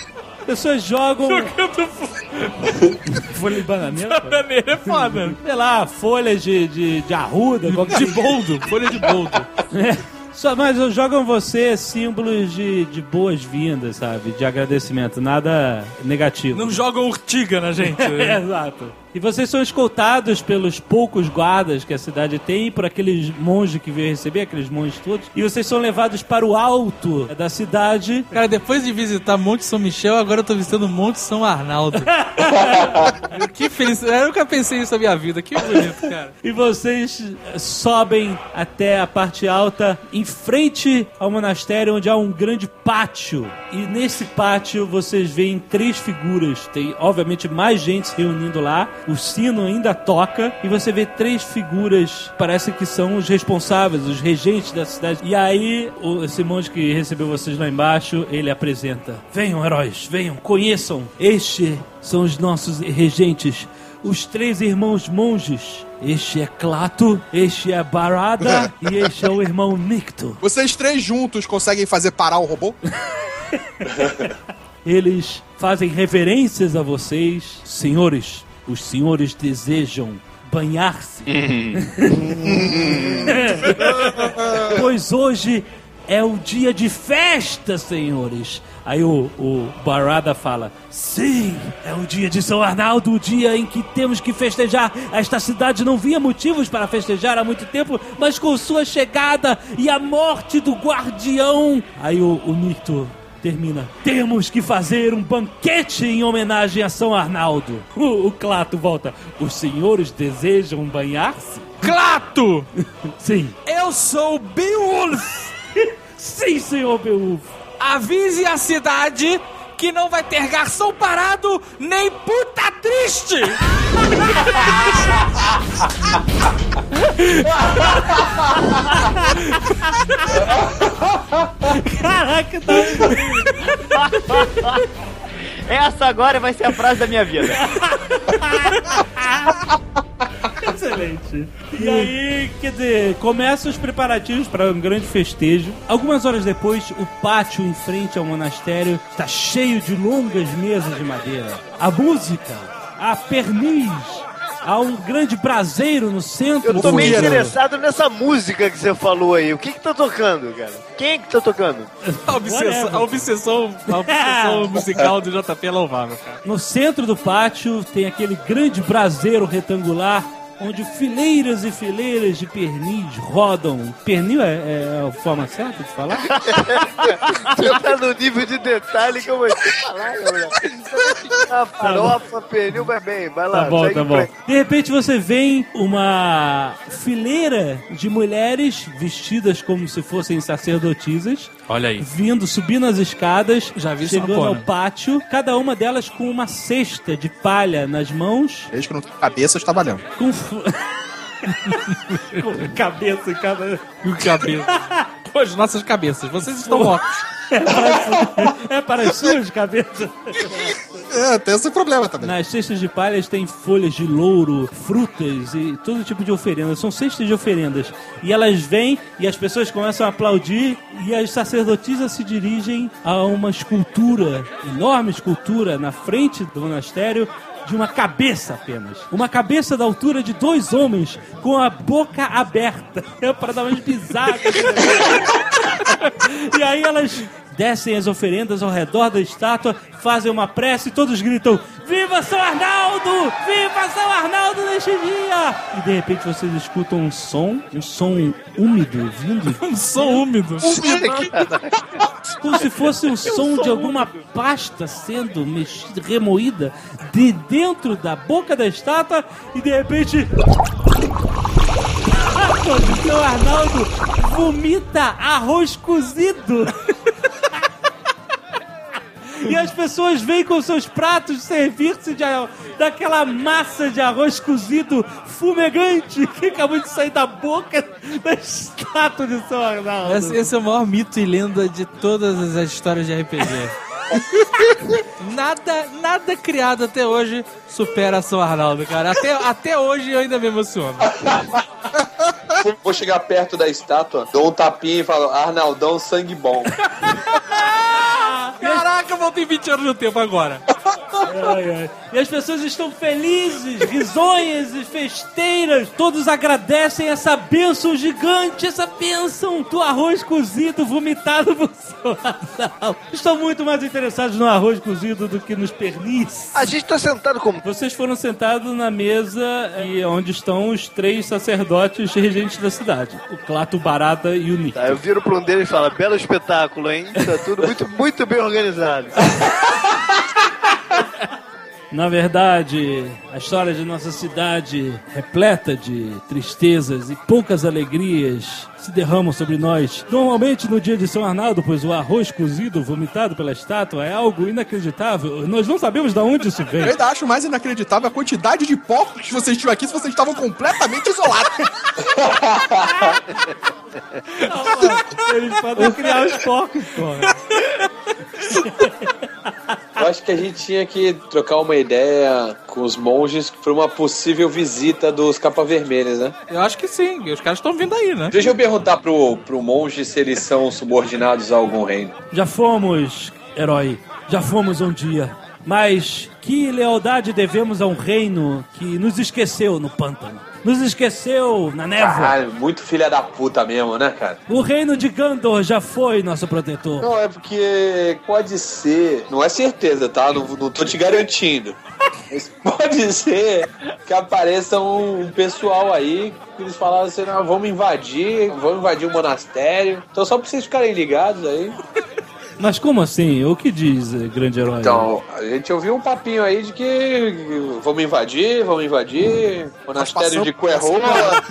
Pessoas jogam... Jogando folha de bananeira? bananeira é foda. Sei lá, folhas de, de, de arruda. qualquer- De boldo, folha de boldo. É. Só, mas jogam você símbolos de, de boas-vindas, sabe? De agradecimento, nada negativo. Não jogam urtiga na gente. É, exato. E vocês são escoltados pelos poucos guardas que a cidade tem, por aqueles monges que veio receber, aqueles monges todos, e vocês são levados para o alto da cidade. Cara, depois de visitar Monte São Michel, agora eu tô visitando Monte São Arnaldo. Que felicidade. Eu nunca pensei nisso na minha vida. Que bonito, cara. E vocês sobem até a parte alta, em frente ao monastério, onde há um grande pátio. E nesse pátio vocês veem três figuras. Tem, obviamente, mais gente se reunindo lá. O sino ainda toca. E você vê três figuras, parece que são os responsáveis, os regentes da cidade. E aí, o, esse monge que recebeu vocês lá embaixo, ele apresenta: venham, heróis, venham, conheçam. Este são os nossos regentes, os três irmãos monges. Este é Clato, este é Barada e este é o irmão Nicto. Vocês três juntos conseguem fazer parar o robô? Eles fazem reverências a vocês. Senhores, os senhores desejam banhar-se. Pois hoje é o dia de festa, senhores. Aí o, o Barada fala: sim, é o dia de São Arnaldo, o dia em que temos que festejar. Esta cidade não via motivos para festejar há muito tempo, mas com sua chegada e a morte do guardião. Aí o, o Nicto termina: temos que fazer um banquete em homenagem a São Arnaldo. O, o Clato volta: os senhores desejam banhar-se? Clato! Sim. Eu sou Beowulf! Sim, senhor Beowulf. Avise a cidade que não vai ter garçom parado nem puta triste! Caraca, tá... Essa agora vai ser a frase da minha vida. Excelente. E aí, quer dizer, começam os preparativos para um grande festejo. Algumas horas depois, o pátio em frente ao monastério está cheio de longas mesas de madeira. A música, a perniz, há um grande braseiro no centro. Eu tô meio Fogueira. interessado nessa música que você falou aí. O que que tá tocando, cara? Quem é que tá tocando? A obsessão, a obsessão, a obsessão musical do J P é louvável, cara. No centro do pátio tem aquele grande braseiro retangular, onde fileiras e fileiras de pernis rodam. Pernil é, é a forma certa de falar? Você tá no nível de detalhe que eu vou te falar, galera. A farofa, pernil, vai bem. Vai lá, Tá bom, segue tá em bom. frente. De repente você vê uma fileira de mulheres vestidas como se fossem sacerdotisas, Olha aí. vindo, subindo as escadas, Já vi isso no chegando ao porno. pátio, cada uma delas com uma cesta de palha nas mãos, Desde que não tem cabeça, está valendo. com, fu- com cabeça em cada... E o cabelo. Hoje, nossas cabeças. Vocês estão mortos. É para, é para as suas cabeças. É, tem esse problema também. Nas cestas de palhas tem folhas de louro, frutas e todo tipo de oferendas. São cestas de oferendas. E elas vêm e as pessoas começam a aplaudir e as sacerdotisas se dirigem a uma escultura, enorme escultura, na frente do monastério, de uma cabeça apenas. Uma cabeça da altura de dois homens com a boca aberta. É para dar umas pisadas. E aí elas descem as oferendas ao redor da estátua, fazem uma prece e todos gritam: viva São Arnaldo! Viva São Arnaldo neste dia! E de repente vocês escutam um som, um som úmido vindo, Um som úmido. como se fosse um som de alguma pasta sendo mexida, remoída de dentro da boca da estátua, e de repente o São Arnaldo vomita arroz cozido. E as pessoas vêm com seus pratos servir-se de, daquela massa de arroz cozido fumegante que acabou de sair da boca da estátua de São Arnaldo. Esse, esse é o maior mito e lenda de todas as histórias de R P G. Nada, nada criado até hoje supera São Arnaldo, cara. Até, até hoje eu ainda me emociono. Vou chegar perto da estátua, dou um tapinha e falo: Arnaldão, sangue bom. Caraca, falar que eu voltei vinte anos no tempo agora. Ai, ai. E as pessoas estão felizes, risonhas e festeiras. Todos agradecem essa bênção gigante, essa bênção do arroz cozido vomitado por seu Asal. Estão muito mais interessados no arroz cozido do que nos pernis. A gente tá sentado como? Vocês foram sentados na mesa e onde estão os três sacerdotes regentes da cidade. O Clato, o Barada e o Nick. Tá, eu viro pra um deles e falo, belo espetáculo, hein? Tá tudo muito, muito bem organizado. Na verdade, a história de nossa cidade, repleta de tristezas e poucas alegrias, se derramam sobre nós. Normalmente no dia de São Arnaldo, pois o arroz cozido vomitado pela estátua é algo inacreditável. Nós não sabemos de onde isso vem. Eu ainda acho mais inacreditável a quantidade de porcos que vocês tinham aqui se vocês estavam completamente isolados. Não, eles podem criar os porcos, porra. Eu acho que a gente tinha que trocar uma ideia com os monges para uma possível visita dos capa vermelhas, né? Eu acho que sim, os caras estão vindo aí, né? Deixa eu perguntar pro, pro monge se eles são subordinados a algum reino. Já fomos, herói, já fomos um dia. Mas que lealdade devemos a um reino que nos esqueceu no pântano? Nos esqueceu na névoa? Caralho, muito filha da puta mesmo, né, cara? O reino de Gandor já foi nosso protetor. Não, é porque pode ser... Não é certeza, tá? Não, não tô te garantindo. Mas pode ser que apareça um pessoal aí que eles falaram assim, não, vamos invadir, vamos invadir o monastério. Então só pra vocês ficarem ligados aí. Mas como assim? O que diz, grande herói? Então, a gente ouviu um papinho aí de que vamos invadir, vamos invadir, monastério de Coerrola.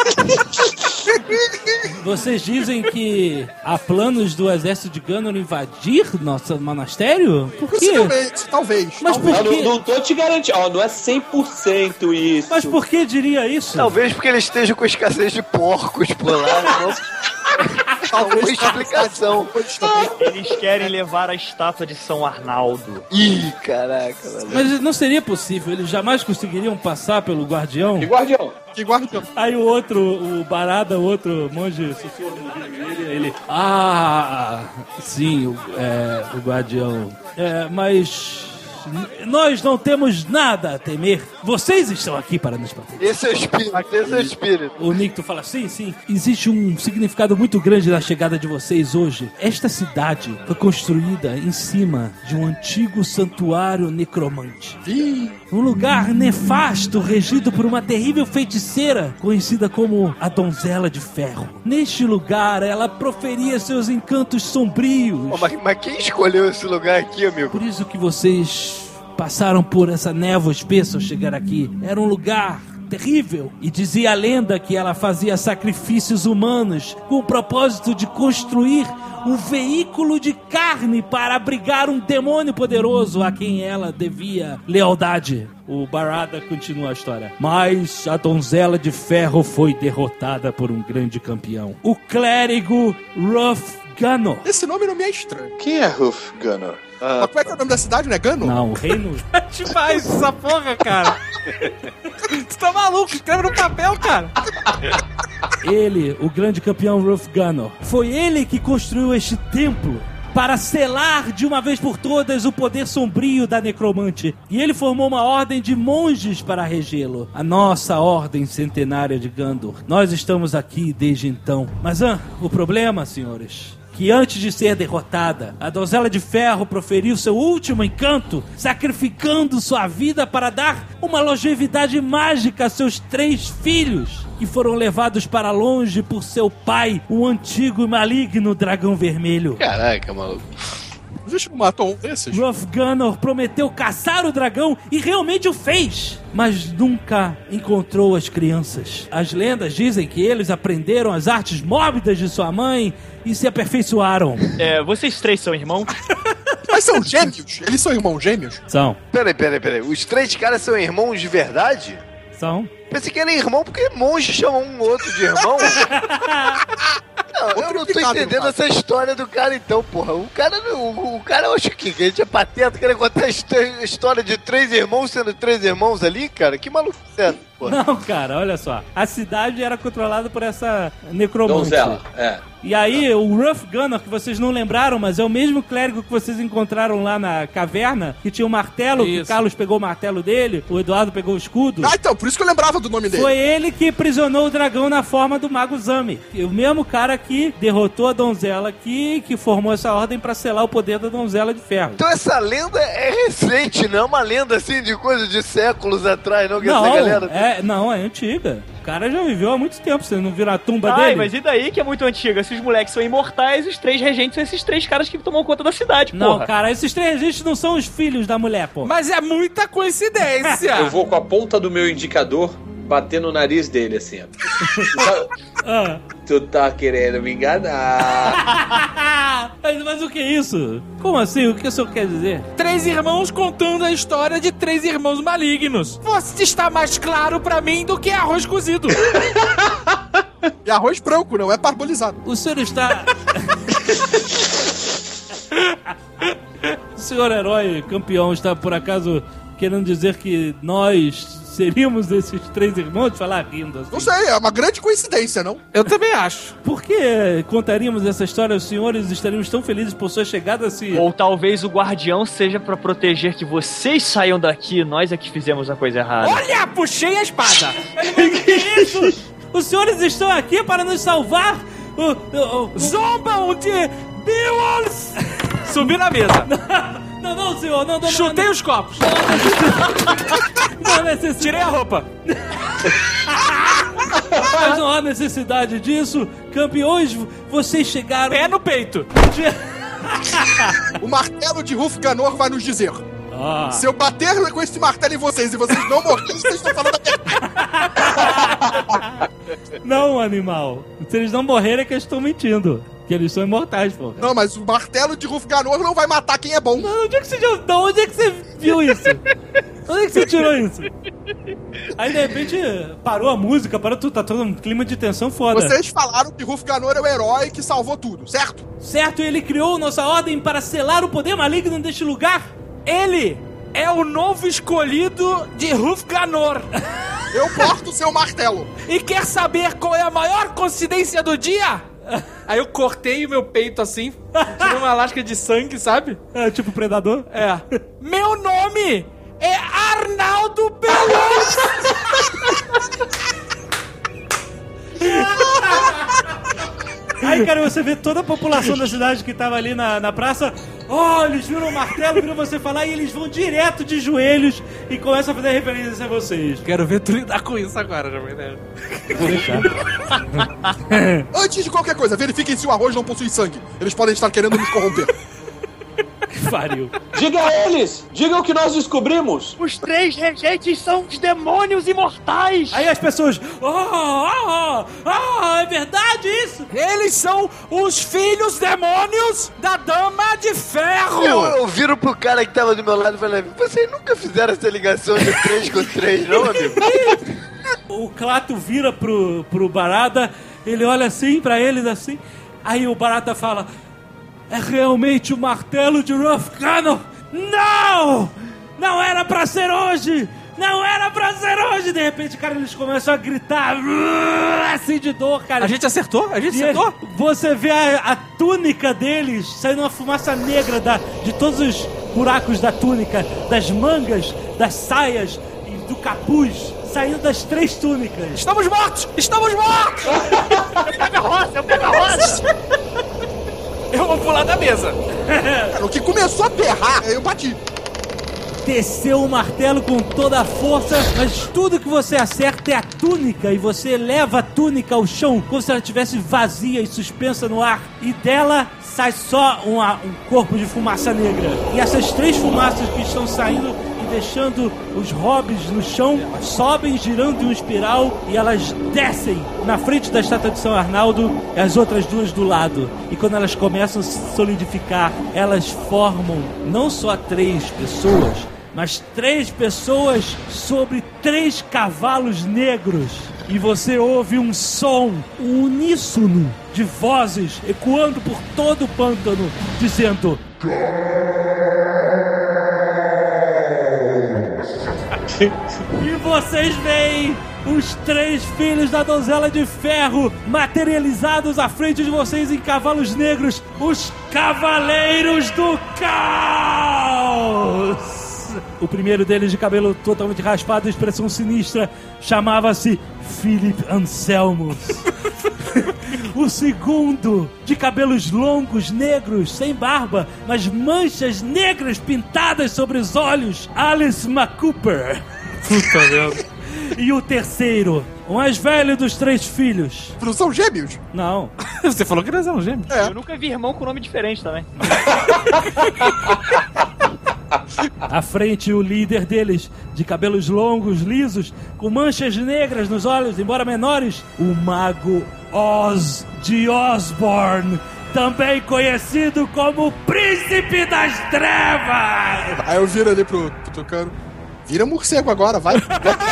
Vocês dizem que há planos do exército de Gandor invadir nosso monastério? Por quê? Possivelmente, talvez. Mas talvez. por quê? Não, não tô te garantindo, ó, não é cem por cento isso. Mas por que diria isso? Talvez porque ele esteja com escassez de porcos por lá. Não... Talvez uma explicação. Eles querem levar a estátua de São Arnaldo. Ih, caraca, velho. Mas não seria possível, eles jamais conseguiriam passar pelo guardião? Que guardião? Que guardião. Aí o outro, o Barada, o outro monge sussurra no ouvido dele, ele... Ah, sim, o, é, o guardião. É, mas... Nós não temos nada a temer. Vocês estão aqui para nos proteger. Esse é o espírito, esse é o espírito. O Nicto fala, sim, sim. Existe um significado muito grande na chegada de vocês hoje. Esta cidade foi construída em cima de um antigo santuário necromante. Um lugar nefasto, regido por uma terrível feiticeira, conhecida como a Donzela de Ferro. Neste lugar, ela proferia seus encantos sombrios. Oh, mas, mas quem escolheu esse lugar aqui, amigo? Por isso que vocês passaram por essa névoa espessa ao chegar aqui. Era um lugar terrível. E dizia a lenda que ela fazia sacrifícios humanos com o propósito de construir um veículo de carne para abrigar um demônio poderoso a quem ela devia lealdade. O Barada continua a história. Mas a Donzela de Ferro foi derrotada por um grande campeão. O clérigo Ruff Gunor. Esse nome não me é estranho. Quem é Ruff Gunor? Ah, Mas como é que é o nome da cidade, não é Gano? Não, o reino... É demais essa porra, cara. Tu tá maluco? Escreve no papel, cara. Ele, o grande campeão Ruff Gunor, foi ele que construiu este templo para selar de uma vez por todas o poder sombrio da necromante. E ele formou uma ordem de monges para regê-lo. A nossa ordem centenária de Gandor. Nós estamos aqui desde então. Mas ah, o problema, senhores... que antes de ser derrotada, a Donzela de Ferro proferiu seu último encanto, sacrificando sua vida para dar uma longevidade mágica a seus três filhos, que foram levados para longe por seu pai, o antigo e maligno Dragão Vermelho. Caraca, maluco. A gente não matou um desses? Ruff Gunor prometeu caçar o dragão e realmente o fez, mas nunca encontrou as crianças. As lendas dizem que eles aprenderam as artes mórbidas de sua mãe e se aperfeiçoaram. É, vocês três são irmãos? Mas são gêmeos? Eles são irmãos gêmeos? São. Peraí, peraí, peraí. Os três caras são irmãos de verdade? São. Pensei que era irmão porque monge chamam um outro de irmão. Não, eu não tô entendendo essa história do cara então, porra. O cara, o, o cara eu acho que a gente é pateta, querendo contar a história de três irmãos sendo três irmãos ali, cara. Que maluco é essa? pô. Não, cara, olha só. A cidade era controlada por essa necromante. Donzela, é. E aí, o Ruff Gunner, que vocês não lembraram, mas é o mesmo clérigo que vocês encontraram lá na caverna, que tinha o um martelo, que o Carlos pegou o martelo dele, o Eduardo pegou o escudo. Ah, então, por isso que eu lembrava do nome dele. Foi ele que aprisionou o dragão na forma do Mago Zami. O mesmo cara que derrotou a donzela aqui, que formou essa ordem pra selar o poder da donzela de ferro. Então essa lenda é recente, não é uma lenda assim de coisa de séculos atrás, não? Que Não, essa galera... é, não, é antiga. O cara já viveu há muito tempo, você não viu a tumba Ai, dele? mas e daí que é muito antiga? Se os moleques são imortais, os três regentes são esses três caras que tomam conta da cidade, Não, porra. cara, esses três regentes não são os filhos da mulher, pô. Mas é muita coincidência. Eu vou com a ponta do meu indicador bater no nariz dele, assim, ó. Ah. Tu tá querendo me enganar. mas, mas o que é isso? Como assim? O que o senhor quer dizer? Três irmãos contando a história de três irmãos malignos. Você está mais claro pra mim do que arroz cozido. E arroz branco, não é parbolizado. O senhor está... O senhor herói campeão está, por acaso, querendo dizer que nós seríamos esses três irmãos? Falar rindo assim. Não sei, é uma grande coincidência, não? Eu também acho. Por que contaríamos essa história aos senhores e estaríamos tão felizes por sua chegada assim? Ou talvez o guardião seja pra proteger que vocês saiam daqui, nós é que fizemos a coisa errada. Olha, puxei a espada. Mas o que é isso? Os senhores estão aqui para nos salvar? O, o, o... Zombam de Beowulf! Subi na mesa. Não, não, senhor, não, não. Chutei não, os copos. Não há necessidade. Tirei a roupa. Mas não há necessidade disso. Campeões, vocês chegaram... Pé no peito. O martelo de Rufganor vai nos dizer. Ah. Se eu bater com esse martelo em vocês e vocês não morrerem, vocês estão falando a verdade. Não, animal. Se eles não morrerem é que eles estão mentindo. Que eles são imortais, pô. Não, mas o martelo de Rufganor não vai matar quem é bom. Não, onde é que você, de onde é que você viu isso? Onde é que você tirou isso? Aí, de repente, parou a música, parou tudo, tá todo um clima de tensão foda. Vocês falaram que Rufganor é o herói que salvou tudo, certo? Certo, ele criou nossa ordem para selar o poder maligno deste lugar? Ele é o novo escolhido de Rufganor. Eu porto o seu martelo. E quer saber qual é a maior coincidência do dia? Aí eu cortei o meu peito assim, tirei uma lasca de sangue, sabe? É, tipo predador? É. Meu nome é Arnaldo Belos! Aí, cara, você vê toda a população da cidade que tava ali na, na praça. Oh, eles viram o martelo, viram você falar e eles vão direto de joelhos e começam a fazer referências a vocês. Quero ver tu lidar com isso agora, Jovem Nerd. Vou deixar. Antes de qualquer coisa, verifiquem se o arroz não possui sangue. Eles podem estar querendo nos corromper. Pariu. Diga a eles! Diga o que nós descobrimos! Os três regentes são os demônios imortais! Aí as pessoas... Oh, oh, oh, é verdade isso? Eles são os filhos demônios da Dama de Ferro! Eu, eu viro pro cara que tava do meu lado e falei, vocês nunca fizeram essa ligação de três com três, não, amigo? O Clato vira pro, pro Barada, ele olha assim pra eles assim, aí o Barada fala... É realmente o martelo de Rufganor? Não! Não era pra ser hoje! Não era pra ser hoje! De repente, cara, eles começam a gritar assim de dor, cara. A gente acertou? A gente E acertou? você vê a, a túnica deles saindo uma fumaça negra da, de todos os buracos da túnica, das mangas, das saias e do capuz, saindo das três túnicas. Estamos mortos! Estamos mortos! Eu pego a roça! Eu pego a roça! Eu vou pular da mesa. Cara, o que começou a berrar, eu bati. Desceu o martelo com toda a força, mas tudo que você acerta é a túnica, e você leva a túnica ao chão como se ela estivesse vazia e suspensa no ar, e dela sai só uma, um corpo de fumaça negra. E essas três fumaças que estão saindo e deixando os hobbits no chão sobem girando em um espiral e elas descem na frente da estátua de São Arnaldo e as outras duas do lado. E quando elas começam a se solidificar, elas formam não só três pessoas, mas três pessoas sobre três cavalos negros. E você ouve um som, um uníssono de vozes ecoando por todo o pântano, dizendo... E vocês veem os três filhos da donzela de ferro materializados à frente de vocês em cavalos negros, os Cavaleiros do Caos! O primeiro deles, de cabelo totalmente raspado e expressão sinistra, chamava-se Philip Anselmo. O segundo, de cabelos longos, negros, sem barba, mas manchas negras pintadas sobre os olhos, Alice McCooper. Puta merda. E o terceiro, o mais velho dos três filhos. Não são gêmeos? Não. Você falou que eles eram gêmeos. É. Eu nunca vi irmão com nome diferente também. À frente, o líder deles, de cabelos longos, lisos, com manchas negras nos olhos, embora menores, o mago Oz de Osborne, também conhecido como Príncipe das Trevas. Aí eu viro ali pro, pro Tucano. Vira morcego agora, vai.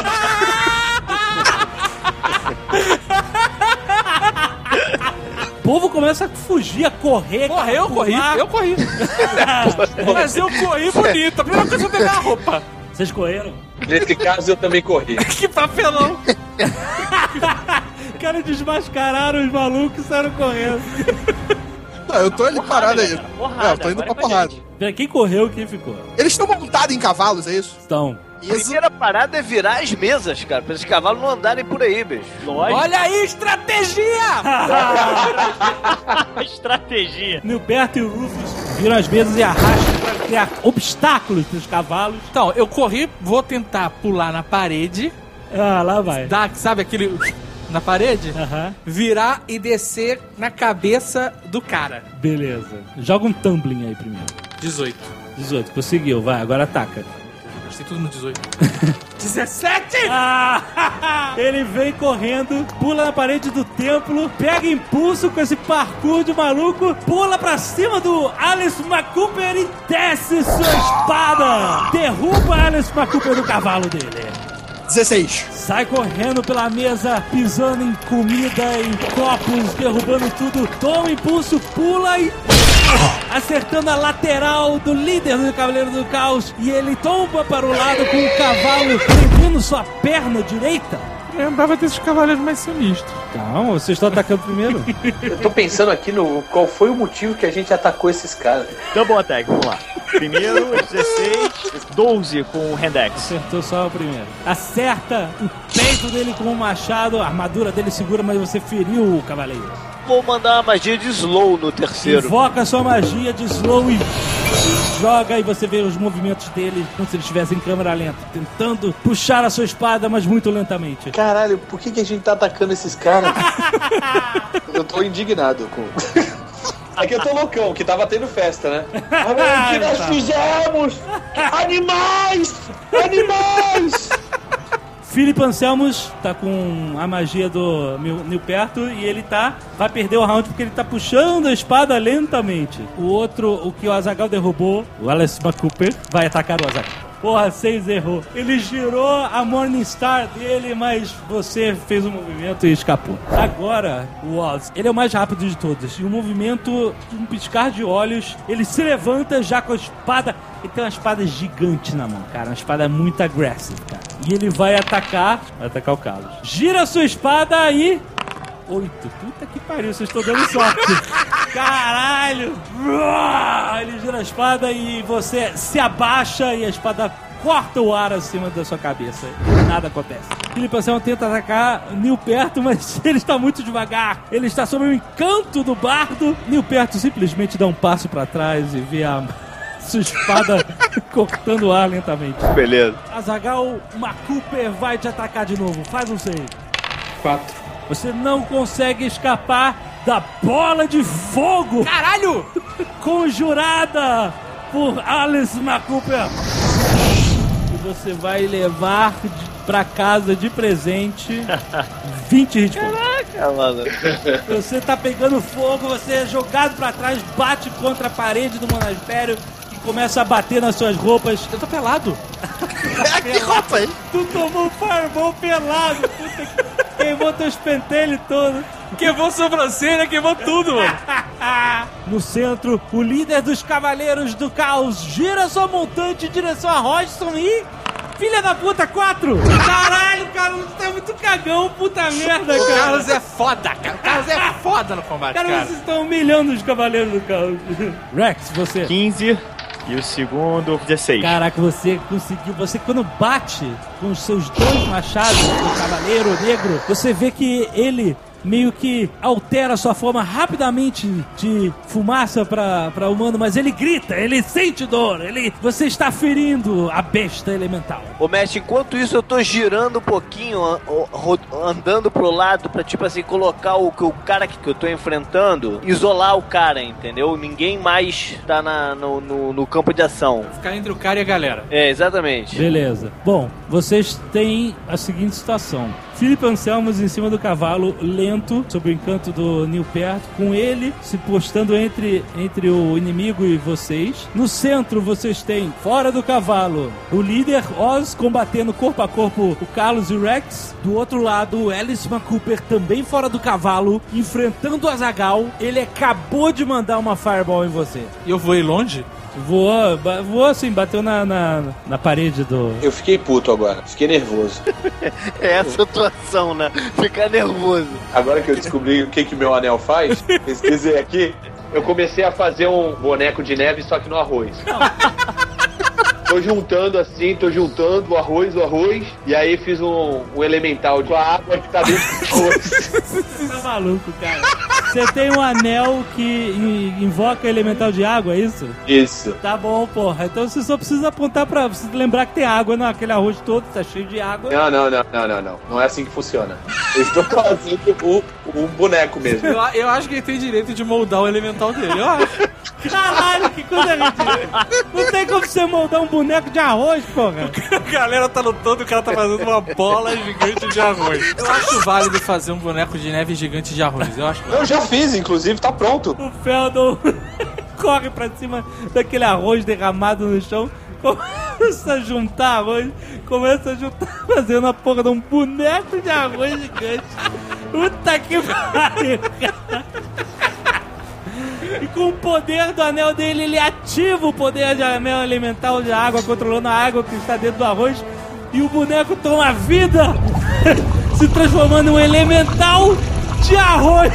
O povo começa a fugir, a correr. Correr, eu corri, eu corri. Mas eu corri bonito. A primeira coisa é pegar a roupa. Vocês correram? Nesse caso, eu também corri. Que papelão. Cara, desmascararam os malucos e saíram correndo. Não, eu tô ali parado aí. Porrada, É, eu tô indo pra porrada. Pera, quem correu, quem ficou? Eles estão montados em cavalos, é isso? Estão. A primeira parada é virar as mesas, cara, pra esses cavalos não andarem por aí, bicho. Lógico. Olha aí, estratégia! Estratégia. Nilberto e o Rufus viram as mesas e arrastam pra criar obstáculos pros cavalos. Então, eu corri, vou tentar pular na parede. Ah, lá vai. Dar, sabe, aquele... na parede, Aham. virar e descer na cabeça do cara. Beleza. Joga um tumbling aí primeiro. dezoito. dezoito, conseguiu. Vai, agora ataca. Gastei tudo no dezoito. dezessete! Ah, ele vem correndo, pula na parede do templo, pega impulso com esse parkour de maluco, pula pra cima do Alice McCooper e desce sua espada. Derruba Alice McCooper do cavalo dele. dezesseis. Sai correndo pela mesa, pisando em comida, em copos, derrubando tudo. Toma impulso, pula e... acertando a lateral do líder do Cavaleiro do Caos. E ele tomba para o lado com o cavalo prendendo sua perna direita. Eu lembrava desses cavaleiros mais sinistros. Calma, vocês estão atacando primeiro? Eu tô pensando aqui no qual foi o motivo que a gente atacou esses caras. Double attack, vamos lá. Primeiro, dezesseis, doze com o Handex. Acertou só o primeiro. Acerta o peito dele com um machado, a armadura dele segura, mas você feriu o cavaleiro. Vou mandar uma magia de slow no terceiro. Invoca sua magia de slow e joga, e você vê os movimentos dele como se ele estivesse em câmera lenta, tentando puxar a sua espada, mas muito lentamente. Caralho, por que, que a gente tá atacando esses caras? Eu tô indignado com... Aqui eu tô loucão, que tava tendo festa, né? Olha o que nós fizemos! Animais! Animais! Philip Anselmus tá com a magia do Nilberto e ele tá vai perder o round porque ele tá puxando a espada lentamente. O outro, o que o Azaghal derrubou, o Alice McCooper, vai atacar o Azaghal. Porra, seis errou. Ele girou a Morningstar dele, mas você fez um movimento e escapou. Agora, o Oz, ele é o mais rápido de todos. E o movimento, um piscar de olhos, ele se levanta já com a espada. Ele tem uma espada gigante na mão, cara. Uma espada muito agressiva, cara. E ele vai atacar, vai atacar o Carlos. Gira a sua espada e... Oito. Puta que pariu, vocês estão dando sorte. Caralho. Ele gira a espada e você se abaixa e a espada corta o ar acima da sua cabeça. E nada acontece. Philip Anselmo tenta atacar Nilberto, mas ele está muito devagar. Ele está sob o encanto do bardo. Nilberto simplesmente dá um passo pra trás e vê a... sua espada cortando o ar lentamente. Beleza. Azaghal McCooper vai te atacar de novo. Faz um save. Quatro. Você não consegue escapar da bola de fogo. Caralho! Conjurada por Alice McCooper. E você vai levar de, pra casa de presente vinte hit points. Caraca, mano. Você tá pegando fogo, você é jogado pra trás, bate contra a parede do monastério e começa a bater nas suas roupas. Eu tô pelado. É, que roupa, hein? Tu tomou um fireball pelado. Puta que... Queimou teus pentelhos todos. Queimou sobrancelha, queimou tudo, mano. No centro, o líder dos Cavaleiros do Caos gira sua montante em direção a Hodgson e... Filha da puta, quatro! Caralho, cara, você é muito cagão, puta merda, O cara. Carlos é foda, cara. O Carlos é foda no combate, Cara, cara. vocês estão humilhando os cavaleiros do Carlos. Rex, você... quinze. E o segundo, dezesseis. Caraca, você conseguiu. Você, quando bate com os seus dois machados do Cavaleiro Negro, você vê que ele meio que altera a sua forma rapidamente de fumaça pra, pra humano, mas ele grita, ele sente dor, ele, você está ferindo a besta elemental. Ô, mestre, enquanto isso eu tô girando um pouquinho, an- ro- andando pro lado pra, tipo assim, colocar o, o cara que, que eu tô enfrentando, isolar o cara, entendeu? Ninguém mais tá na, no, no, no campo de ação. Ficar entre o cara e a galera. É, exatamente. Beleza. Bom, vocês têm a seguinte situação. Filipe Anselmos em cima do cavalo, lento, sob o encanto do Nilperto, com ele se postando entre, entre o inimigo e vocês. No centro, vocês têm, fora do cavalo, o líder Oz combatendo corpo a corpo o Carlos e o Rex. Do outro lado, o Alice Cooper também fora do cavalo, enfrentando o Azaghal. Ele acabou de mandar uma fireball em você. E eu voei longe? Voou, ba- voou assim, bateu na, na, na parede do... Eu fiquei puto agora, fiquei nervoso. É essa atuação, né? Ficar nervoso. Agora que eu descobri o que que meu anel faz, pesquisei aqui, eu comecei a fazer um boneco de neve, só que no arroz. Tô juntando assim, tô juntando o arroz, o arroz, e aí fiz um, um elemental com a água que tá dentro do arroz. Você tá maluco, cara. Você tem um anel que in- invoca elemental de água, é isso? Isso. Tá bom, porra. Então você só precisa apontar pra... Precisa lembrar que tem água naquele arroz todo, tá cheio de água. Não, não, não, não, não, não. Não é assim que funciona. Eu estou fazendo o, o boneco mesmo. Eu, eu acho que ele tem direito de moldar o elemental dele, eu acho. Caralho, que coisa ridícula. Não tem como você moldar um boneco de arroz, porra. A galera tá lutando e o cara tá fazendo uma bola gigante de arroz. Eu acho válido fazer um boneco de neve gigante de arroz. Eu acho. Eu já fiz, inclusive, tá pronto. O Feldon corre pra cima daquele arroz derramado no chão, começa a juntar arroz, começa a juntar, fazendo a porra de um boneco de arroz gigante. Puta que pariu, cara. E com o poder do anel dele, ele ativa o poder de anel elemental de água, controlando a água que está dentro do arroz. E o boneco toma vida, se transformando em um elemental de arroz.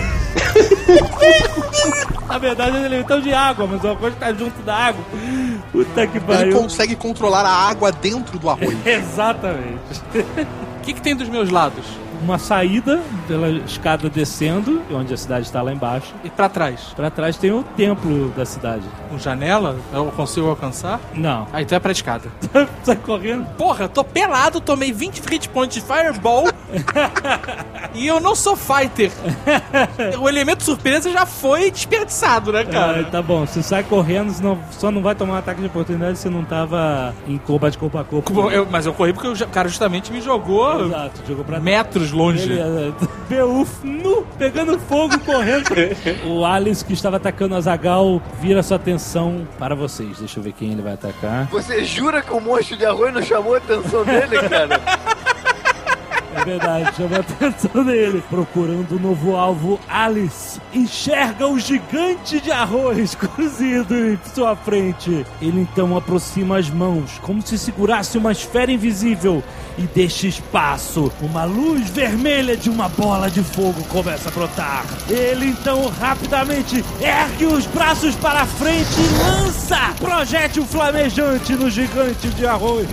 Na verdade, é um elemental de água, mas o arroz está junto da água. Puta que Ele pariu. consegue controlar a água dentro do arroz. Exatamente. O que, que tem dos meus lados? Uma saída pela escada descendo, onde a cidade está lá embaixo. E pra trás? Pra trás tem o templo da cidade. Com janela? Eu consigo alcançar? Não. Ah, então é pra escada. Sai correndo. Porra, eu tô pelado, tomei vinte hit points de Fireball e eu não sou fighter. O elemento surpresa já foi desperdiçado, né, cara? Ah, tá bom, você sai correndo, senão só não vai tomar um ataque de oportunidade se não tava em combate corpo a corpo. Bom, eu- mas eu corri porque o cara justamente me jogou Exato, jogou pra metros longe. Beleza. Beowulf nu, pegando fogo, correndo. O Alice, que estava atacando o Azaghal, vira sua atenção para vocês. Deixa eu ver quem ele vai atacar. Você jura que o monstro de arroz não chamou a atenção dele, cara? É verdade, chama a atenção dele. Procurando um novo alvo, Alice enxerga o gigante de arroz cozido em sua frente. Ele então aproxima as mãos, como se segurasse uma esfera invisível, e deixa espaço. Uma luz vermelha de uma bola de fogo começa a brotar. Ele então rapidamente ergue os braços para a frente e lança projétil flamejante no gigante de arroz.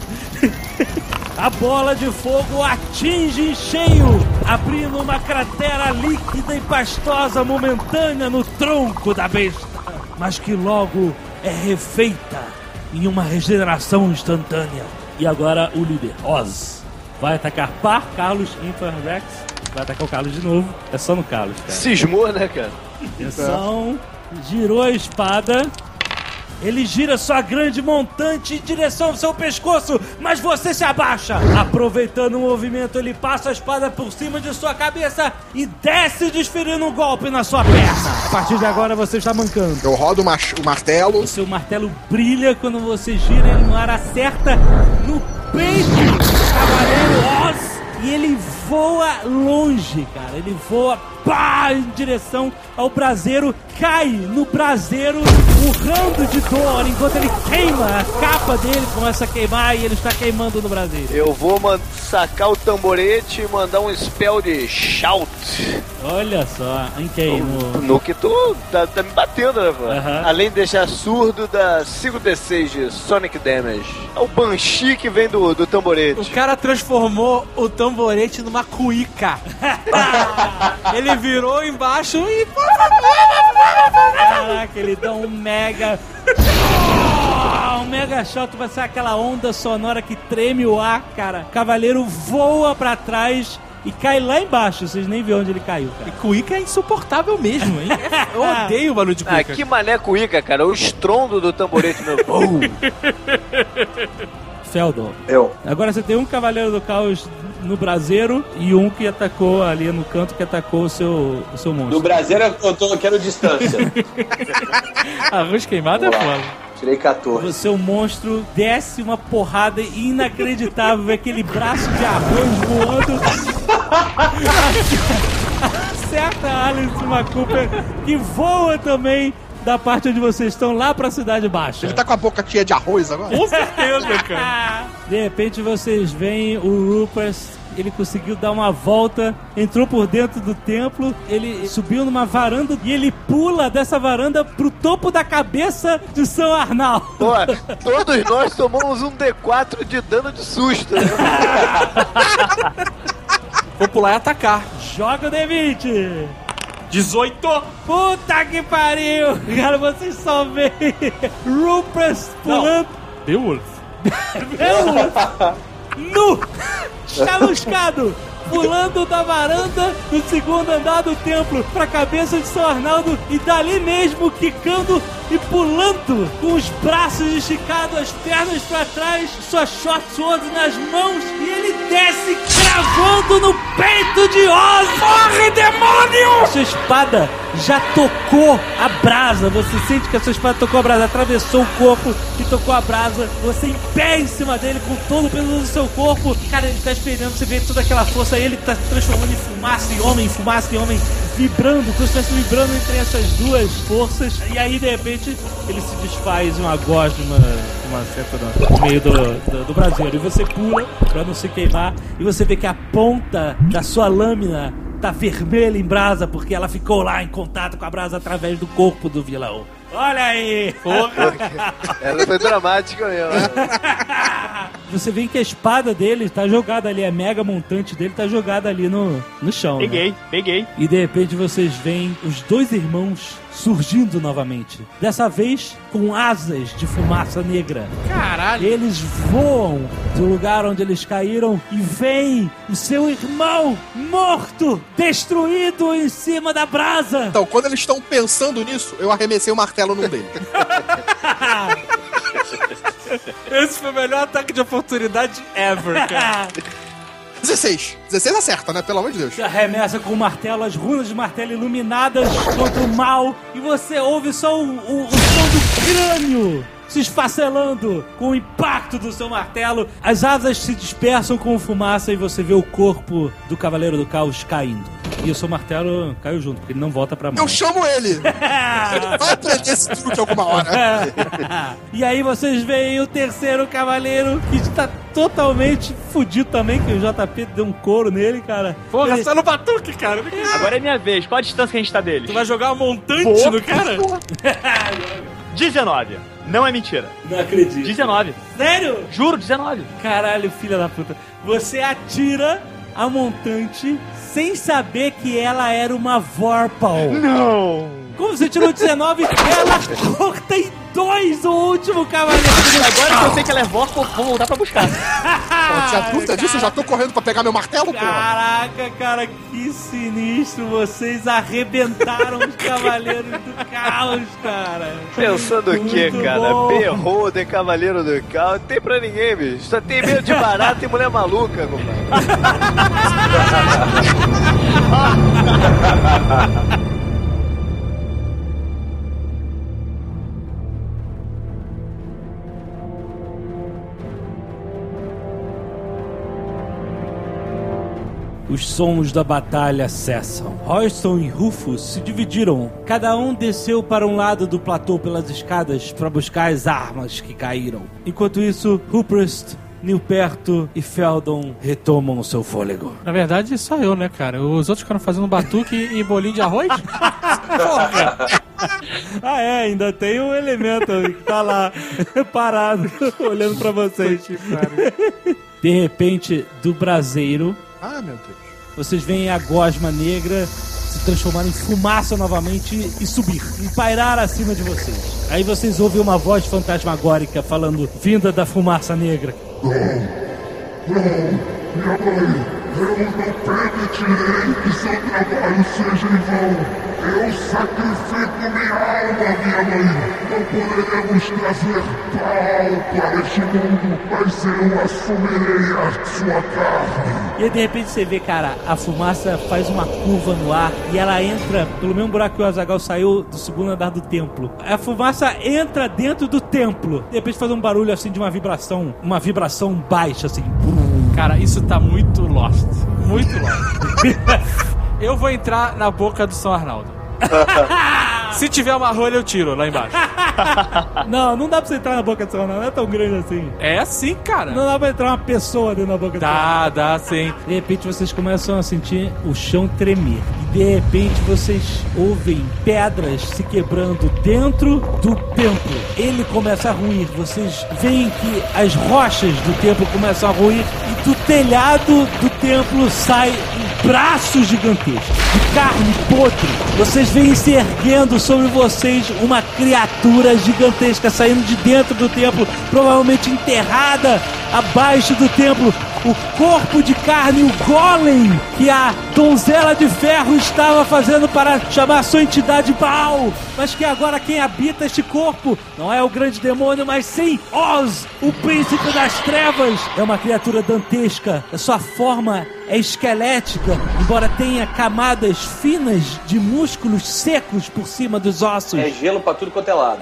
A bola de fogo atinge em cheio, abrindo uma cratera líquida e pastosa momentânea no tronco da besta, mas que logo é refeita em uma regeneração instantânea. E agora o líder, Oz, vai atacar par, Carlos, ímpar, Rex. Vai atacar o Carlos de novo. É só no Carlos, cara. Cismou, né, cara? Atenção, girou a espada. Ele gira sua grande montante em direção ao seu pescoço, mas você se abaixa. Aproveitando o movimento, ele passa a espada por cima de sua cabeça e desce desferindo um golpe na sua perna. A partir de agora você está mancando. Eu rodo o, mach- o martelo. O seu martelo brilha quando você gira ele no ar, acerta no peito do cavaleiro Oz. e ele voa longe, cara. Ele voa pá, em direção ao braseiro, cai no braseiro, urrando de dor, enquanto ele queima, a capa dele começa a queimar e ele está queimando no braseiro. Eu vou man- sacar o tamborete e mandar um spell de shout. Olha só, em quem? No... No que tu tá, tá me batendo, né, pô? Aham. Além de deixar surdo, dá cinco D seis de Sonic Damage. É o Banshee que vem do, do tamborete. O cara transformou o tamborete numa cuíca. Ele virou embaixo e... Caraca, ele dá um mega... Um mega shot, vai ser aquela onda sonora que treme o ar, cara. Cavaleiro voa pra trás e cai lá embaixo. Vocês nem viram onde ele caiu, cara. E cuíca é insuportável mesmo, hein? Eu odeio o barulho de Ah, cuíca. que mané cuíca, cara. O estrondo do tamborete, meu. Bum. Feldor. Eu. Agora você tem um Cavaleiro do Caos no braseiro e um que atacou ali no canto, que atacou o seu, o seu monstro. No Brasileiro eu, tô, eu quero distância. Arroz queimado é Vamos lá. foda. Tirei quatorze. O seu monstro desce uma porrada inacreditável, vê aquele braço de arroz voando. Acerta a Alice Cooper, que voa também da parte onde vocês estão, lá pra Cidade Baixa. Ele tá com a boca cheia de arroz agora? Com certeza, cara. De repente vocês veem o Rupert, ele conseguiu dar uma volta, entrou por dentro do templo, ele subiu numa varanda e ele pula dessa varanda pro topo da cabeça de São Arnaldo. Pô, todos nós tomamos um D quatro de dano de susto. Né? Vou pular e atacar. Joga o D vinte. dezoito. Puta que pariu! Cara, vocês só veem Rupert pulando. Beowulf. Beowulf nu, chamuscado, pulando da varanda do segundo andar do templo pra cabeça de São Arnaldo e dali mesmo quicando e pulando com os braços esticados, as pernas pra trás, sua short sword nas mãos e ele desce cravando no peito de Oz. Morre, demônio! Sua espada já tocou a brasa, você sente que a sua espada tocou a brasa, atravessou o corpo e tocou a brasa, você em pé em cima dele com todo o peso do seu corpo, cara, ele tá esperando, você vê toda aquela força aí, ele tá se transformando em fumaça e homem, fumaça e homem, vibrando, como se estivesse vibrando entre essas duas forças, e aí de repente ele se desfaz em uma gosma, uma certa no meio do, do, do braseiro, e você pula pra não se queimar, e você vê que a ponta da sua lâmina tá vermelha em brasa, porque ela ficou lá em contato com a brasa através do corpo do vilão. Olha aí! Porra! Ela foi dramática mesmo. Você vê que a espada dele tá jogada ali, a mega montante dele tá jogada ali no, no chão. Peguei, né? peguei. E de repente vocês veem os dois irmãos surgindo novamente. Dessa vez com asas de fumaça negra. Caralho. Eles voam do lugar onde eles caíram e veem o seu irmão morto, destruído em cima da brasa. Então, quando eles estão pensando nisso, eu arremessei o martelo num deles. Esse foi o melhor ataque de oportunidade ever, cara. dezesseis. dezesseis acerta, né? Pelo amor de Deus. Você arremessa com o martelo, as runas de martelo iluminadas contra o mal, e você ouve só o, o, o som do crânio se esfacelando com o impacto do seu martelo. As asas se dispersam com fumaça e você vê o corpo do Cavaleiro do Caos caindo. E o seu martelo caiu junto, porque ele não volta pra mão. Eu chamo ele! Ele vai aprender esse truque alguma hora. E aí vocês veem o terceiro cavaleiro, que está totalmente fudido também, que o J P deu um couro nele, cara. Porra, ele... só no batuque, cara. Agora é minha vez. Qual a distância que a gente tá dele? Tu vai jogar um montante Boa. no cara? dezenove. Não é mentira. Não acredito. dezenove. Sério? Juro, dezenove. Caralho, filha da puta. Você atira a montante sem saber que ela era uma Vorpal. Não. Como você tirou dezenove, ela corta em dois o último cavaleiro. Agora que eu sei que ela é Vorpal, vou voltar pra buscar. Pô, tinha dúvida disso? Eu já tô correndo pra pegar meu martelo, pô. Caraca, cara, que sinistro. Vocês arrebentaram os cavaleiros do caos, cara. Pensando o quê, Muito cara? bom. Beholder, Cavaleiro do Caos. Não tem pra ninguém, bicho. Só tem medo de barata e mulher maluca, compadre. os sons da batalha cessam. Royston e Rufus se dividiram. Cada um desceu para um lado do platô pelas escadas para buscar as armas que caíram. Enquanto isso, Ruprecht, Nilperto e Feldon retomam o seu fôlego. Na verdade, só eu, né, cara? Os outros ficaram fazendo batuque e bolinho de arroz? Porra! Ah, é, ainda tem um elemento que tá lá, parado, olhando pra vocês. De repente, do braseiro... Ah, meu Deus. Vocês veem a gosma negra se transformar em fumaça novamente e subir, e pairar acima de vocês. Aí vocês ouvem uma voz fantasmagórica falando, vinda da fumaça negra. Não, não, minha mãe, eu não permitirei que seu trabalho seja em vão. Eu sacrifico minha alma, minha mãe. Não poderemos trazer pau para este mundo, mas eu assumirei a sua carne. E aí, de repente, você vê, cara, a fumaça faz uma curva no ar e ela entra pelo mesmo buraco que o Azaghal saiu do segundo andar do templo. A fumaça entra dentro do templo. De repente, faz um barulho, assim, de uma vibração, uma vibração baixa, assim. Cara, isso tá muito Lost. Muito Lost. Eu vou entrar na boca do São Arnaldo. Se tiver uma rolha, eu tiro lá embaixo. Não, não dá pra você entrar na boca do São Arnaldo, não é tão grande assim. É assim, cara. Não dá pra entrar uma pessoa dentro da boca do São Arnaldo. Dá, dá sim. De repente vocês começam a sentir o chão tremer. E de repente vocês ouvem pedras se quebrando dentro do templo. Ele começa a ruir. Vocês veem que as rochas do templo começam a ruir. E do telhado do templo sai um braço gigantesco de carne podre. Vocês veem se erguendo sobre vocês uma criatura gigantesca saindo de dentro do templo, provavelmente enterrada abaixo do templo. O corpo de carne, o golem que a donzela de ferro estava fazendo para chamar sua entidade Baal, mas que agora quem habita este corpo não é o grande demônio, mas sim Oz, o príncipe das trevas. É uma criatura dantesca, a sua forma é esquelética, embora tenha camadas finas de músculos secos por cima dos ossos. É gelo pra tudo quanto é lado.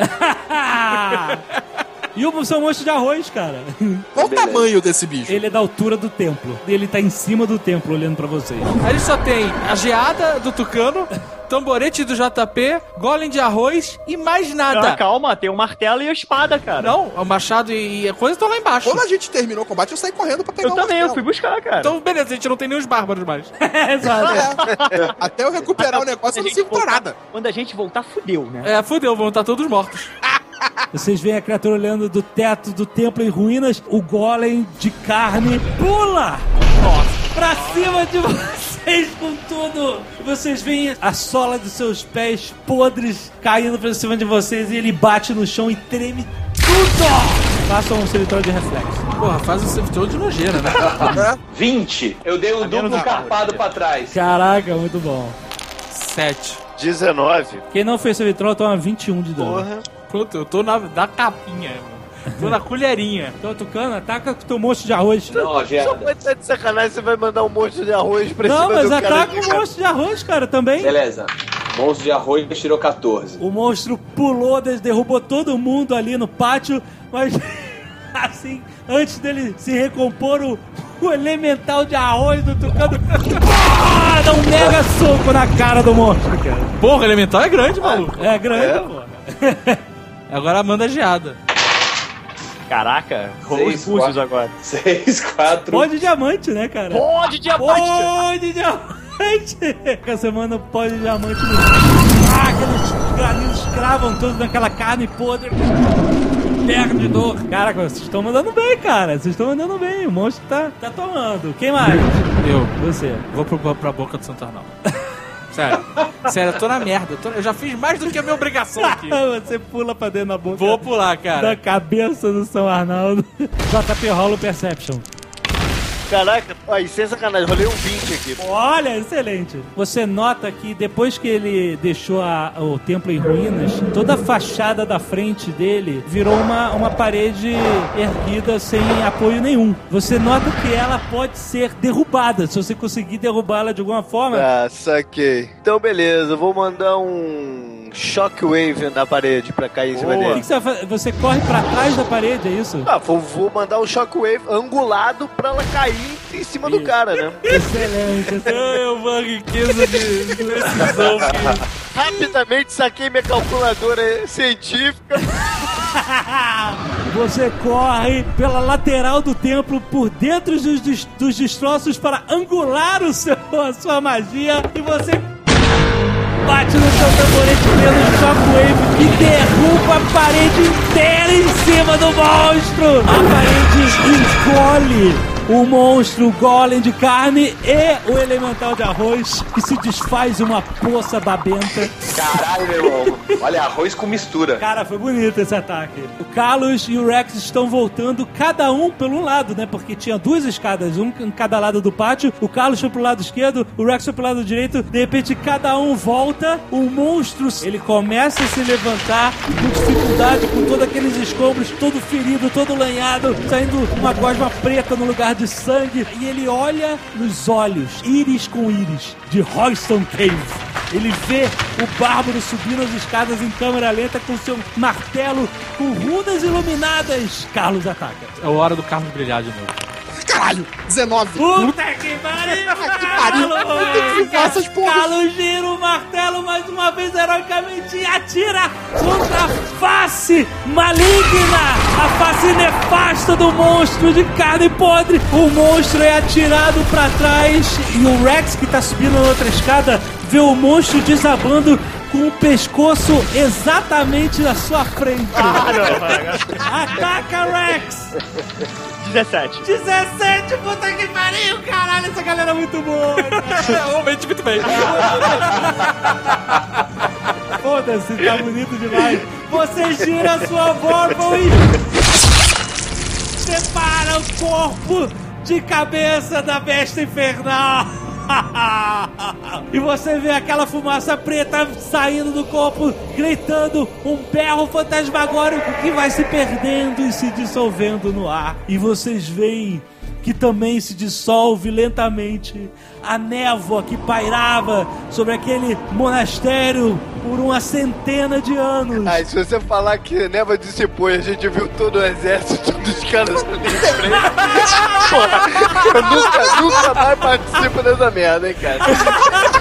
E o seu monstro de arroz, cara. Qual o tamanho desse bicho? Ele é da altura do templo. Ele tá em cima do templo, olhando pra vocês. Aí ele só tem a geada do tucano, tamborete do J P, golem de arroz e mais nada. Ah, calma, tem um martelo e a espada, cara. Não, o machado e a coisa estão lá embaixo. Quando a gente terminou o combate, eu saí correndo pra pegar eu o também, martelo. eu fui buscar, cara. Então, beleza, a gente não tem nem os bárbaros mais. Exato. É. Até eu recuperar o negócio, eu não sirvo pra nada. Quando a gente voltar, fudeu, né? É, fudeu, vão estar todos mortos. Vocês veem a criatura olhando do teto do templo em ruínas. O golem de carne pula! Nossa! Pra cima de vocês com tudo! Vocês veem a sola dos seus pés podres caindo pra cima de vocês e ele bate no chão e treme tudo! Façam um seletor de reflexo. Porra, faz um seletor de nojeira, né? vinte. Eu dei um duplo carpado pra trás. Caraca, muito bom. sete. dezenove. Quem não fez seletor toma vinte e um de dano. Porra. Pronto, eu tô na, na capinha, mano. Tô na colherinha. Então, Tucano, ataca com o teu monstro de arroz. Não, Só geada. pode estar de sacanagem, você vai mandar um monstro de arroz pra Não, cima mas do cara. ataca o monstro de arroz, cara, também. Beleza. Monstro de arroz tirou quatorze. O monstro pulou, derrubou todo mundo ali no pátio, mas assim, antes dele se recompor, o, o elemental de arroz do Tucano ah, dá um mega soco na cara do monstro, cara. Porra, o elemental é grande, maluco. É grande, É. pô. Agora manda a geada. Caraca, rolou os Seis, pulsos quatro. agora. seis, quatro. Pó de diamante, né, cara? Pó de diamante! Pó de diamante! Você manda pó de diamante no ah, aqueles granitos cravam todos naquela carne podre. Perde dor. Caraca, vocês estão mandando bem, cara. Vocês estão mandando bem. O monstro tá, tá tomando. Quem mais? Eu. Você. Vou pro, pra boca do Santo Arnaldo. Sério. Sério, eu tô na merda. Eu, tô- eu já fiz mais do que a minha obrigação aqui. Você pula pra dentro da boca Vou pular, da cara. cabeça do São Arnaldo. J P rola o Perception. Caraca, aí, sem sacanagem, rolei um vinte aqui. Olha, excelente. Você nota que depois que ele deixou a- o templo em ruínas, toda a fachada da frente dele virou uma, uma parede erguida sem apoio nenhum. Você nota que ela pode ser derrubada, se você conseguir derrubá-la de alguma forma. Ah, saquei. Então, beleza, eu vou mandar um shockwave na parede pra cair em cima O dele. que, que você vai fazer? Você corre pra trás da parede, é isso? Ah, vou, vou mandar um shockwave angulado pra ela cair em cima do cara, né? Excelente. É o bug quinze de precisão. Rapidamente saquei minha calculadora científica. Você corre pela lateral do templo, por dentro dos, dos, dos destroços para angular o seu, a sua magia e você bate no seu tamborete pelo shockwave e derruba a parede inteira em cima do monstro. A parede engole o monstro, o golem de carne e o elemental de arroz, que se desfaz em uma poça babenta. Caralho, meu irmão. Olha, arroz com mistura. Cara, foi bonito esse ataque. O Carlos e o Rex estão voltando, cada um pelo lado, né? Porque tinha duas escadas, um em cada lado do pátio. O Carlos foi pro lado esquerdo, o Rex foi pro lado direito. De repente, cada um volta. O monstro, ele começa a se levantar com dificuldade, com todos aqueles escombros, todo ferido, todo lanhado, saindo uma gosma preta no lugar de sangue. E ele olha nos olhos, íris com íris, de Royston Cave. Ele vê o Bárbaro subindo as escadas em câmera lenta com seu martelo com runas iluminadas. Carlos ataca. É a hora do Carlos brilhar de novo. Caralho, dezenove. Puta que pariu! Que pariu. Eu tenho que usar essas porras. Carlos gira o martelo mais uma vez heroicamente e atira contra a face maligna, a face nefasta do monstro de carne podre. O monstro é atirado pra trás e o Rex, que tá subindo na outra escada, vê o monstro desabando com o pescoço exatamente na sua frente. Ah, não. Ataca, Rex! dezessete. dezessete, puta que pariu, caralho, essa galera é muito boa. Realmente muito bem. Foda-se, tá bonito demais. Você gira a sua Vorpal e separa o corpo de cabeça da besta infernal. E você vê aquela fumaça preta saindo do corpo, gritando um berro fantasmagórico que vai se perdendo e se dissolvendo no ar. E vocês veem que também se dissolve lentamente a névoa que pairava sobre aquele monastério por uma centena de anos. Ai, se você falar que névoa dissipou e a gente viu todo o exército dos caras ali de frente, porra, eu nunca, nunca mais participo dessa merda, hein, cara.